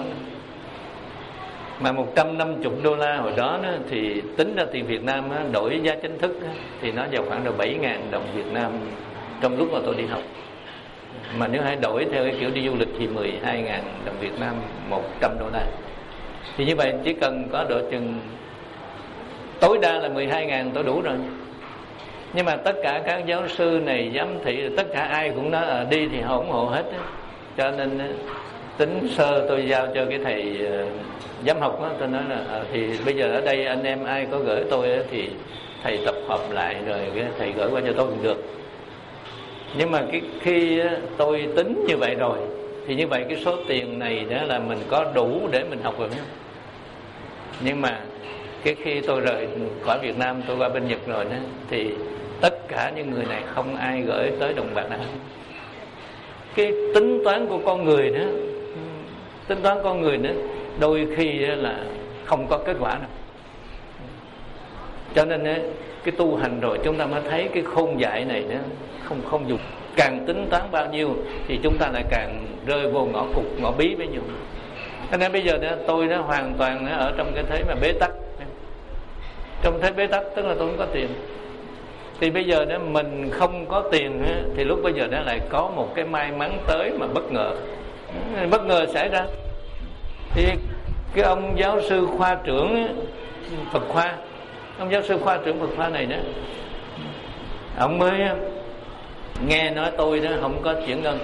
mà một trăm năm mươi đô la hồi đó, đó thì tính ra tiền Việt Nam đó, đổi giá chính thức đó, thì nó vào khoảng độ bảy ngàn đồng Việt Nam trong lúc mà tôi đi học. Mà nếu hãy đổi theo cái kiểu đi du lịch thì mười hai ngàn đồng Việt Nam một trăm đô la. Thì như vậy chỉ cần có độ chừng tối đa là mười hai ngàn tôi đủ rồi. Nhưng mà tất cả các giáo sư này, giám thị, tất cả ai cũng nói à, đi thì họ ủng hộ hết đó. Cho nên tính sơ tôi giao cho cái thầy uh, giám học đó, tôi nói là à, thì bây giờ ở đây anh em ai có gửi tôi đó, thì thầy tập hợp lại rồi cái thầy gửi qua cho tôi cũng được. Nhưng mà cái khi tôi tính như vậy rồi thì như vậy cái số tiền này đó là mình có đủ để mình học rồi không? Nhưng mà cái khi tôi rời khỏi Việt Nam, tôi qua bên Nhật rồi đó, thì tất cả những người này không ai gửi tới đồng bạc nào. Cái tính toán của con người đó, tính toán con người nữa đôi khi là không có kết quả đâu. Cho nên cái tu hành rồi chúng ta mới thấy cái khôn dại này nó không không dùng. Càng tính toán bao nhiêu thì chúng ta lại càng rơi vô ngõ cụt, ngõ bí bấy nhiêu. Cho nên bây giờ đó, tôi nó hoàn toàn nó ở trong cái thế mà bế tắc. Trong thế bế tắc tức là tôi không có tiền. Thì bây giờ đó mình không có tiền thì lúc bây giờ nó lại có một cái may mắn tới mà bất ngờ. Bất ngờ xảy ra. Thì cái ông giáo sư khoa trưởng Phật khoa ông giáo sư khoa trưởng Phật khoa này đó, ông mới nghe nói tôi đó không có chuyển ngân,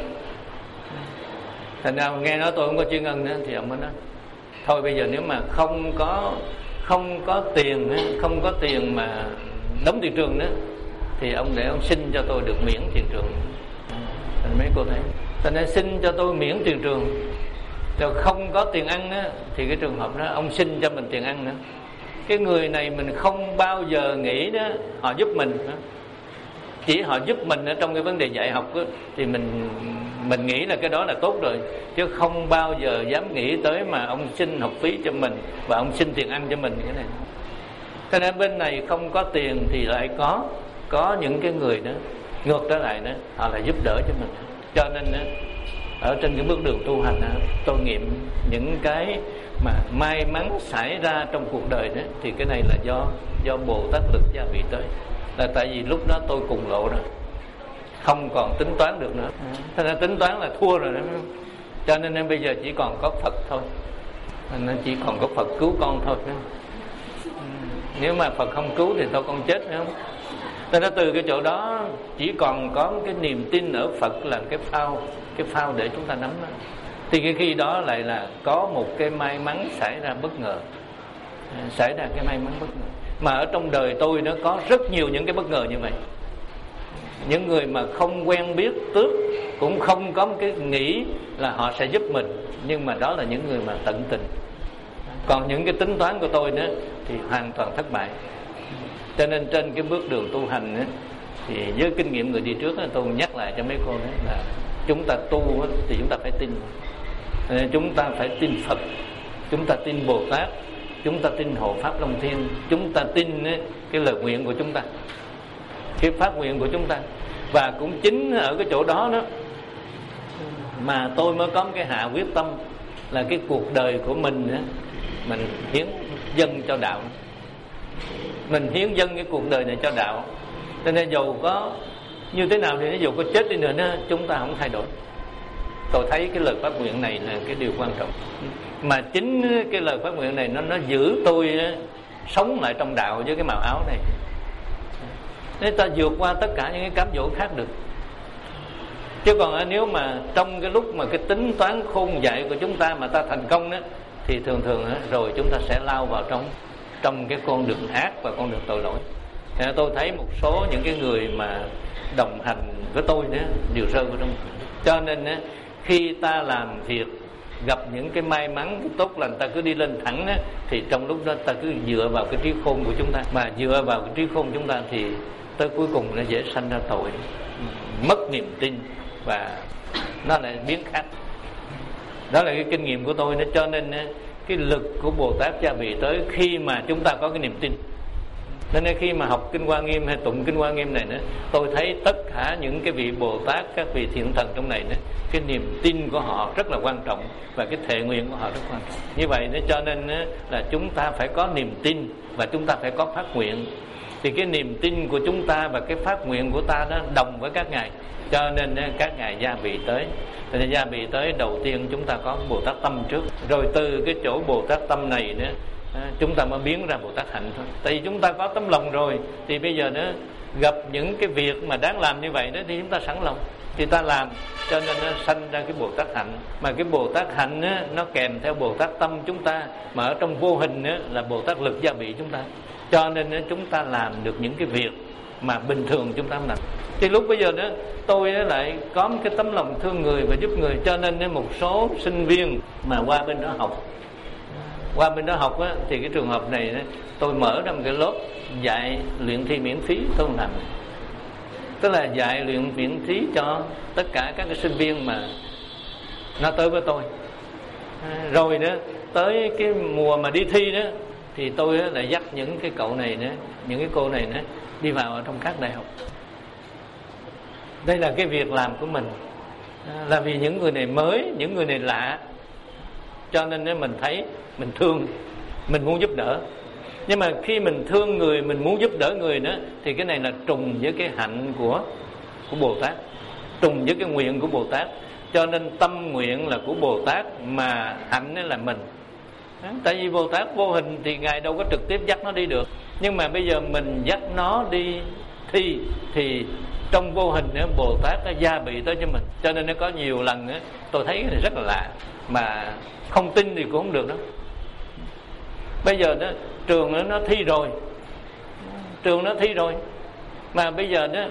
thành ra nghe nói tôi không có chuyển ngân nữa, thì ông mới nói thôi bây giờ nếu mà không có không có tiền không có tiền mà đóng tiền trường nữa thì ông để ông xin cho tôi được miễn tiền trường. Thành mấy cô thấy, thành ra xin cho tôi miễn tiền trường, rồi không có tiền ăn á, thì cái trường hợp đó ông xin cho mình tiền ăn nữa. Cái người này mình không bao giờ nghĩ đó họ giúp mình đó. Chỉ họ giúp mình ở trong cái vấn đề dạy học đó, thì mình mình nghĩ là cái đó là tốt rồi, chứ không bao giờ dám nghĩ tới mà ông xin học phí cho mình và ông xin tiền ăn cho mình cái này. Cho nên bên này không có tiền thì lại có có những cái người đó ngược trở lại đó, họ lại giúp đỡ cho mình. Cho nên đó, ở trên cái bước đường tu hành đó, tôi nghiệm những cái mà may mắn xảy ra trong cuộc đời đó, thì cái này là do do Bồ Tát lực gia vị tới. Là tại vì lúc đó tôi cùng lộ rồi, không còn tính toán được nữa. Thế nên tính toán là thua rồi đó. Cho nên, nên bây giờ chỉ còn có Phật thôi, nên chỉ còn có Phật cứu con thôi. Nếu mà Phật không cứu thì tôi con chết nữa. Thế nên từ cái chỗ đó chỉ còn có cái niềm tin ở Phật là cái phao, cái phao để chúng ta nắm đó. Thì cái khi đó lại là có một cái may mắn xảy ra bất ngờ, xảy ra cái may mắn bất ngờ. Mà ở trong đời tôi nó có rất nhiều những cái bất ngờ như vậy. Những người mà không quen biết trước, cũng không có một cái nghĩ là họ sẽ giúp mình, nhưng mà đó là những người mà tận tình. Còn những cái tính toán của tôi nữa thì hoàn toàn thất bại. Cho nên trên cái bước đường tu hành ấy, thì với kinh nghiệm người đi trước ấy, tôi nhắc lại cho mấy cô đấy là chúng ta tu ấy, thì chúng ta phải tin. Chúng ta phải tin Phật, chúng ta tin Bồ Tát, chúng ta tin Hộ Pháp Long Thiên, chúng ta tin ấy, cái lời nguyện của chúng ta, cái phát nguyện của chúng ta. Và cũng chính ở cái chỗ đó đó mà tôi mới có một cái hạ quyết tâm là cái cuộc đời của mình ấy, mình hiến dâng cho đạo, mình hiến dâng cái cuộc đời này cho đạo. Cho nên dù có như thế nào thì dù có chết đi nữa, chúng ta không thay đổi. Tôi thấy cái lời phát nguyện này là cái điều quan trọng. Mà chính cái lời phát nguyện này nó nó giữ tôi sống lại trong đạo với cái màu áo này, để ta vượt qua tất cả những cái cám dỗ khác được. Chứ còn nếu mà trong cái lúc mà cái tính toán khôn dại của chúng ta mà ta thành công đó, thì thường thường rồi chúng ta sẽ lao vào trong trong cái con đường ác và con đường tội lỗi. Tôi thấy một số những cái người mà đồng hành với tôi đó đều rơi vào trong. Cho nên khi ta làm việc gặp những cái may mắn cái tốt lành, ta cứ đi lên thẳng á, thì trong lúc đó ta cứ dựa vào cái trí khôn của chúng ta. Mà dựa vào cái trí khôn chúng ta thì tới cuối cùng nó dễ sanh ra tội, mất niềm tin và nó lại biến khác. Đó là cái kinh nghiệm của tôi đó. Cho nên cái lực của Bồ Tát gia vị tới khi mà chúng ta có cái niềm tin. Nên khi mà học Kinh Hoa Nghiêm hay tụng Kinh Hoa Nghiêm này nữa, tôi thấy tất cả những cái vị Bồ Tát, các vị thiện thần trong này nữa, cái niềm tin của họ rất là quan trọng và cái thệ nguyện của họ rất quan trọng. Như vậy nữa, cho nên là chúng ta phải có niềm tin và chúng ta phải có phát nguyện. Thì cái niềm tin của chúng ta và cái phát nguyện của ta đó đồng với các ngài. Cho nên các ngài gia vị tới. Thì gia vị tới đầu tiên chúng ta có Bồ Tát tâm trước, rồi từ cái chỗ Bồ Tát tâm này nữa chúng ta mới biến ra Bồ Tát hạnh thôi. Tại vì chúng ta có tấm lòng rồi, thì bây giờ nữa gặp những cái việc mà đáng làm như vậy đó thì chúng ta sẵn lòng thì ta làm. Cho nên nó sanh ra cái Bồ Tát hạnh. Mà cái Bồ Tát hạnh á, nó kèm theo Bồ Tát tâm chúng ta, mà ở trong vô hình á, là Bồ Tát lực gia vị chúng ta. Cho nên á, chúng ta làm được những cái việc mà bình thường chúng ta không làm. Thì lúc bây giờ đó tôi lại có một cái tấm lòng thương người và giúp người. Cho nên một số sinh viên mà qua bên đó học qua bên đó học á, thì cái trường hợp này đó, tôi mở ra một cái lớp dạy luyện thi miễn phí. Tôi làm tức là dạy luyện miễn phí cho tất cả các cái sinh viên mà nó tới với tôi. À, rồi đó tới cái mùa mà đi thi đó thì tôi đó, lại dắt những cái cậu này nữa, những cái cô này nữa đi vào ở trong các đại học. Đây là cái việc làm của mình, à, là vì những người này mới, những người này lạ. Cho nên nếu mình thấy mình thương, mình muốn giúp đỡ. Nhưng mà khi mình thương người, mình muốn giúp đỡ người nữa, thì cái này là trùng với cái hạnh của của Bồ Tát, trùng với cái nguyện của Bồ Tát. Cho nên tâm nguyện là của Bồ Tát, mà hạnh là mình. Tại vì Bồ Tát vô hình thì ngài đâu có trực tiếp dắt nó đi được. Nhưng mà bây giờ mình dắt nó đi thi thì trong vô hình nữa Bồ Tát nó gia bị tới cho mình. Cho nên nó có nhiều lần nữa, tôi thấy cái này rất là lạ, mà không tin thì cũng không được đó. Bây giờ đó trường nó, nó thi rồi, trường nó thi rồi, mà bây giờ đó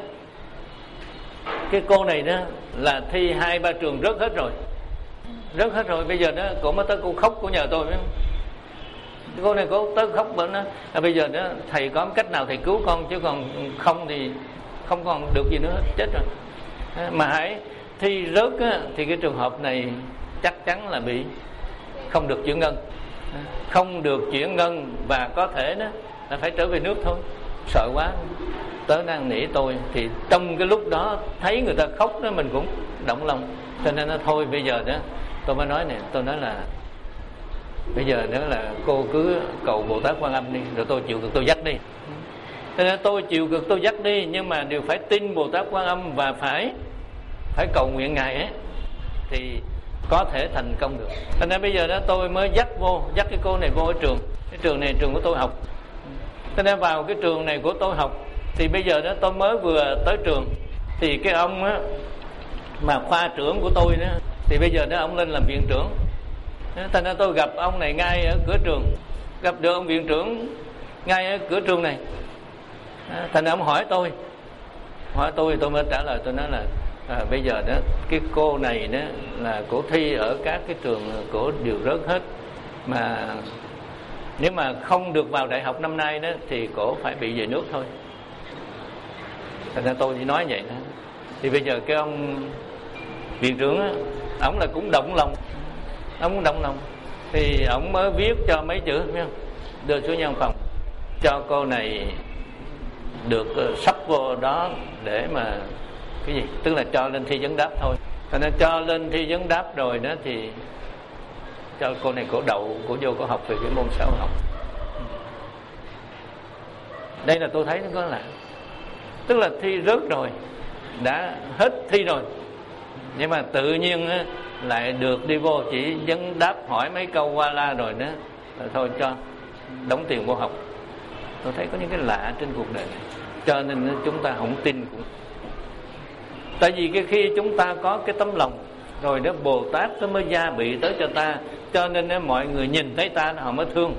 cái cô này đó là thi hai ba trường rớt hết rồi, rớt hết rồi. Bây giờ đó cô mới tới cô khóc, cô nhờ tôi phải không? Cô này cô tới khóc bởi nó à, bây giờ đó thầy có cách nào thầy cứu con, chứ còn không thì không còn được gì nữa, chết rồi. Mà hãy thi rớt á, thì cái trường hợp này chắc chắn là bị không được chuyển ngân, không được chuyển ngân, và có thể đó là phải trở về nước thôi. Sợ quá, tớ đang nỉ tôi, thì trong cái lúc đó thấy người ta khóc đó mình cũng động lòng, cho nên nó thôi bây giờ đó tôi mới nói này, tôi nói là bây giờ đó là cô cứ cầu Bồ Tát Quan Âm đi, rồi tôi chịu cực tôi dắt đi. Cho nên tôi chịu cực tôi dắt đi, nhưng mà đều phải tin Bồ Tát Quan Âm và phải phải cầu nguyện Ngài ấy thì có thể thành công được. Cho nên bây giờ đó tôi mới dắt vô, dắt cái cô này vô cái trường. Cái trường này trường của tôi học. Cho nên vào cái trường này của tôi học thì bây giờ đó tôi mới vừa tới trường, thì cái ông á mà khoa trưởng của tôi đó, thì bây giờ đó ông lên làm viện trưởng. Thành ra tôi gặp ông này ngay ở cửa trường, gặp được ông viện trưởng ngay ở cửa trường này. Thành ra ông hỏi tôi, hỏi tôi tôi mới trả lời, tôi nói là à, bây giờ đó cái cô này đó là cổ thi ở các cái trường cổ đều rớt hết, mà nếu mà không được vào đại học năm nay đó thì cổ phải bị về nước thôi. Thành ra tôi chỉ nói vậy đó. Thì bây giờ cái ông viện trưởng á, ổng là cũng động lòng, ông cũng động lòng, thì ổng mới viết cho mấy chữ, thấy không? Đưa xuống văn phòng cho cô này được uh, sắp vô đó để mà cái gì, tức là cho lên thi vấn đáp thôi. Cho nên cho lên thi vấn đáp rồi đó thì cho cô này cổ đậu, cổ vô cổ học về cái môn xã hội học. Đây là tôi thấy nó có lạ, tức là thi rớt rồi, đã hết thi rồi, nhưng mà tự nhiên á, lại được đi vô chỉ vấn đáp hỏi mấy câu qua la rồi đó, rồi thôi cho đóng tiền vô học. Tôi thấy có những cái lạ trên cuộc đời này, cho nên chúng ta không tin cũng. Tại vì cái khi chúng ta có cái tấm lòng rồi đó, Bồ Tát nó mới gia bị tới cho ta, cho nên đó, mọi người nhìn thấy ta họ mới thương.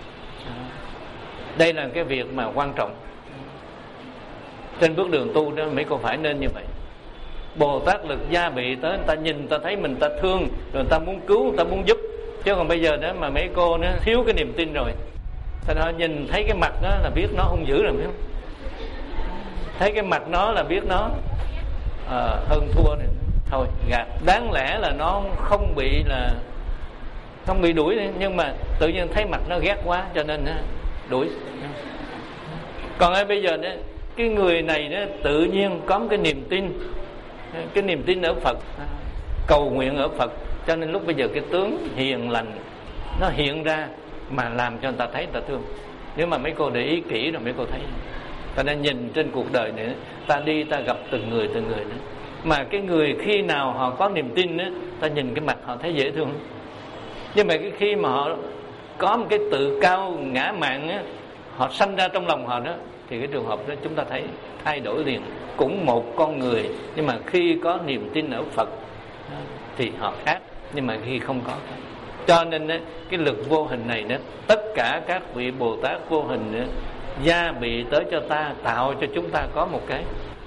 Đây là cái việc mà quan trọng trên bước đường tu đó, mấy cô phải nên như vậy. Bồ Tát lực gia bị tới, người ta nhìn, ta thấy mình, ta thương, rồi người ta muốn cứu, người ta muốn giúp. Chứ còn bây giờ đó mà mấy cô nó thiếu cái niềm tin rồi, thành ra nhìn thấy cái mặt đó là biết nó hung dữ rồi, phải không? Thấy cái mặt nó là biết nó à, hơn thua này, thôi gạt. Đáng lẽ là nó không bị là không bị đuổi, nhưng mà tự nhiên thấy mặt nó ghét quá cho nên nó đuổi. Còn ai bây giờ đó, cái người này đó tự nhiên có một cái niềm tin, cái niềm tin ở Phật, cầu nguyện ở Phật, cho nên lúc bây giờ cái tướng hiền lành nó hiện ra mà làm cho người ta thấy, người ta thương. Nếu mà mấy cô để ý kỹ rồi mấy cô thấy, ta nên nhìn trên cuộc đời này, ta đi ta gặp từng người từng người nữa, mà cái người khi nào họ có niềm tin đó, ta nhìn cái mặt họ thấy dễ thương. Nhưng mà cái khi mà họ có một cái tự cao ngã mạn á, họ sanh ra trong lòng họ đó, thì cái trường hợp đó chúng ta thấy thay đổi liền. Cũng một con người, nhưng mà khi có niềm tin ở Phật thì họ khác, nhưng mà khi không có. Cho nên cái lực vô hình này đó, tất cả các vị Bồ Tát vô hình đó, gia bị tới cho ta, tạo cho chúng ta có một cái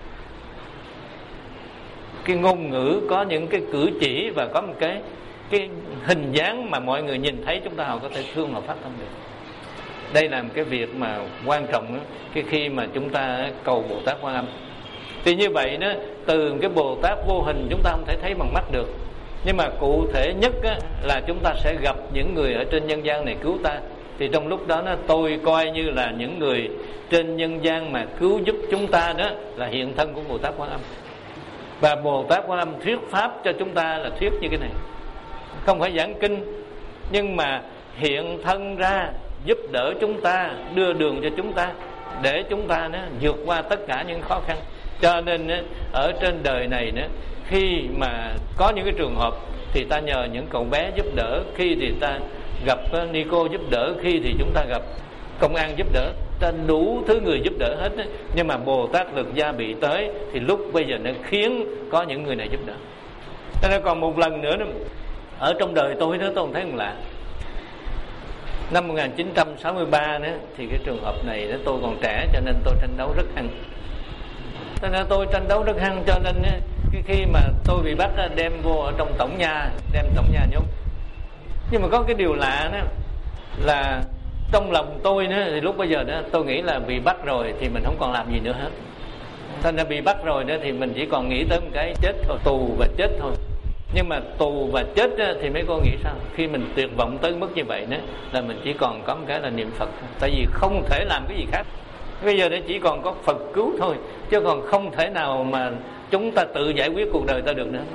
cái ngôn ngữ, có những cái cử chỉ và có một cái cái hình dáng mà mọi người nhìn thấy chúng ta họ có thể thương, họ phát tâm được. Đây là một cái việc mà quan trọng đó, cái khi mà chúng ta cầu Bồ Tát Quan Âm. Thì như vậy đó, từ cái Bồ Tát vô hình chúng ta không thể thấy bằng mắt được, nhưng mà cụ thể nhất á, là chúng ta sẽ gặp những người ở trên nhân gian này cứu ta. Thì trong lúc đó nó, tôi coi như là những người trên nhân gian mà cứu giúp chúng ta đó là hiện thân của Bồ Tát Quan Âm. Và Bồ Tát Quan Âm thuyết pháp cho chúng ta là thuyết như cái này, không phải giảng kinh, nhưng mà hiện thân ra giúp đỡ chúng ta, đưa đường cho chúng ta, để chúng ta nó vượt qua tất cả những khó khăn. Cho nên ở trên đời này nữa, khi mà có những cái trường hợp thì ta nhờ những cậu bé giúp đỡ, khi thì ta gặp Nico giúp đỡ, khi thì chúng ta gặp công an giúp đỡ. trên đủ thứ người giúp đỡ hết đó. Nhưng mà Bồ Tát Lực Gia bị tới thì lúc bây giờ nó khiến có những người này giúp đỡ. Cho nên còn một lần nữa đó, ở trong đời tôi đó, tôi thấy cũng lạ. Năm một nghìn chín trăm sáu mươi ba đó, thì cái trường hợp này đó, tôi còn trẻ cho nên tôi tranh đấu rất hăng. Cho nên tôi tranh đấu rất hăng cho nên cái khi mà tôi bị bắt đem vô ở trong tổng nhà, đem tổng nhà nhốt. Nhưng mà có cái điều lạ đó là trong lòng tôi nữa, thì lúc bây giờ đó tôi nghĩ là bị bắt rồi thì mình không còn làm gì nữa hết. Thành ra bị bắt rồi đó thì mình chỉ còn nghĩ tới một cái chết thôi, tù và chết thôi. Nhưng mà tù và chết đó, thì mấy cô nghĩ sao? Khi mình tuyệt vọng tới mức như vậy đó, là mình chỉ còn có một cái là niệm Phật thôi. Tại vì không thể làm cái gì khác. Bây giờ nó chỉ còn có Phật cứu thôi, chứ còn không thể nào mà chúng ta tự giải quyết cuộc đời ta được nữa.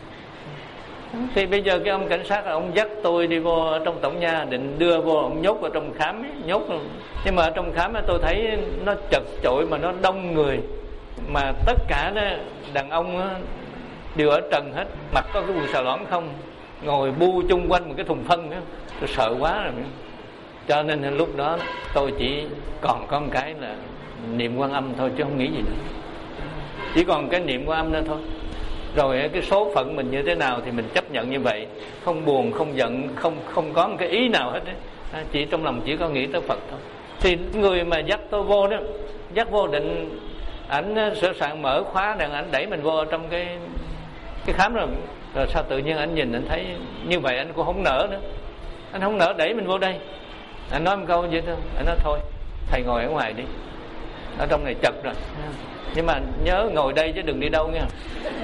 Thì bây giờ cái ông cảnh sát ông dắt tôi đi vô ở trong tổng nhà, định đưa vô ông nhốt vào trong khám ấy, nhốt. Nhưng mà ở trong khám tôi thấy nó chật chội mà nó đông người, mà tất cả đó, đàn ông đều ở trần hết, mặc có cái quần xà lõn không, ngồi bu chung quanh một cái thùng phân đó. Tôi sợ quá rồi. Cho nên lúc đó tôi chỉ còn có một cái là niệm Quan Âm thôi, chứ không nghĩ gì nữa. Chỉ còn cái niệm Quan Âm đó thôi. Rồi cái số phận mình như thế nào thì mình chấp nhận như vậy, không buồn, không giận, không không có một cái ý nào hết đấy. Chỉ trong lòng chỉ có nghĩ tới Phật thôi. Thì người mà dắt tôi vô đó, dắt vô định, ảnh sửa soạn mở khóa đàn, ảnh đẩy mình vô trong cái cái khám rồi. Rồi sao tự nhiên ảnh nhìn, ảnh thấy như vậy anh cũng không nỡ nữa, anh không nỡ đẩy mình vô đây. Anh nói một câu vậy thôi, anh nói thôi thầy ngồi ở ngoài đi, ở trong này chật rồi, nhưng mà nhớ ngồi đây chứ đừng đi đâu nha.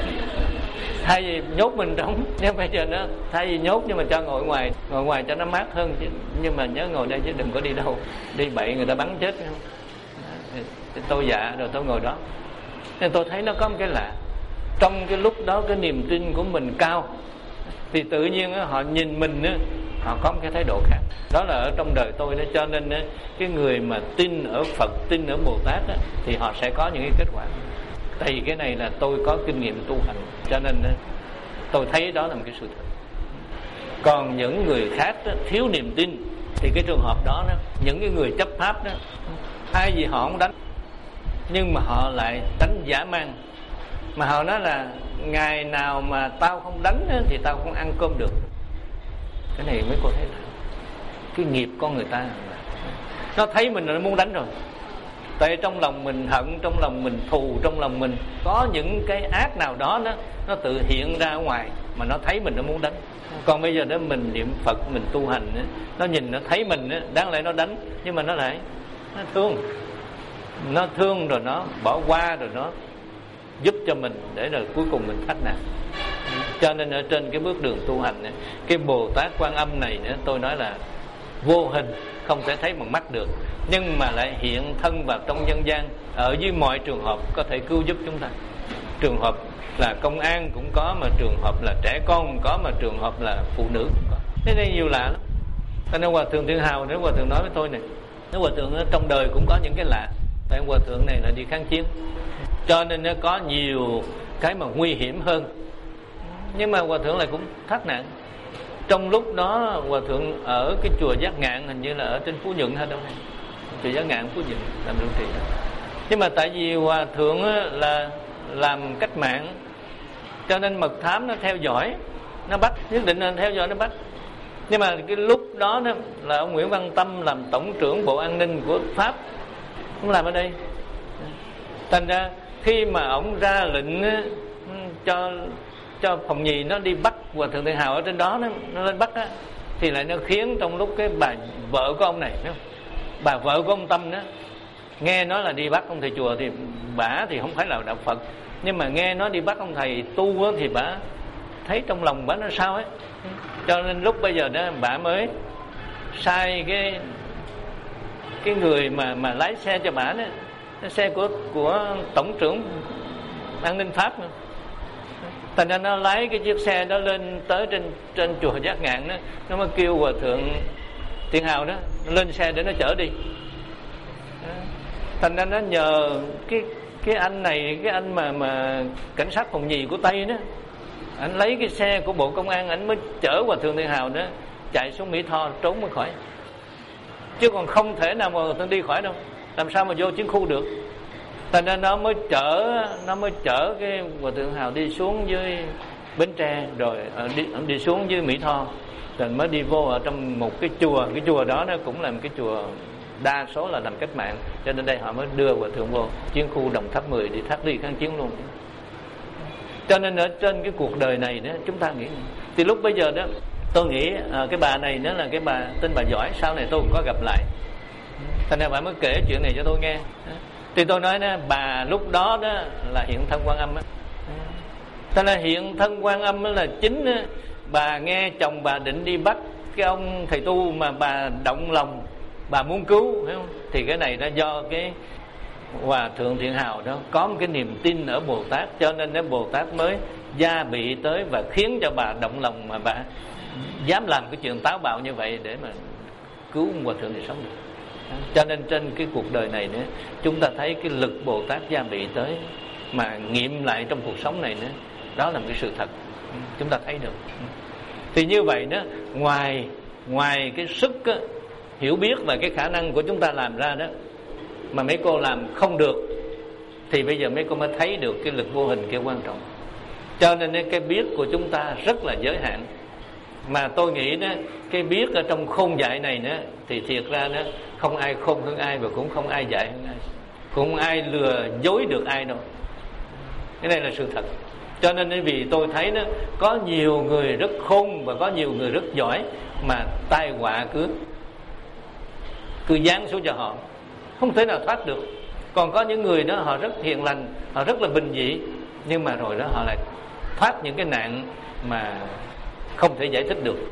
Thay vì nhốt mình trong, nhưng bây giờ nó thay vì nhốt nhưng mà cho ngồi ngoài, ngồi ngoài cho nó mát hơn chứ. Nhưng mà nhớ ngồi đây chứ đừng có đi đâu, đi bậy người ta bắn chết không. Tôi dạ rồi tôi ngồi đó. Nên tôi thấy nó có một cái lạ. Trong cái lúc đó cái niềm tin của mình cao, thì tự nhiên họ nhìn mình họ có một cái thái độ khác. Đó là ở trong đời tôi đó. Cho nên cái người mà tin ở Phật, tin ở Bồ Tát thì họ sẽ có những cái kết quả. Tại vì cái này là tôi có kinh nghiệm tu hành, cho nên tôi thấy đó là một cái sự thật. Còn những người khác đó, thiếu niềm tin, thì cái trường hợp đó, đó những cái người chấp pháp đó, hay gì họ không đánh, nhưng mà họ lại đánh dã man. Mà họ nói là ngày nào mà tao không đánh thì tao không ăn cơm được. Cái này mấy cô thấy là cái nghiệp con người ta, nó thấy mình nó muốn đánh rồi. Tại trong lòng mình hận, trong lòng mình thù, trong lòng mình có những cái ác nào đó nó, nó tự hiện ra ở ngoài, mà nó thấy mình nó muốn đánh. Còn bây giờ đó mình niệm Phật, mình tu hành, nó nhìn nó thấy mình, đáng lẽ nó đánh, nhưng mà nó lại nó thương, nó thương rồi nó bỏ qua, rồi nó giúp cho mình để rồi cuối cùng mình thoát nạn. Cho nên ở trên cái bước đường tu hành này, cái Bồ Tát Quan Âm này nữa, tôi nói là vô hình, không thể thấy bằng mắt được, nhưng mà lại hiện thân vào trong nhân gian, ở dưới mọi trường hợp có thể cứu giúp chúng ta. Trường hợp là công an cũng có, mà trường hợp là trẻ con cũng có, mà trường hợp là phụ nữ cũng có. Thế nên nhiều lạ lắm. Cho nên Hòa Thượng Thiên Hào, nếu Hòa Thượng nói với tôi này, nếu Hòa Thượng trong đời cũng có những cái lạ. Tại Hòa Thượng này là đi kháng chiến, cho nên nó có nhiều cái mà nguy hiểm hơn, nhưng mà Hòa Thượng lại cũng thoát nạn. Trong lúc đó Hòa Thượng ở cái chùa Giác Ngạn, hình như là ở trên Phú Nhuận hay đâu này, chùa Giác Ngạn Phú Nhuận làm trụ trì. Nhưng mà tại vì Hòa Thượng là làm cách mạng, cho nên mật thám nó theo dõi, nó bắt, nhất định là theo dõi nó bắt. Nhưng mà cái lúc đó, đó là ông Nguyễn Văn Tâm làm tổng trưởng Bộ An ninh của Pháp, ông làm ở đây. Thành ra khi mà ông ra lệnh cho cho phòng nhì nó đi bắt Hòa Thượng Thiên Hào ở trên đó, nó, nó lên bắt á, thì lại nó khiến trong lúc cái bà vợ của ông này, bà vợ của ông Tâm đó, nghe nói là đi bắt ông thầy chùa, thì bả thì không phải là đạo Phật, nhưng mà nghe nói đi bắt ông thầy tu á, thì bả thấy trong lòng bả nó sao ấy. Cho nên lúc bây giờ đó bả mới sai cái cái người mà mà lái xe cho bả đó, cái xe của của tổng trưởng an ninh Pháp nữa. Thành ra nó lái cái chiếc xe đó lên tới trên trên chùa Giác Ngạn đó, nó mới kêu Hòa Thượng Thiên Hào đó lên xe để nó chở đi. Thành ra nó nhờ cái cái anh này, cái anh mà mà cảnh sát phòng nhì của Tây đó, anh lấy cái xe của Bộ Công an, anh mới chở Hòa Thượng Thiên Hào đó chạy xuống Mỹ Tho trốn mới khỏi, chứ còn không thể nào mà Hòa Thượng đi khỏi đâu. làm sao mà vô chiến khu được. Thành ra nó mới chở nó mới chở cái Hòa Thượng Hào đi xuống dưới Bến Tre, rồi đi, đi xuống dưới Mỹ Tho, rồi mới đi vô ở trong một cái chùa. Cái chùa đó nó cũng là một cái chùa đa số là làm cách mạng, cho nên đây họ mới đưa Hòa Thượng vô chiến khu Đồng Tháp mười đi thác ly kháng chiến luôn. Cho nên ở trên cái cuộc đời này đó, chúng ta nghĩ thì lúc bây giờ đó tôi nghĩ à, cái bà này nó là cái bà tên bà Giỏi, sau này tôi cũng có gặp lại, thành ra bà mới kể chuyện này cho tôi nghe. Thì tôi nói đó, bà lúc đó đó là hiện thân Quan Âm á. Thành ra hiện thân Quan Âm là chính đó, bà nghe chồng bà định đi bắt cái ông thầy tu mà bà động lòng, bà muốn cứu, hiểu không? Thì cái này nó do cái Hòa Thượng Thiện Hào đó có một cái niềm tin ở Bồ Tát, cho nên cái Bồ Tát mới gia bị tới và khiến cho bà động lòng mà bà dám làm cái chuyện táo bạo như vậy để mà cứu Hòa Thượng thì sống được. Cho nên trên cái cuộc đời này nữa, chúng ta thấy cái lực Bồ Tát gia bị tới mà nghiệm lại trong cuộc sống này nữa, đó là một cái sự thật chúng ta thấy được. Thì như vậy đó, ngoài ngoài cái sức á, hiểu biết và cái khả năng của chúng ta làm ra đó mà mấy cô làm không được, thì bây giờ mấy cô mới thấy được cái lực vô hình kia quan trọng. Cho nên cái biết của chúng ta rất là giới hạn. Mà tôi nghĩ đó, cái biết ở trong khôn dạy này nữa, thì thiệt ra đó không ai khôn hơn ai, và cũng không ai dạy hơn ai, cũng không ai lừa dối được ai đâu. Cái này là sự thật. Cho nên vì tôi thấy đó, có nhiều người rất khôn và có nhiều người rất giỏi, mà tai họa cứ cứ giáng xuống cho họ, không thể nào thoát được. Còn có những người đó họ rất hiền lành, họ rất là bình dị, nhưng mà rồi đó họ lại thoát những cái nạn mà không thể giải thích được.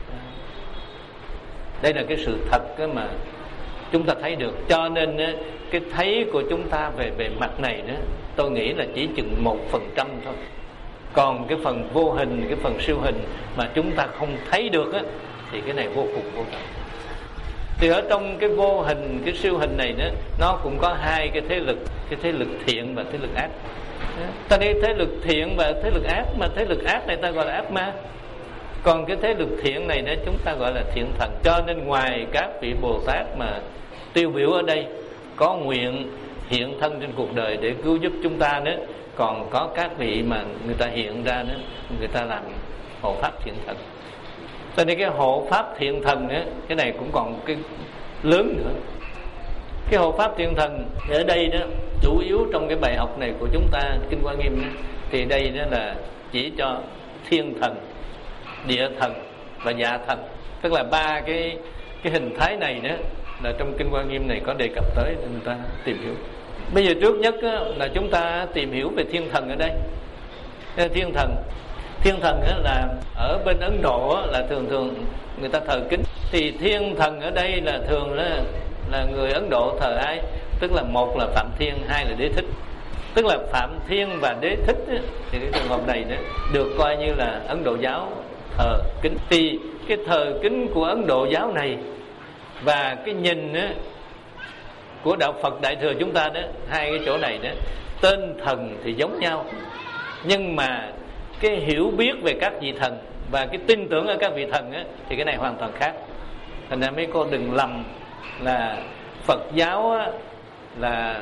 Đây là cái sự thật mà chúng ta thấy được. Cho nên cái thấy của chúng ta về về mặt này đó, tôi nghĩ là chỉ chừng một phần trăm thôi. Còn cái phần vô hình, cái phần siêu hình mà chúng ta không thấy được á, thì cái này vô cùng vô tận. Thì ở trong cái vô hình, cái siêu hình này nữa, nó cũng có hai cái thế lực, cái thế lực thiện và thế lực ác. Ta đi thế lực thiện và thế lực ác, mà thế lực ác này ta gọi là ác ma. Còn cái thế lực thiện này đó chúng ta gọi là thiện thần. Cho nên ngoài các vị Bồ Tát mà tiêu biểu ở đây có nguyện hiện thân trên cuộc đời để cứu giúp chúng ta nữa, còn có các vị mà người ta hiện ra nữa, người ta làm hộ pháp thiện thần. Cho nên cái hộ pháp thiện thần á, cái này cũng còn cái lớn nữa. Cái hộ pháp thiện thần ở đây đó, chủ yếu trong cái bài học này của chúng ta Kinh Hoa Nghiêm đó, thì đây đó là chỉ cho thiên thần, địa thần và dạ thần, tức là ba cái cái hình thái này đó là trong Kinh Hoa Nghiêm này có đề cập tới để người ta tìm hiểu. Bây giờ trước nhất á, là chúng ta tìm hiểu về thiên thần ở đây. Thiên thần Thiên thần á, là ở bên Ấn Độ á, là thường thường người ta thờ kính. Thì thiên thần ở đây là thường là, là người Ấn Độ thờ ai? Tức là một là Phạm Thiên, hai là Đế Thích. Tức là Phạm Thiên và Đế Thích á, thì cái trường hợp này đó, được coi như là Ấn Độ giáo thờ kính. Thì cái thờ kính của Ấn Độ giáo này và cái nhìn á, của đạo Phật Đại Thừa chúng ta đó, hai cái chỗ này đó, tên thần thì giống nhau, nhưng mà cái hiểu biết về các vị thần và cái tin tưởng ở các vị thần á, thì cái này hoàn toàn khác. Thành ra mấy cô đừng lầm là Phật giáo á, là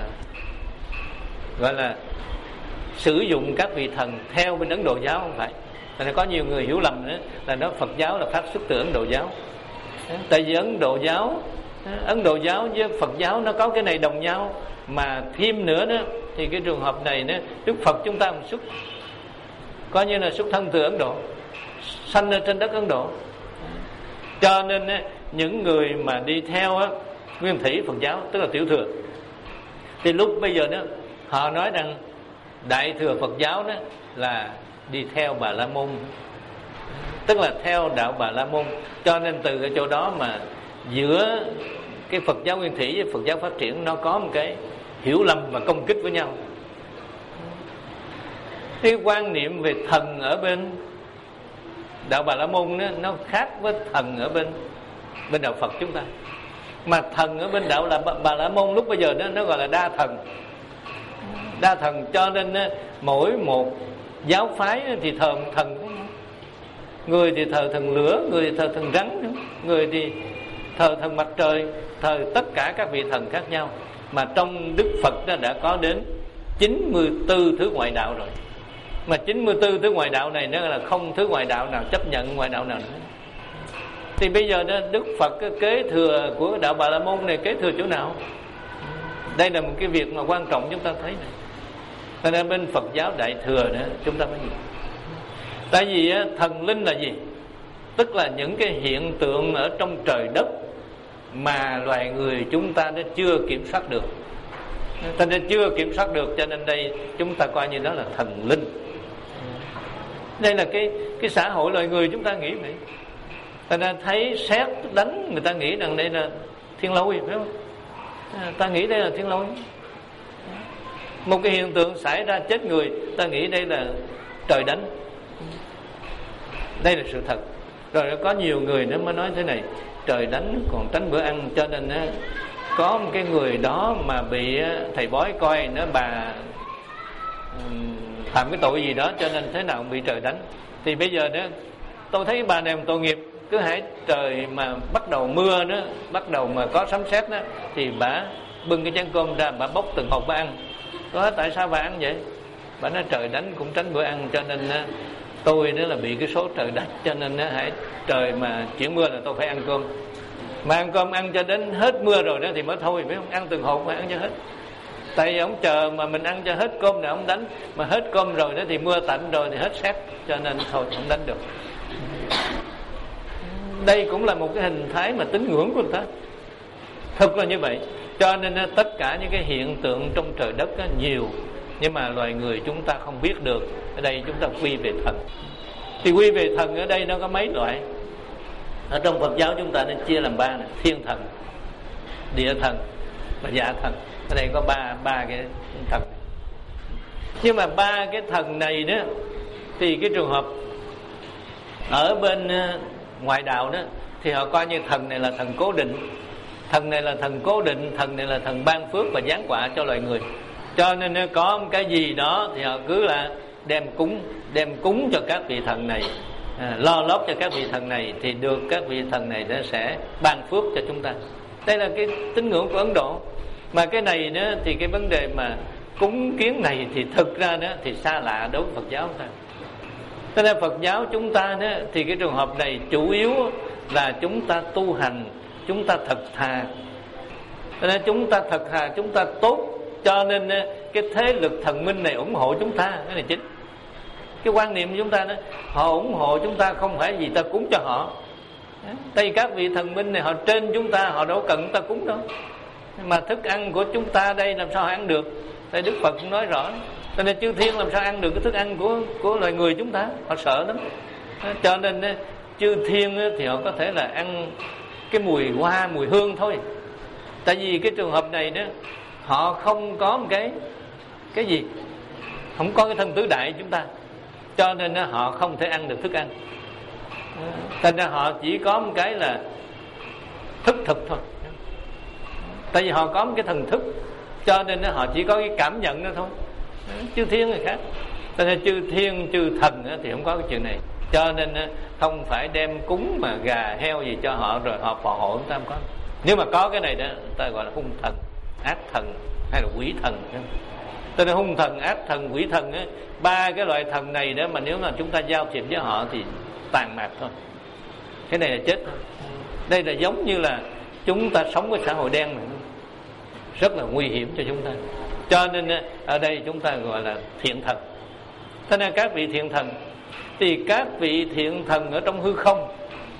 gọi là sử dụng các vị thần theo bên Ấn Độ giáo, không phải. Thành ra có nhiều người hiểu lầm nữa là nó Phật giáo là phát xuất từ Ấn Độ giáo. Tại vì Ấn Độ giáo Ấn Độ giáo với Phật giáo nó có cái này đồng nhau, mà thêm nữa đó thì cái trường hợp này đó, Đức Phật chúng ta xuất coi như là xuất thân từ Ấn Độ, sanh ở trên đất Ấn Độ. Cho nên á, những người mà đi theo á, nguyên thủy Phật giáo, tức là tiểu thừa, thì lúc bây giờ đó họ nói rằng Đại thừa Phật giáo đó là đi theo Bà La Môn, tức là theo đạo Bà La Môn. Cho nên từ cái chỗ đó mà giữa cái Phật giáo nguyên thủy với Phật giáo phát triển nó có một cái hiểu lầm và công kích với nhau. Cái quan niệm về thần ở bên đạo Bà La Môn đó, nó khác với thần ở bên bên đạo Phật chúng ta. Mà thần ở bên đạo là Bà La Môn lúc bây giờ đó, nó gọi là đa thần. Đa thần cho nên đó, mỗi một giáo phái thì thờ một thần. Người thì thờ thần lửa, người thì thờ thần rắn, người thì thờ thần mặt trời, thờ tất cả các vị thần khác nhau. mà trong Đức Phật đó đã có đến chín mươi tư thứ ngoại đạo rồi. Mà chín mươi tư thứ ngoại đạo này nó là không thứ ngoại đạo nào chấp nhận ngoại đạo nào nữa. Thì bây giờ đó, Đức Phật kế thừa của đạo Bà La Môn này kế thừa chỗ nào? Đây là một cái việc mà quan trọng chúng ta thấy này. Cho nên bên Phật giáo Đại Thừa đó chúng ta phải nhìn. Tại vì thần linh là gì? Tức là những cái hiện tượng ở trong trời đất mà loài người chúng ta đã chưa kiểm soát được. Cho nên chưa kiểm soát được, cho nên đây chúng ta coi như đó là thần linh. Đây là cái cái xã hội loài người chúng ta nghĩ vậy. Ta đã thấy sét đánh, người ta nghĩ rằng đây là thiên lôi, phải không? Ta nghĩ đây là thiên lôi. Một cái hiện tượng xảy ra chết người, ta nghĩ đây là trời đánh. Đây là sự thật. Rồi có nhiều người nó mới nói thế này: trời đánh còn tránh bữa ăn. Cho nên á, có một cái người đó mà bị thầy bói coi nó bà phạm cái tội gì đó, cho nên thế nào cũng bị trời đánh. Thì bây giờ đó tôi thấy bà này một tội nghiệp. Cứ hãy trời mà bắt đầu mưa đó, bắt đầu mà có sấm sét đó, thì bà bưng cái chén cơm ra, bà bốc từng hộp bà ăn. Tôi hỏi tại sao bà ăn vậy? Bà nói trời đánh cũng tránh bữa ăn, cho nên tôi nữa là bị cái số trời đánh, cho nên hãy trời mà chuyển mưa là tôi phải ăn cơm. Mà ăn cơm ăn cho đến hết mưa rồi đó thì mới thôi, phải không? Ăn từng hộp mà ăn cho hết. Tại vì ông chờ mà mình ăn cho hết cơm là ông đánh, mà hết cơm rồi đó thì mưa tạnh rồi thì hết sét, cho nên thôi không đánh được. Đây cũng là một cái hình thái mà tín ngưỡng của người ta. Thật là như vậy. Cho nên tất cả những cái hiện tượng trong trời đất nhiều, nhưng mà loài người chúng ta không biết được. Ở đây chúng ta quy về thần. Thì quy về thần ở đây nó có mấy loại. Ở trong Phật giáo chúng ta nên chia làm ba này: thiên thần, địa thần và dạ thần. Ở đây có ba ba cái thần. Nhưng mà ba cái thần này đó thì cái trường hợp ở bên ngoại đạo đó thì họ coi như thần này là thần cố định. Thần này là thần cố định, thần này là thần ban phước và giáng quả cho loài người. Cho nên nếu có một cái gì đó thì họ cứ là đem cúng, đem cúng cho các vị thần này, à, lo lót cho các vị thần này, thì được các vị thần này nó sẽ ban phước cho chúng ta. Đây là cái tín ngưỡng của Ấn Độ. Mà cái này đó thì cái vấn đề mà cúng kiến này thì thực ra đó thì xa lạ đối với Phật giáo ta. Cho nên Phật giáo chúng ta đó thì cái trường hợp này chủ yếu là chúng ta tu hành, chúng ta thật thà. Cho nên chúng ta thật thà, chúng ta tốt, cho nên cái thế lực thần minh này ủng hộ chúng ta. Cái này chính. Cái quan niệm của chúng ta đó, họ ủng hộ chúng ta không phải vì ta cúng cho họ. Tại các vị thần minh này họ trên chúng ta, họ đâu cần chúng ta cúng đâu. Mà thức ăn của chúng ta đây làm sao họ ăn được? Tại Đức Phật cũng nói rõ. Cho nên chư thiên làm sao ăn được cái thức ăn của của loài người chúng ta? Họ sợ lắm. Cho nên chư thiên thì họ có thể là ăn cái mùi hoa, mùi hương thôi. Tại vì cái trường hợp này đó, họ không có một cái cái gì, không có cái thân tứ đại chúng ta, cho nên họ không thể ăn được thức ăn. Thành ra họ chỉ có một cái là thức thực thôi. Tại vì họ có một cái thần thức, cho nên họ chỉ có cái cảm nhận đó thôi. Chư thiên người khác. Cho nên chư thiên, chư thần thì không có cái chuyện này. Cho nên không phải đem cúng mà gà heo gì cho họ rồi họ phò hộ chúng ta, không có. Nếu mà có cái này đó, ta gọi là hung thần, ác thần hay là quỷ thần. Cho nên hung thần, ác thần, quỷ thần á, ba cái loại thần này đó mà nếu mà chúng ta giao thiệp với họ thì tàn mạc thôi. Cái này là chết thôi. Đây là giống như là chúng ta sống với xã hội đen này, rất là nguy hiểm cho chúng ta. Cho nên ở đây chúng ta gọi là thiện thần. Thế nên các vị thiện thần thì các vị thiện thần ở trong hư không,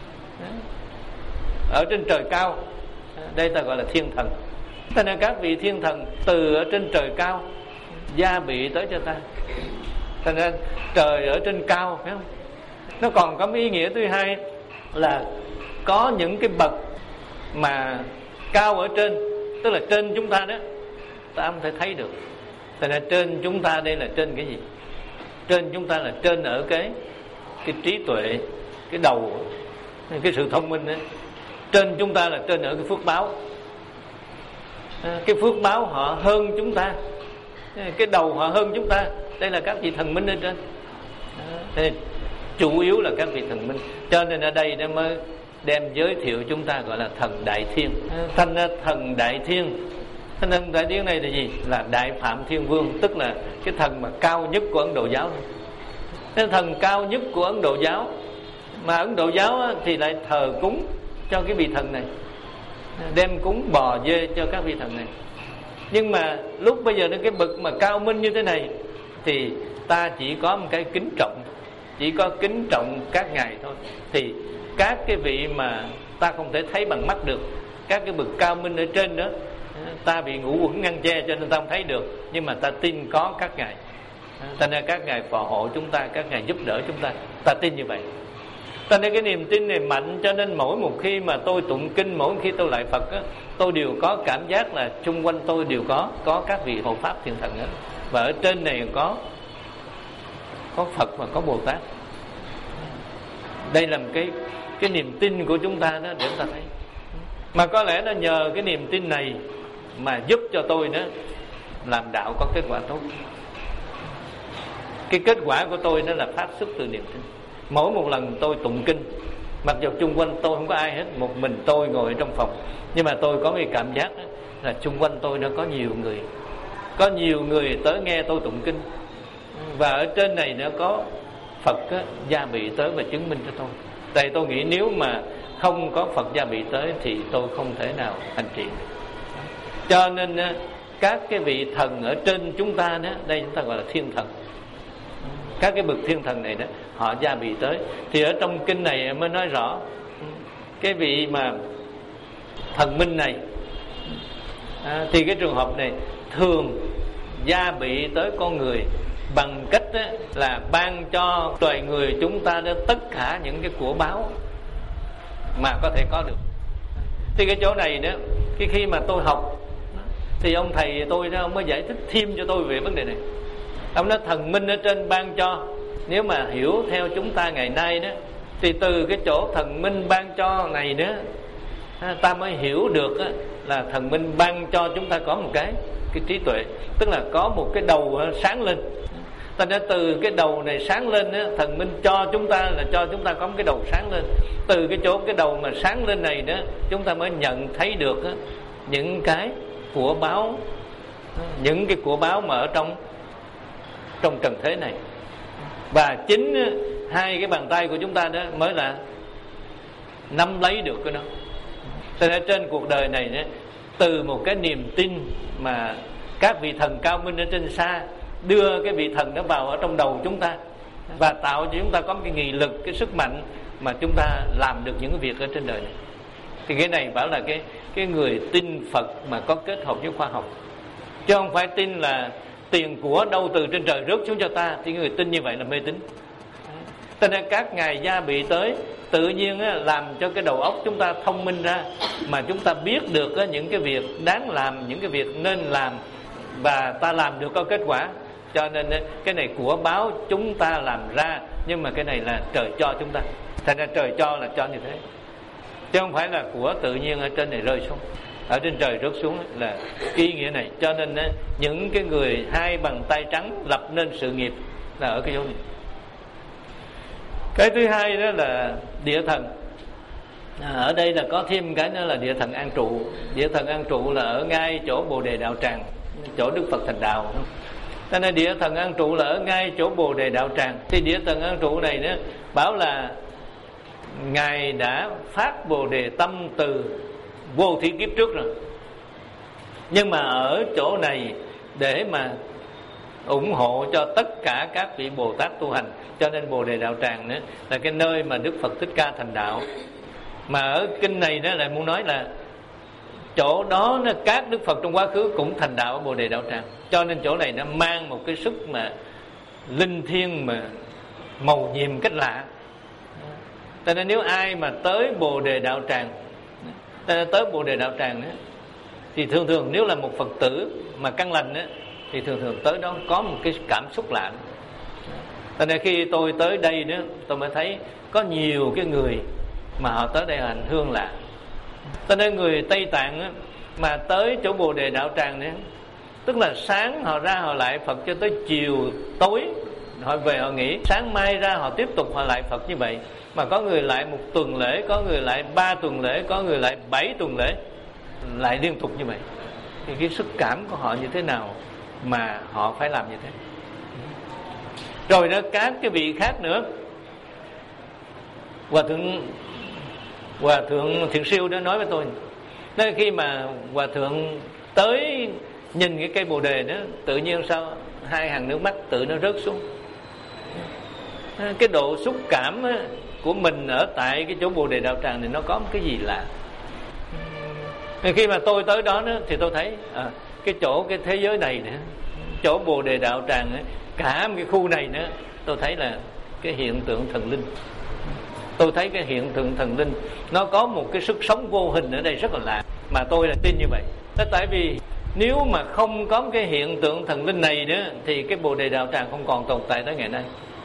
ở trên trời cao, đây ta gọi là thiên thần. Thế nên các vị thiên thần từ ở trên trời cao gia bị tới cho ta. Thế nên trời ở trên cao, phải không? Nó còn có một ý nghĩa thứ hai là có những cái bậc mà cao ở trên, tức là trên chúng ta đó, ta không thể thấy được. Thế nên trên chúng ta đây là trên cái gì? Trên chúng ta là trên ở cái cái trí tuệ, cái đầu, cái sự thông minh ấy. Trên chúng ta là trên ở cái phước báo. Cái phước báo họ hơn chúng ta, cái đầu họ hơn chúng ta. Đây là các vị thần minh ở trên. Thế chủ yếu là các vị thần minh. Cho nên ở đây nó mới đem giới thiệu chúng ta gọi là thần đại thiên. Thành ra thần đại thiên Thế nên Đại Tiên này là gì? Là Đại Phạm Thiên Vương, tức là cái thần mà cao nhất của Ấn Độ giáo. Cái thần cao nhất của Ấn Độ giáo, mà Ấn Độ giáo thì lại thờ cúng cho cái vị thần này, đem cúng bò dê cho các vị thần này. Nhưng mà lúc bây giờ đến cái bậc mà cao minh như thế này thì ta chỉ có một cái kính trọng, chỉ có kính trọng các ngài thôi. Thì các cái vị mà ta không thể thấy bằng mắt được, các cái bậc cao minh ở trên đó, ta bị ngũ uẩn ngăn che cho nên ta không thấy được, nhưng mà ta tin có các ngài. Cho nên các ngài phò hộ chúng ta, các ngài giúp đỡ chúng ta, ta tin như vậy. Cho nên cái niềm tin này mạnh, cho nên mỗi một khi mà tôi tụng kinh, mỗi khi tôi lại Phật á, tôi đều có cảm giác là xung quanh tôi đều có có các vị hộ pháp thiên thần hết. Và ở trên này có có Phật và có Bồ Tát. Đây là một cái cái niềm tin của chúng ta đó, để chúng ta thấy. Mà có lẽ nó nhờ cái niềm tin này mà giúp cho tôi đó làm đạo có kết quả tốt. Cái kết quả của tôi nó là phát xuất từ niềm tin. Mỗi một lần tôi tụng kinh, mặc dù chung quanh tôi không có ai hết, một mình tôi ngồi trong phòng, nhưng mà tôi có cái cảm giác là chung quanh tôi nó có nhiều người, có nhiều người tới nghe tôi tụng kinh. Và ở trên này nó có Phật á, gia bị tới và chứng minh cho tôi. Tại tôi nghĩ nếu mà không có Phật gia bị tới thì tôi không thể nào hành trì. Cho nên các cái vị thần ở trên chúng ta đó, đây chúng ta gọi là thiên thần, các cái bậc thiên thần này đó, họ gia bị tới. Thì ở trong kinh này mới nói rõ cái vị mà thần minh này à, thì cái trường hợp này thường gia bị tới con người bằng cách đó, là ban cho loài người chúng ta đó tất cả những cái của báo mà có thể có được. Thì cái chỗ này đó, cái khi mà tôi học thì ông thầy tôi đó, ông mới giải thích thêm cho tôi về vấn đề này. Ông nói thần minh ở trên ban cho, nếu mà hiểu theo chúng ta ngày nay đó, thì từ cái chỗ thần minh ban cho này đó, ta mới hiểu được là thần minh ban cho chúng ta có một cái cái trí tuệ, tức là có một cái đầu sáng lên. Ta đã từ cái đầu này sáng lên đó, thần minh cho chúng ta là cho chúng ta có một cái đầu sáng lên. Từ cái chỗ cái đầu mà sáng lên này đó, chúng ta mới nhận thấy được đó, những cái của báo, những cái của báo mà ở trong trong trần thế này. Và chính hai cái bàn tay của chúng ta đó mới là nắm lấy được cái đó. Cho nên trên cuộc đời này đó, từ một cái niềm tin mà các vị thần cao minh ở trên xa đưa cái vị thần đó vào ở trong đầu chúng ta và tạo cho chúng ta có một cái nghị lực, cái sức mạnh mà chúng ta làm được những cái việc ở trên đời này. Thì cái này bảo là cái cái người tin Phật mà có kết hợp với khoa học, chứ không phải tin là tiền của đâu từ trên trời rớt xuống cho ta. Thì người tin như vậy là mê tín. Cho nên các ngài gia bị tới tự nhiên làm cho cái đầu óc chúng ta thông minh ra, mà chúng ta biết được những cái việc đáng làm, những cái việc nên làm, và ta làm được có kết quả. Cho nên cái này của báo chúng ta làm ra, nhưng mà cái này là trời cho chúng ta. Thành ra trời cho là cho như thế, chứ không phải là của tự nhiên ở trên này rơi xuống, ở trên trời rớt xuống, là cái ý nghĩa này. Cho nên những cái người hai bàn tay trắng lập nên sự nghiệp là ở cái chỗ này. Cái thứ hai đó là địa thần. À, ở đây là có thêm cái nữa là địa thần An Trụ. Địa thần An Trụ là ở ngay chỗ Bồ Đề Đạo Tràng, chỗ Đức Phật thành đạo. Cho nên địa thần An Trụ là ở ngay chỗ Bồ Đề Đạo Tràng. Thì địa thần An Trụ này đó bảo là ngài đã phát Bồ Đề tâm từ vô thí kiếp trước rồi, nhưng mà ở chỗ này để mà ủng hộ cho tất cả các vị Bồ Tát tu hành. Cho nên Bồ Đề Đạo Tràng nữa là cái nơi mà Đức Phật Thích Ca thành đạo. Mà ở kinh này đó lại muốn nói là chỗ đó nó, các Đức Phật trong quá khứ cũng thành đạo ở Bồ Đề Đạo Tràng. Cho nên chỗ này nó mang một cái sức mà linh thiêng mà màu nhiệm cách lạ. Cho nên nếu ai mà tới Bồ Đề Đạo Tràng, tới Bồ Đề Đạo Tràng đó, thì thường thường nếu là một Phật tử mà căn lành đó, thì thường thường tới đó có một cái cảm xúc lạ. Cho nên khi tôi tới đây đó, tôi mới thấy có nhiều cái người mà họ tới đây hành hương lạ. Cho nên người Tây Tạng đó, mà tới chỗ Bồ Đề Đạo Tràng đó, tức là sáng họ ra họ lại Phật cho tới chiều tối họ về họ nghỉ, sáng mai ra họ tiếp tục họ lại Phật như vậy. Mà có người lại một tuần lễ, có người lại ba tuần lễ, có người lại bảy tuần lễ, lại liên tục như vậy. thì cái sức cảm của họ như thế nào mà họ phải làm như thế. Rồi đó, các cái vị khác nữa, Hòa thượng Hòa thượng Thiện Siêu đó nói với tôi, nói khi mà Hòa thượng tới nhìn cái cây bồ đề đó, tự nhiên sao hai hàng nước mắt tự nó rớt xuống. Cái độ xúc cảm của mình ở tại cái chỗ bồ đề đạo tràng thì nó có một cái gì lạ. Khi mà tôi tới đó nữa, thì tôi thấy à, cái chỗ cái thế giới này nữa, chỗ bồ đề đạo tràng nữa, cả một cái khu này nữa, tôi thấy là cái hiện tượng thần linh. Tôi thấy cái hiện tượng thần linh nó có một cái sức sống vô hình ở đây rất là lạ, mà tôi là tin như vậy. Đó, tại vì nếu mà không có cái hiện tượng thần linh này nữa thì cái bồ đề đạo tràng không còn tồn tại tới ngày nay.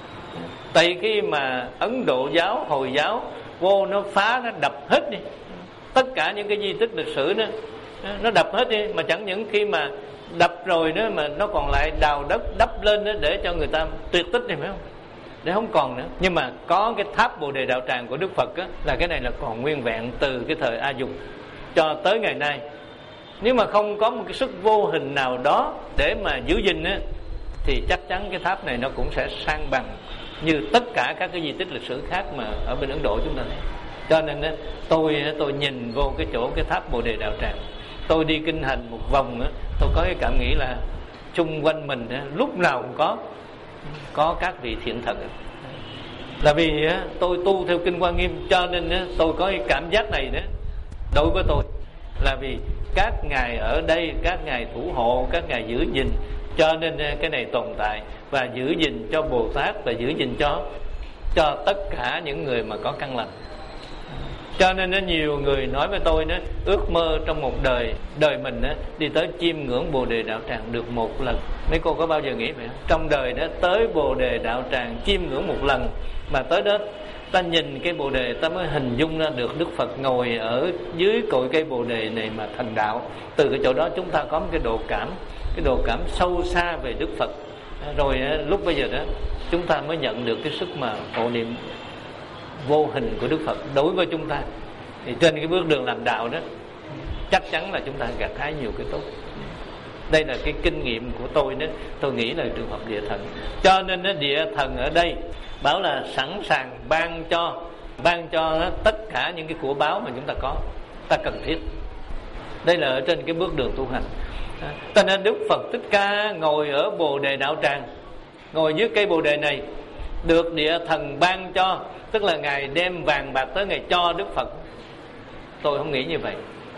Tại khi mà Ấn Độ giáo, Hồi giáo vô nó phá, nó đập hết đi tất cả những cái di tích lịch sử đó, nó đập hết đi, mà chẳng những khi mà đập rồi nữa mà nó còn lại đào đất đắp lên đó để cho người ta tuyệt tích này, phải không? Để không còn nữa. Nhưng mà có cái tháp bồ đề đạo tràng của Đức Phật á, là cái này là còn nguyên vẹn từ cái thời A Dục cho tới ngày nay. Nếu mà không có một cái sức vô hình nào đó để mà giữ gìn á, thì chắc chắn cái tháp này nó cũng sẽ sang bằng như tất cả các cái di tích lịch sử khác mà ở bên Ấn Độ chúng ta thấy. Cho nên á, tôi tôi nhìn vô cái chỗ cái tháp bồ đề đạo tràng, tôi đi kinh hành một vòng á, tôi có cái cảm nghĩ là xung quanh mình á, lúc nào cũng có có các vị thiện thần. Là vì á, tôi tu theo kinh Hoa Nghiêm, cho nên á, tôi có cái cảm giác này nữa. Đối với tôi là vì các ngài ở đây, các ngài thủ hộ, các ngài giữ gìn, cho nên cái này tồn tại, và giữ gìn cho Bồ Tát, và giữ gìn cho cho tất cả những người mà có căn lành. Cho nên nó nhiều người nói với tôi đó, ước mơ trong một đời đời mình đó, đi tới chiêm ngưỡng bồ đề đạo tràng được một lần. Mấy cô có bao giờ nghĩ vậy không? Trong đời đó tới bồ đề đạo tràng chiêm ngưỡng một lần, mà tới đó ta nhìn cái bồ đề, ta mới hình dung ra được Đức Phật ngồi ở dưới cội cây bồ đề này mà thành đạo. Từ cái chỗ đó chúng ta có một cái độ cảm, cái độ cảm sâu xa về Đức Phật. Rồi lúc bây giờ đó chúng ta mới nhận được cái sức mà hộ niệm vô hình của Đức Phật đối với chúng ta. Thì trên cái bước đường làm đạo đó, chắc chắn là chúng ta gặt hái nhiều cái tốt. Đây là cái kinh nghiệm của tôi đó. Tôi nghĩ là trường hợp địa thần. Cho nên đó, địa thần ở đây bảo là sẵn sàng ban cho ban cho đó, tất cả những cái của báo mà chúng ta có, ta cần thiết. Đây là ở trên cái bước đường tu hành. Cho nên Đức Phật Thích Ca ngồi ở bồ đề đạo tràng, ngồi dưới cây bồ đề này, được địa thần ban cho, tức là ngài đem vàng bạc tới ngài cho Đức Phật. Tôi không nghĩ như vậy,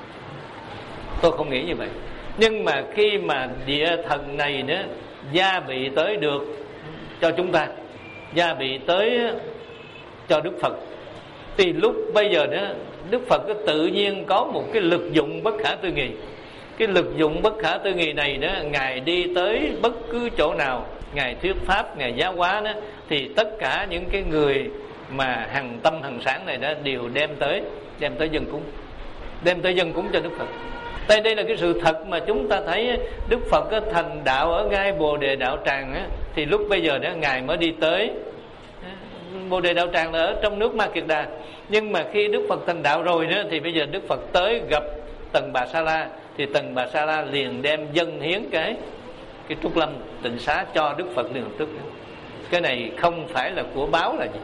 tôi không nghĩ như vậy. Nhưng mà khi mà địa thần này nữa gia bị tới được cho chúng ta, gia bị tới cho Đức Phật, thì lúc bây giờ đó Đức Phật tự nhiên có một cái lực dụng bất khả tư nghị. Cái lực dụng bất khả tư nghị này đó, ngài đi tới bất cứ chỗ nào, ngài thuyết pháp, ngài giáo hóa đó, thì tất cả những cái người mà hằng tâm hằng sáng này đó đều đem tới đem tới dân cúng, đem tới dân cúng cho Đức Phật. Đây đây là cái sự thật mà chúng ta thấy. Đức Phật thành đạo ở ngay bồ đề đạo tràng á, thì lúc bây giờ đó ngài mới đi tới. Bồ đề đạo tràng là ở trong nước Ma Kiệt Đà, nhưng mà khi Đức Phật thành đạo rồi đó, thì bây giờ Đức Phật tới gặp Tần Bà Sa La, thì Tần Bà Sa La liền đem dâng hiến cái cái trúc lâm tịnh xá cho Đức Phật liền tức. Cái này không phải là của báo là gì.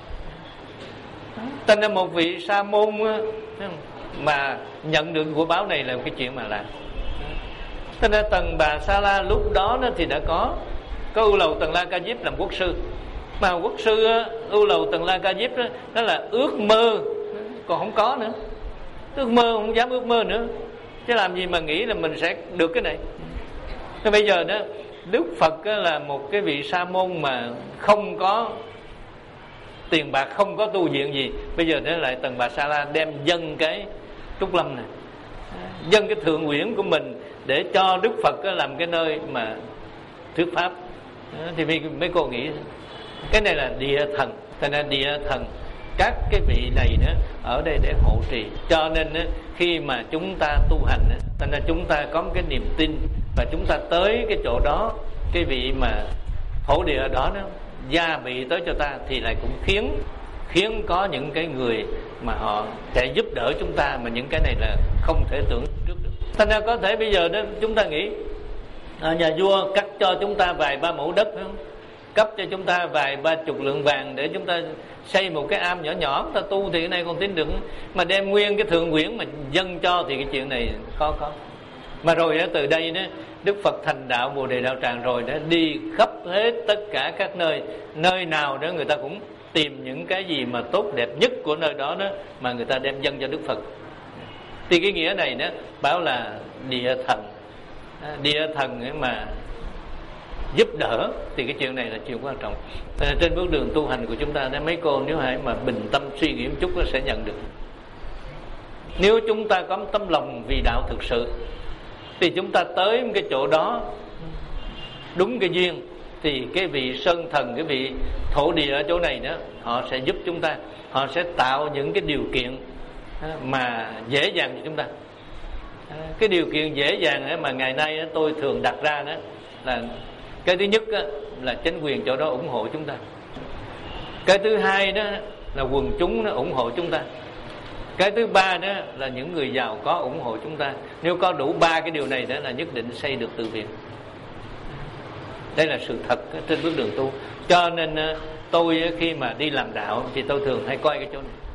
Tên là một vị sa môn mà nhận được của báo này là một cái chuyện mà làm. Thế nên Tần Bà Sa La lúc đó thì đã có có Ưu Lầu Tần La Ca Diếp làm quốc sư. Mà quốc sư Ưu Lầu Tần La Ca Diếp đó, đó là ước mơ còn không có nữa. Ước mơ không dám ước mơ nữa, chứ làm gì mà nghĩ là mình sẽ được cái này. Thế bây giờ đó Đức Phật là một cái vị sa môn mà không có tiền bạc, không có tu viện gì. Bây giờ nó lại Tần Bà Sa La đem dâng cái trúc lâm này, dâng cái thượng uyển của mình để cho Đức Phật làm cái nơi mà thuyết pháp. Thì mấy cô nghĩ cái này là địa thần. Thế nên địa thần, các cái vị này nữa ở đây để hộ trì. Cho nên khi mà chúng ta tu hành, thế nên chúng ta có một cái niềm tin, và chúng ta tới cái chỗ đó, cái vị mà thổ địa đó đó gia bị tới cho ta, thì lại cũng khiến khiến có những cái người mà họ sẽ giúp đỡ chúng ta, mà những cái này là không thể tưởng trước được. Thành ra có thể bây giờ đó chúng ta nghĩ à, nhà vua cắt cho chúng ta vài ba mẫu đất, phải không? Cấp cho chúng ta vài ba chục lượng vàng để chúng ta xây một cái am nhỏ nhỏ, chúng ta tu thì cái này còn tin được. Mà đem nguyên cái thượng quyển mà dâng cho thì cái chuyện này khó khó. Mà rồi đó, từ đây đó Đức Phật thành đạo Bồ Đề Đạo Tràng rồi đó, đi khắp hết tất cả các nơi, nơi nào đó người ta cũng tìm những cái gì mà tốt đẹp nhất của nơi đó đó mà người ta đem dâng cho Đức Phật. Thì cái nghĩa này đó bảo là địa thần, địa thần ấy mà giúp đỡ, thì cái chuyện này là chuyện quan trọng. Trên bước đường tu hành của chúng ta, mấy cô nếu hãy mà bình tâm suy nghĩ một chút nó sẽ nhận được. Nếu chúng ta có tấm lòng vì đạo thực sự thì chúng ta tới cái chỗ đó đúng cái duyên, thì cái vị sơn thần, cái vị thổ địa ở chỗ này đó, họ sẽ giúp chúng ta, họ sẽ tạo những cái điều kiện mà dễ dàng cho chúng ta. Cái điều kiện dễ dàng mà ngày nay tôi thường đặt ra đó là cái thứ nhất là chính quyền chỗ đó ủng hộ chúng ta. Cái thứ hai đó là quần chúng nó ủng hộ chúng ta. Cái thứ ba đó là những người giàu có ủng hộ chúng ta. Nếu có đủ ba cái điều này đó là nhất định xây được từ viện. Đây là sự thật trên bước đường tu. Cho nên tôi khi mà đi làm đạo thì tôi thường hay coi cái chỗ này.